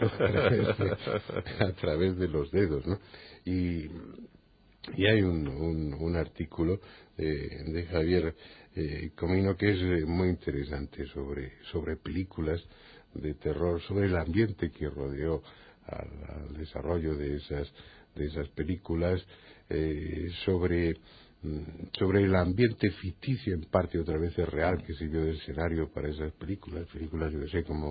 S16: a través de los dedos, ¿no? Y hay un artículo de Javier Comino que es muy interesante sobre películas de terror, sobre el ambiente que rodeó al desarrollo de esas películas, sobre el ambiente ficticio, en parte otra vez es real, que sirvió de escenario para esas películas yo que sé, como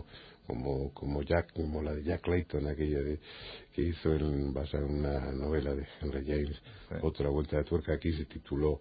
S16: la de Jack Layton, aquella que hizo basada en una novela de Henry James, Otra vuelta de tuerca. Aquí se tituló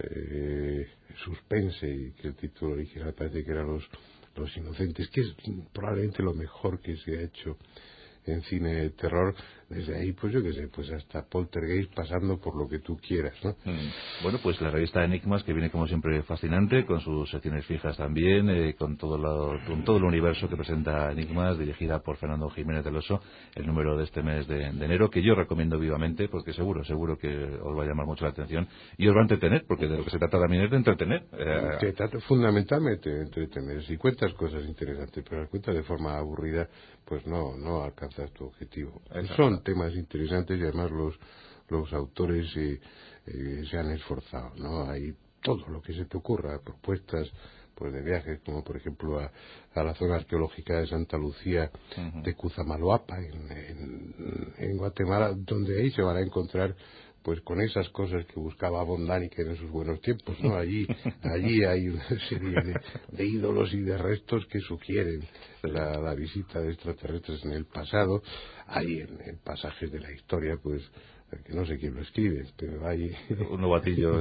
S16: Suspense, y que el título original parece que era Los Inocentes, que es probablemente lo mejor que se ha hecho en cine de terror. Desde ahí, pues yo qué sé, pues hasta Poltergeist, pasando por lo que tú quieras, ¿no?
S2: Bueno, pues la revista Enigmas, que viene como siempre fascinante, con sus secciones fijas también, con todo el universo que presenta Enigmas, dirigida por Fernando Jiménez del Oso, el número de este mes de enero, que yo recomiendo vivamente, porque seguro que os va a llamar mucho la atención y os va a entretener, porque de lo que se trata también es de entretener.
S16: Se trata fundamentalmente de entretener. Si cuentas cosas interesantes, pero las cuentas de forma aburrida, pues no alcanzas tu objetivo. Son temas interesantes y además los autores se han esforzado, ¿no? Hay todo lo que se te ocurra, propuestas pues de viajes, como por ejemplo a la zona arqueológica de Santa Lucía de Cuzamaloapa en Guatemala, donde ahí se van a encontrar pues con esas cosas que buscaba von Däniken en sus buenos tiempos, ¿no? Allí hay una serie de ídolos y de restos que sugieren la visita de extraterrestres en el pasado. Hay en pasajes de la historia, pues, que no sé quién lo escribe, pero hay
S2: un novatillo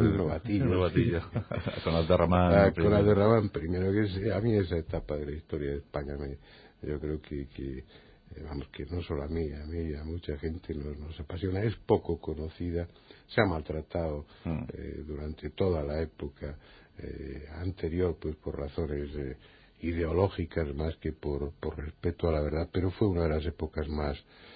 S2: con Abderramán
S16: con Abderramán primero, que a mí esa etapa de la historia de España yo creo que vamos, que no solo a mí y a mucha gente nos apasiona. Es poco conocida, se ha maltratado durante toda la época anterior, pues por razones ideológicas más que por respeto a la verdad, pero fue una de las épocas más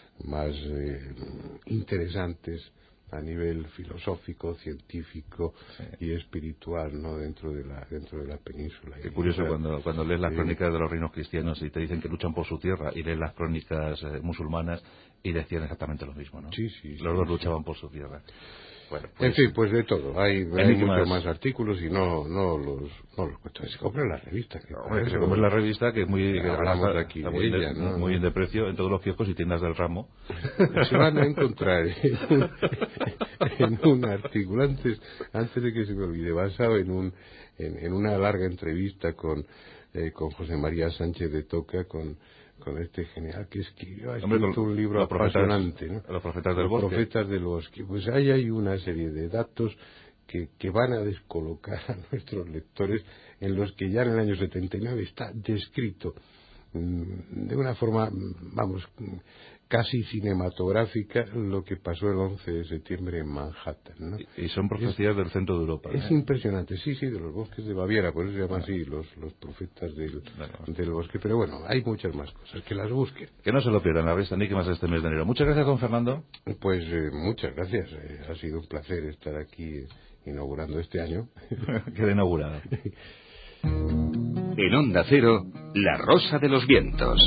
S16: interesantes a nivel filosófico, científico y espiritual, ¿no? dentro de la península.
S2: Qué curioso cuando lees las crónicas de los reinos cristianos y te dicen que luchan por su tierra, y lees las crónicas musulmanas y decían exactamente lo mismo, ¿no?
S16: Sí,
S2: los dos luchaban por su tierra. Bueno,
S16: pues, en fin, pues de todo. Hay muchos más artículos y no los cuento. Se compra la revista.
S2: Que se compre la revista, que es muy...
S16: hablamos aquí
S2: está
S16: de ella, ¿no?
S2: Muy bien de precio en todos los kioscos y tiendas del ramo.
S16: Se van a encontrar en un artículo, antes de que se me olvide, basado en una larga entrevista con José María Sánchez de Toca, con este genial que escribió un libro apasionante, ¿no?
S2: Los profetas del bosque.
S16: Los profetas del bosque. Pues ahí hay una serie de datos que van a descolocar a nuestros lectores, en los que ya en el año 79 está descrito de una forma, vamos, casi cinematográfica lo que pasó el 11 de septiembre en Manhattan, ¿no?
S2: Y son profecías del centro de Europa.
S16: Es impresionante, sí, de los bosques de Baviera, por eso se llaman así los profetas del bosque. Pero bueno, hay muchas más cosas, que las busquen.
S2: Que no se lo pierdan, la revista Enigmas este mes de enero. Muchas gracias, don Fernando.
S16: Pues muchas gracias, ha sido un placer estar aquí inaugurando este año.
S2: Queda inaugurado.
S14: En Onda Cero, La Rosa de los Vientos.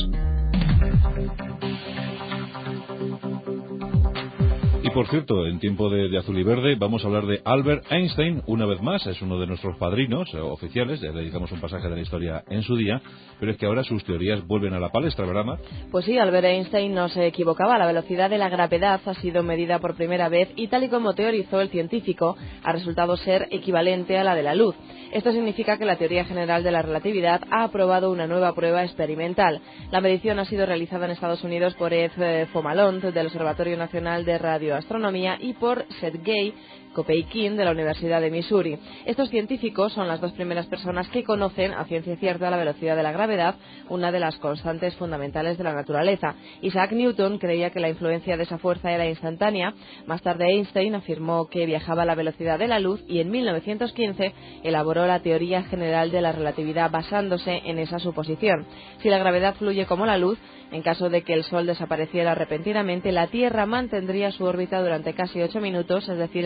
S2: Y por cierto, en tiempo de azul y verde vamos a hablar de Albert Einstein una vez más. Es uno de nuestros padrinos oficiales, ya le dedicamos un pasaje de la historia en su día, pero es que ahora sus teorías vuelven a la palestra, ¿verdad, Mar?
S4: Pues sí, Albert Einstein no se equivocaba. La velocidad de la gravedad ha sido medida por primera vez y, tal y como teorizó el científico, ha resultado ser equivalente a la de la luz. Esto significa que la teoría general de la relatividad ha aprobado una nueva prueba experimental. La medición ha sido realizada en Estados Unidos por Ed Fomalont del Observatorio Nacional de Radioastronomía y por Sergei Kopeikin de la Universidad de Missouri. Estos científicos son las dos primeras personas que conocen a ciencia cierta la velocidad de la gravedad, una de las constantes fundamentales de la naturaleza. Isaac Newton creía que la influencia de esa fuerza era instantánea. Más tarde Einstein afirmó que viajaba a la velocidad de la luz y en 1915 elaboró la teoría general de la relatividad basándose en esa suposición. Si la gravedad fluye como la luz, en caso de que el Sol desapareciera repentinamente, la Tierra mantendría su órbita durante casi 8 minutos, es decir, el tiempo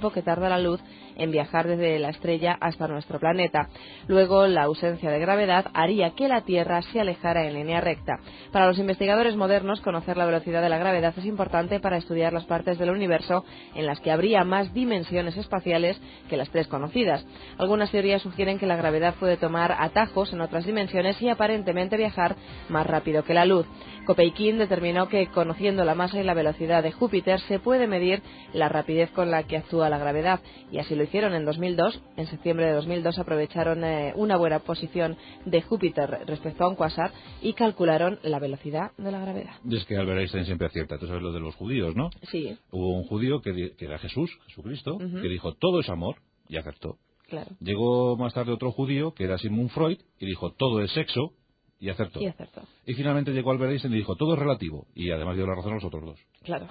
S4: tiempo que tarda la luz en viajar desde la estrella hasta nuestro planeta. Luego, la ausencia de gravedad haría que la Tierra se alejara en línea recta. Para los investigadores modernos, conocer la velocidad de la gravedad es importante para estudiar las partes del universo en las que habría más dimensiones espaciales que las 3 conocidas. Algunas teorías sugieren que la gravedad puede tomar atajos en otras dimensiones y aparentemente viajar más rápido que la luz. Kopeikin determinó que, conociendo la masa y la velocidad de Júpiter, se puede medir la rapidez con la que actúa la gravedad, y así lo hicieron en 2002. En septiembre de 2002 aprovecharon una buena posición de Júpiter respecto a un cuásar y calcularon la velocidad de la gravedad.
S2: Y es que Albert Einstein siempre acierta. Tú sabes lo de los judíos, ¿no?
S4: Sí.
S2: Hubo un judío que era Jesucristo, que dijo todo es amor, y acertó.
S4: Claro.
S2: Llegó más tarde otro judío, que era Sigmund Freud, y dijo todo es sexo, y acertó. Y finalmente llegó Albert Einstein y dijo todo es relativo, y además dio la razón a los otros 2.
S4: Claro.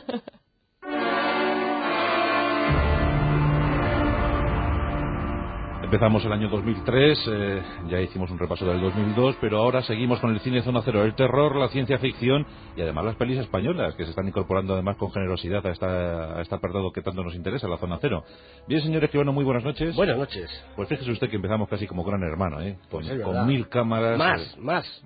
S2: Empezamos el año 2003, ya hicimos un repaso del 2002, pero ahora seguimos con el cine Zona Cero, el terror, la ciencia ficción y además las pelis españolas, que se están incorporando además con generosidad a este apartado que tanto nos interesa, la Zona Cero. Bien, señor escribano, muy buenas noches.
S17: Buenas noches.
S2: Pues fíjese usted que empezamos casi como Gran Hermano,
S17: Pues
S2: con 1000 cámaras.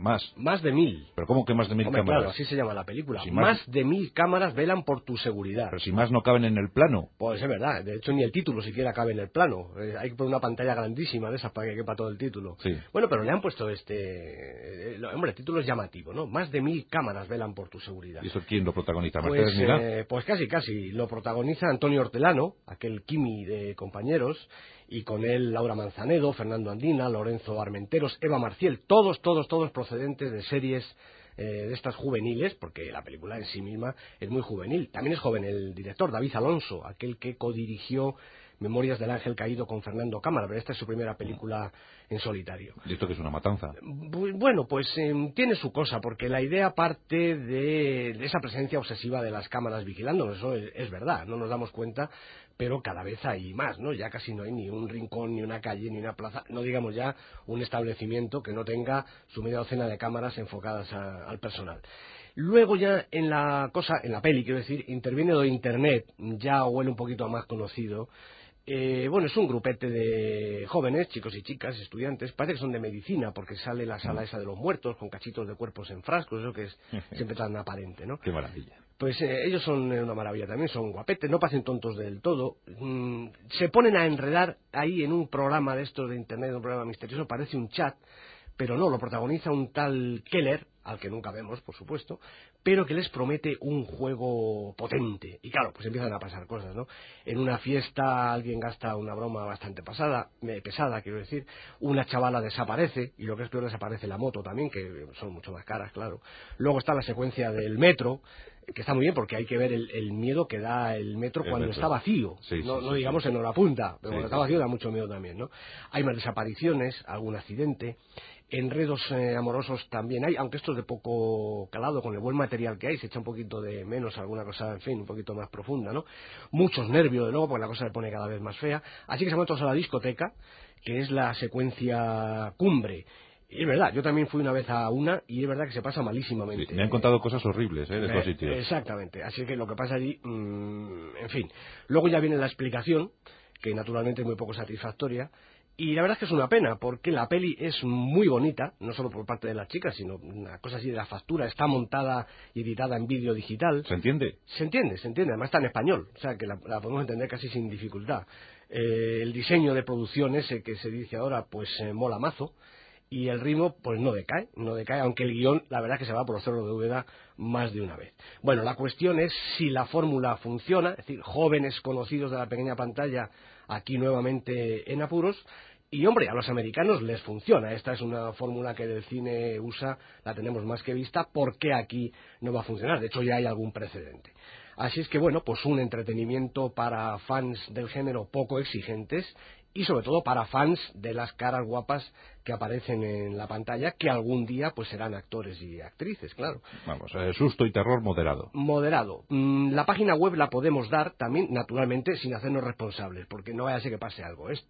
S17: Más de 1000.
S2: ¿Pero cómo que más de 1000 cámaras?
S17: Claro, así se llama la película.
S2: Si
S17: más de 1000 cámaras velan por tu seguridad.
S2: Pero si más no caben en el plano.
S17: Pues es verdad, de hecho ni el título siquiera cabe en el plano. Hay que poner una pantalla grandísima de esas para que quepa todo el título.
S2: Sí.
S17: Bueno, pero le han puesto hombre, el título es llamativo, ¿no? Más de 1000 cámaras velan por tu seguridad.
S2: ¿Y eso quién lo protagoniza?
S17: Pues,
S2: ¿Mercedes Milá?
S17: Pues casi. Lo protagoniza Antonio Hortelano, aquel Kimi de Compañeros, y con él Laura Manzanedo, Fernando Andina, Lorenzo Armenteros, Eva Marciel, todos procedentes de series de estas juveniles, porque la película en sí misma es muy juvenil. También es joven el director, David Alonso, aquel que codirigió Memorias del Ángel Caído con Fernando Cámara, pero esta es su primera película en solitario.
S2: ¿Y esto que es una matanza?
S17: Bueno, pues tiene su cosa, porque la idea parte de esa presencia obsesiva de las cámaras vigilándonos, eso es verdad, no nos damos cuenta, pero cada vez hay más, ¿no? Ya casi no hay ni un rincón, ni una calle, ni una plaza, no digamos ya un establecimiento que no tenga su media docena de cámaras enfocadas al personal. Luego ya en la peli, quiero decir, interviene lo de Internet, ya huele un poquito a más conocido. Bueno, es un grupete de jóvenes, chicos y chicas, estudiantes, parece que son de medicina, porque sale la sala esa de los muertos, con cachitos de cuerpos en frascos, eso que es siempre tan aparente, ¿no?
S2: Qué maravilla.
S17: Pues ellos son una maravilla también, son guapetes, no parecen tontos del todo. Se ponen a enredar ahí en un programa de estos de Internet, un programa misterioso, parece un chat, pero no, lo protagoniza un tal Keller, al que nunca vemos, por supuesto, pero que les promete un juego potente. Y claro, pues empiezan a pasar cosas, ¿no? En una fiesta alguien gasta una broma bastante pesada, quiero decir, una chavala desaparece, y lo que es peor, desaparece la moto también, que son mucho más caras, claro. Luego está la secuencia del metro, que está muy bien porque hay que ver el miedo que da el metro cuando está vacío, no digamos en hora punta, pero cuando está vacío da mucho miedo también, ¿no? Hay más desapariciones, algún accidente, enredos amorosos también hay, aunque esto es de poco calado, con el buen material que hay, se echa un poquito de menos alguna cosa, en fin, un poquito más profunda, ¿no? Muchos nervios, de luego, porque la cosa se pone cada vez más fea, así que se van todos a la discoteca, que es la secuencia cumbre. Y es verdad, yo también fui una vez a una y es verdad que se pasa malísimamente.
S2: Sí, me han contado cosas horribles de estos sitios.
S17: Exactamente, así que lo que pasa allí, en fin. Luego ya viene la explicación, que naturalmente es muy poco satisfactoria, y la verdad es que es una pena, porque la peli es muy bonita, no solo por parte de las chicas, sino una cosa así de la factura, está montada y editada en vídeo digital.
S2: ¿Se entiende?
S17: Se entiende, además está en español, o sea que la podemos entender casi sin dificultad. El diseño de producción ese que se dice ahora, pues mola mazo. Y el ritmo pues no decae, aunque el guión la verdad es que se va por los cerros de Úbeda más de una vez. Bueno, la cuestión es si la fórmula funciona, es decir, jóvenes conocidos de la pequeña pantalla aquí nuevamente en apuros, y hombre, a los americanos les funciona. Esta es una fórmula que del cine USA la tenemos más que vista, ¿por qué aquí no va a funcionar? De hecho ya hay algún precedente. Así es que bueno, pues un entretenimiento para fans del género poco exigentes, y sobre todo para fans de las caras guapas que aparecen en la pantalla, que algún día pues serán actores y actrices, claro.
S2: Vamos, susto y terror moderado.
S17: Moderado. La página web la podemos dar también, naturalmente, sin hacernos responsables, porque no vaya a ser que pase algo. Es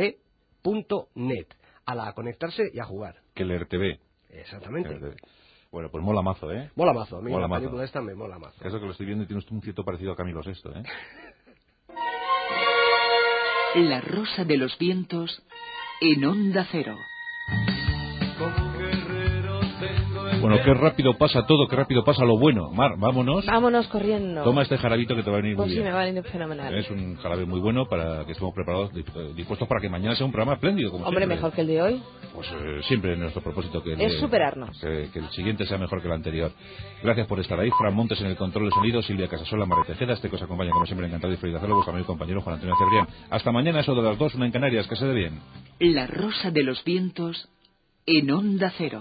S17: www.kellertv.net. A conectarse y a jugar.
S2: Keller TV.
S17: Exactamente.
S2: Bueno, pues mola mazo, ¿eh?
S17: Mola mazo, a mí
S2: mola
S17: la
S2: mazo.
S17: película esta me mola mazo.
S2: Eso que lo estoy viendo y tiene un cierto parecido a Camilo VI, ¿eh?
S3: La Rosa de los Vientos en Onda Cero.
S2: Bueno, qué rápido pasa todo, qué rápido pasa lo bueno. Mar, vámonos.
S4: Vámonos corriendo.
S2: Toma este jarabito que te va a venir muy
S4: pues sí,
S2: bien.
S4: me va a venir fenomenal.
S2: Es un jarabe muy bueno para que estemos preparados, dispuestos para que mañana sea un programa espléndido. Como
S4: Hombre,
S2: siempre.
S4: mejor que el de hoy.
S2: Pues siempre nuestro propósito
S4: es superarnos.
S2: Que el siguiente sea mejor que el anterior. Gracias por estar ahí. Fran Montes en el control de sonido, Silvia Casasola, María Tejeda, este que os acompaña como siempre, encantado y feliz de hacerlo, vuestro amigo y compañero Juan Antonio Cebrián. Hasta mañana, eso de las 2, una en Canarias, que se dé bien.
S3: La Rosa de los Vientos en Onda Cero.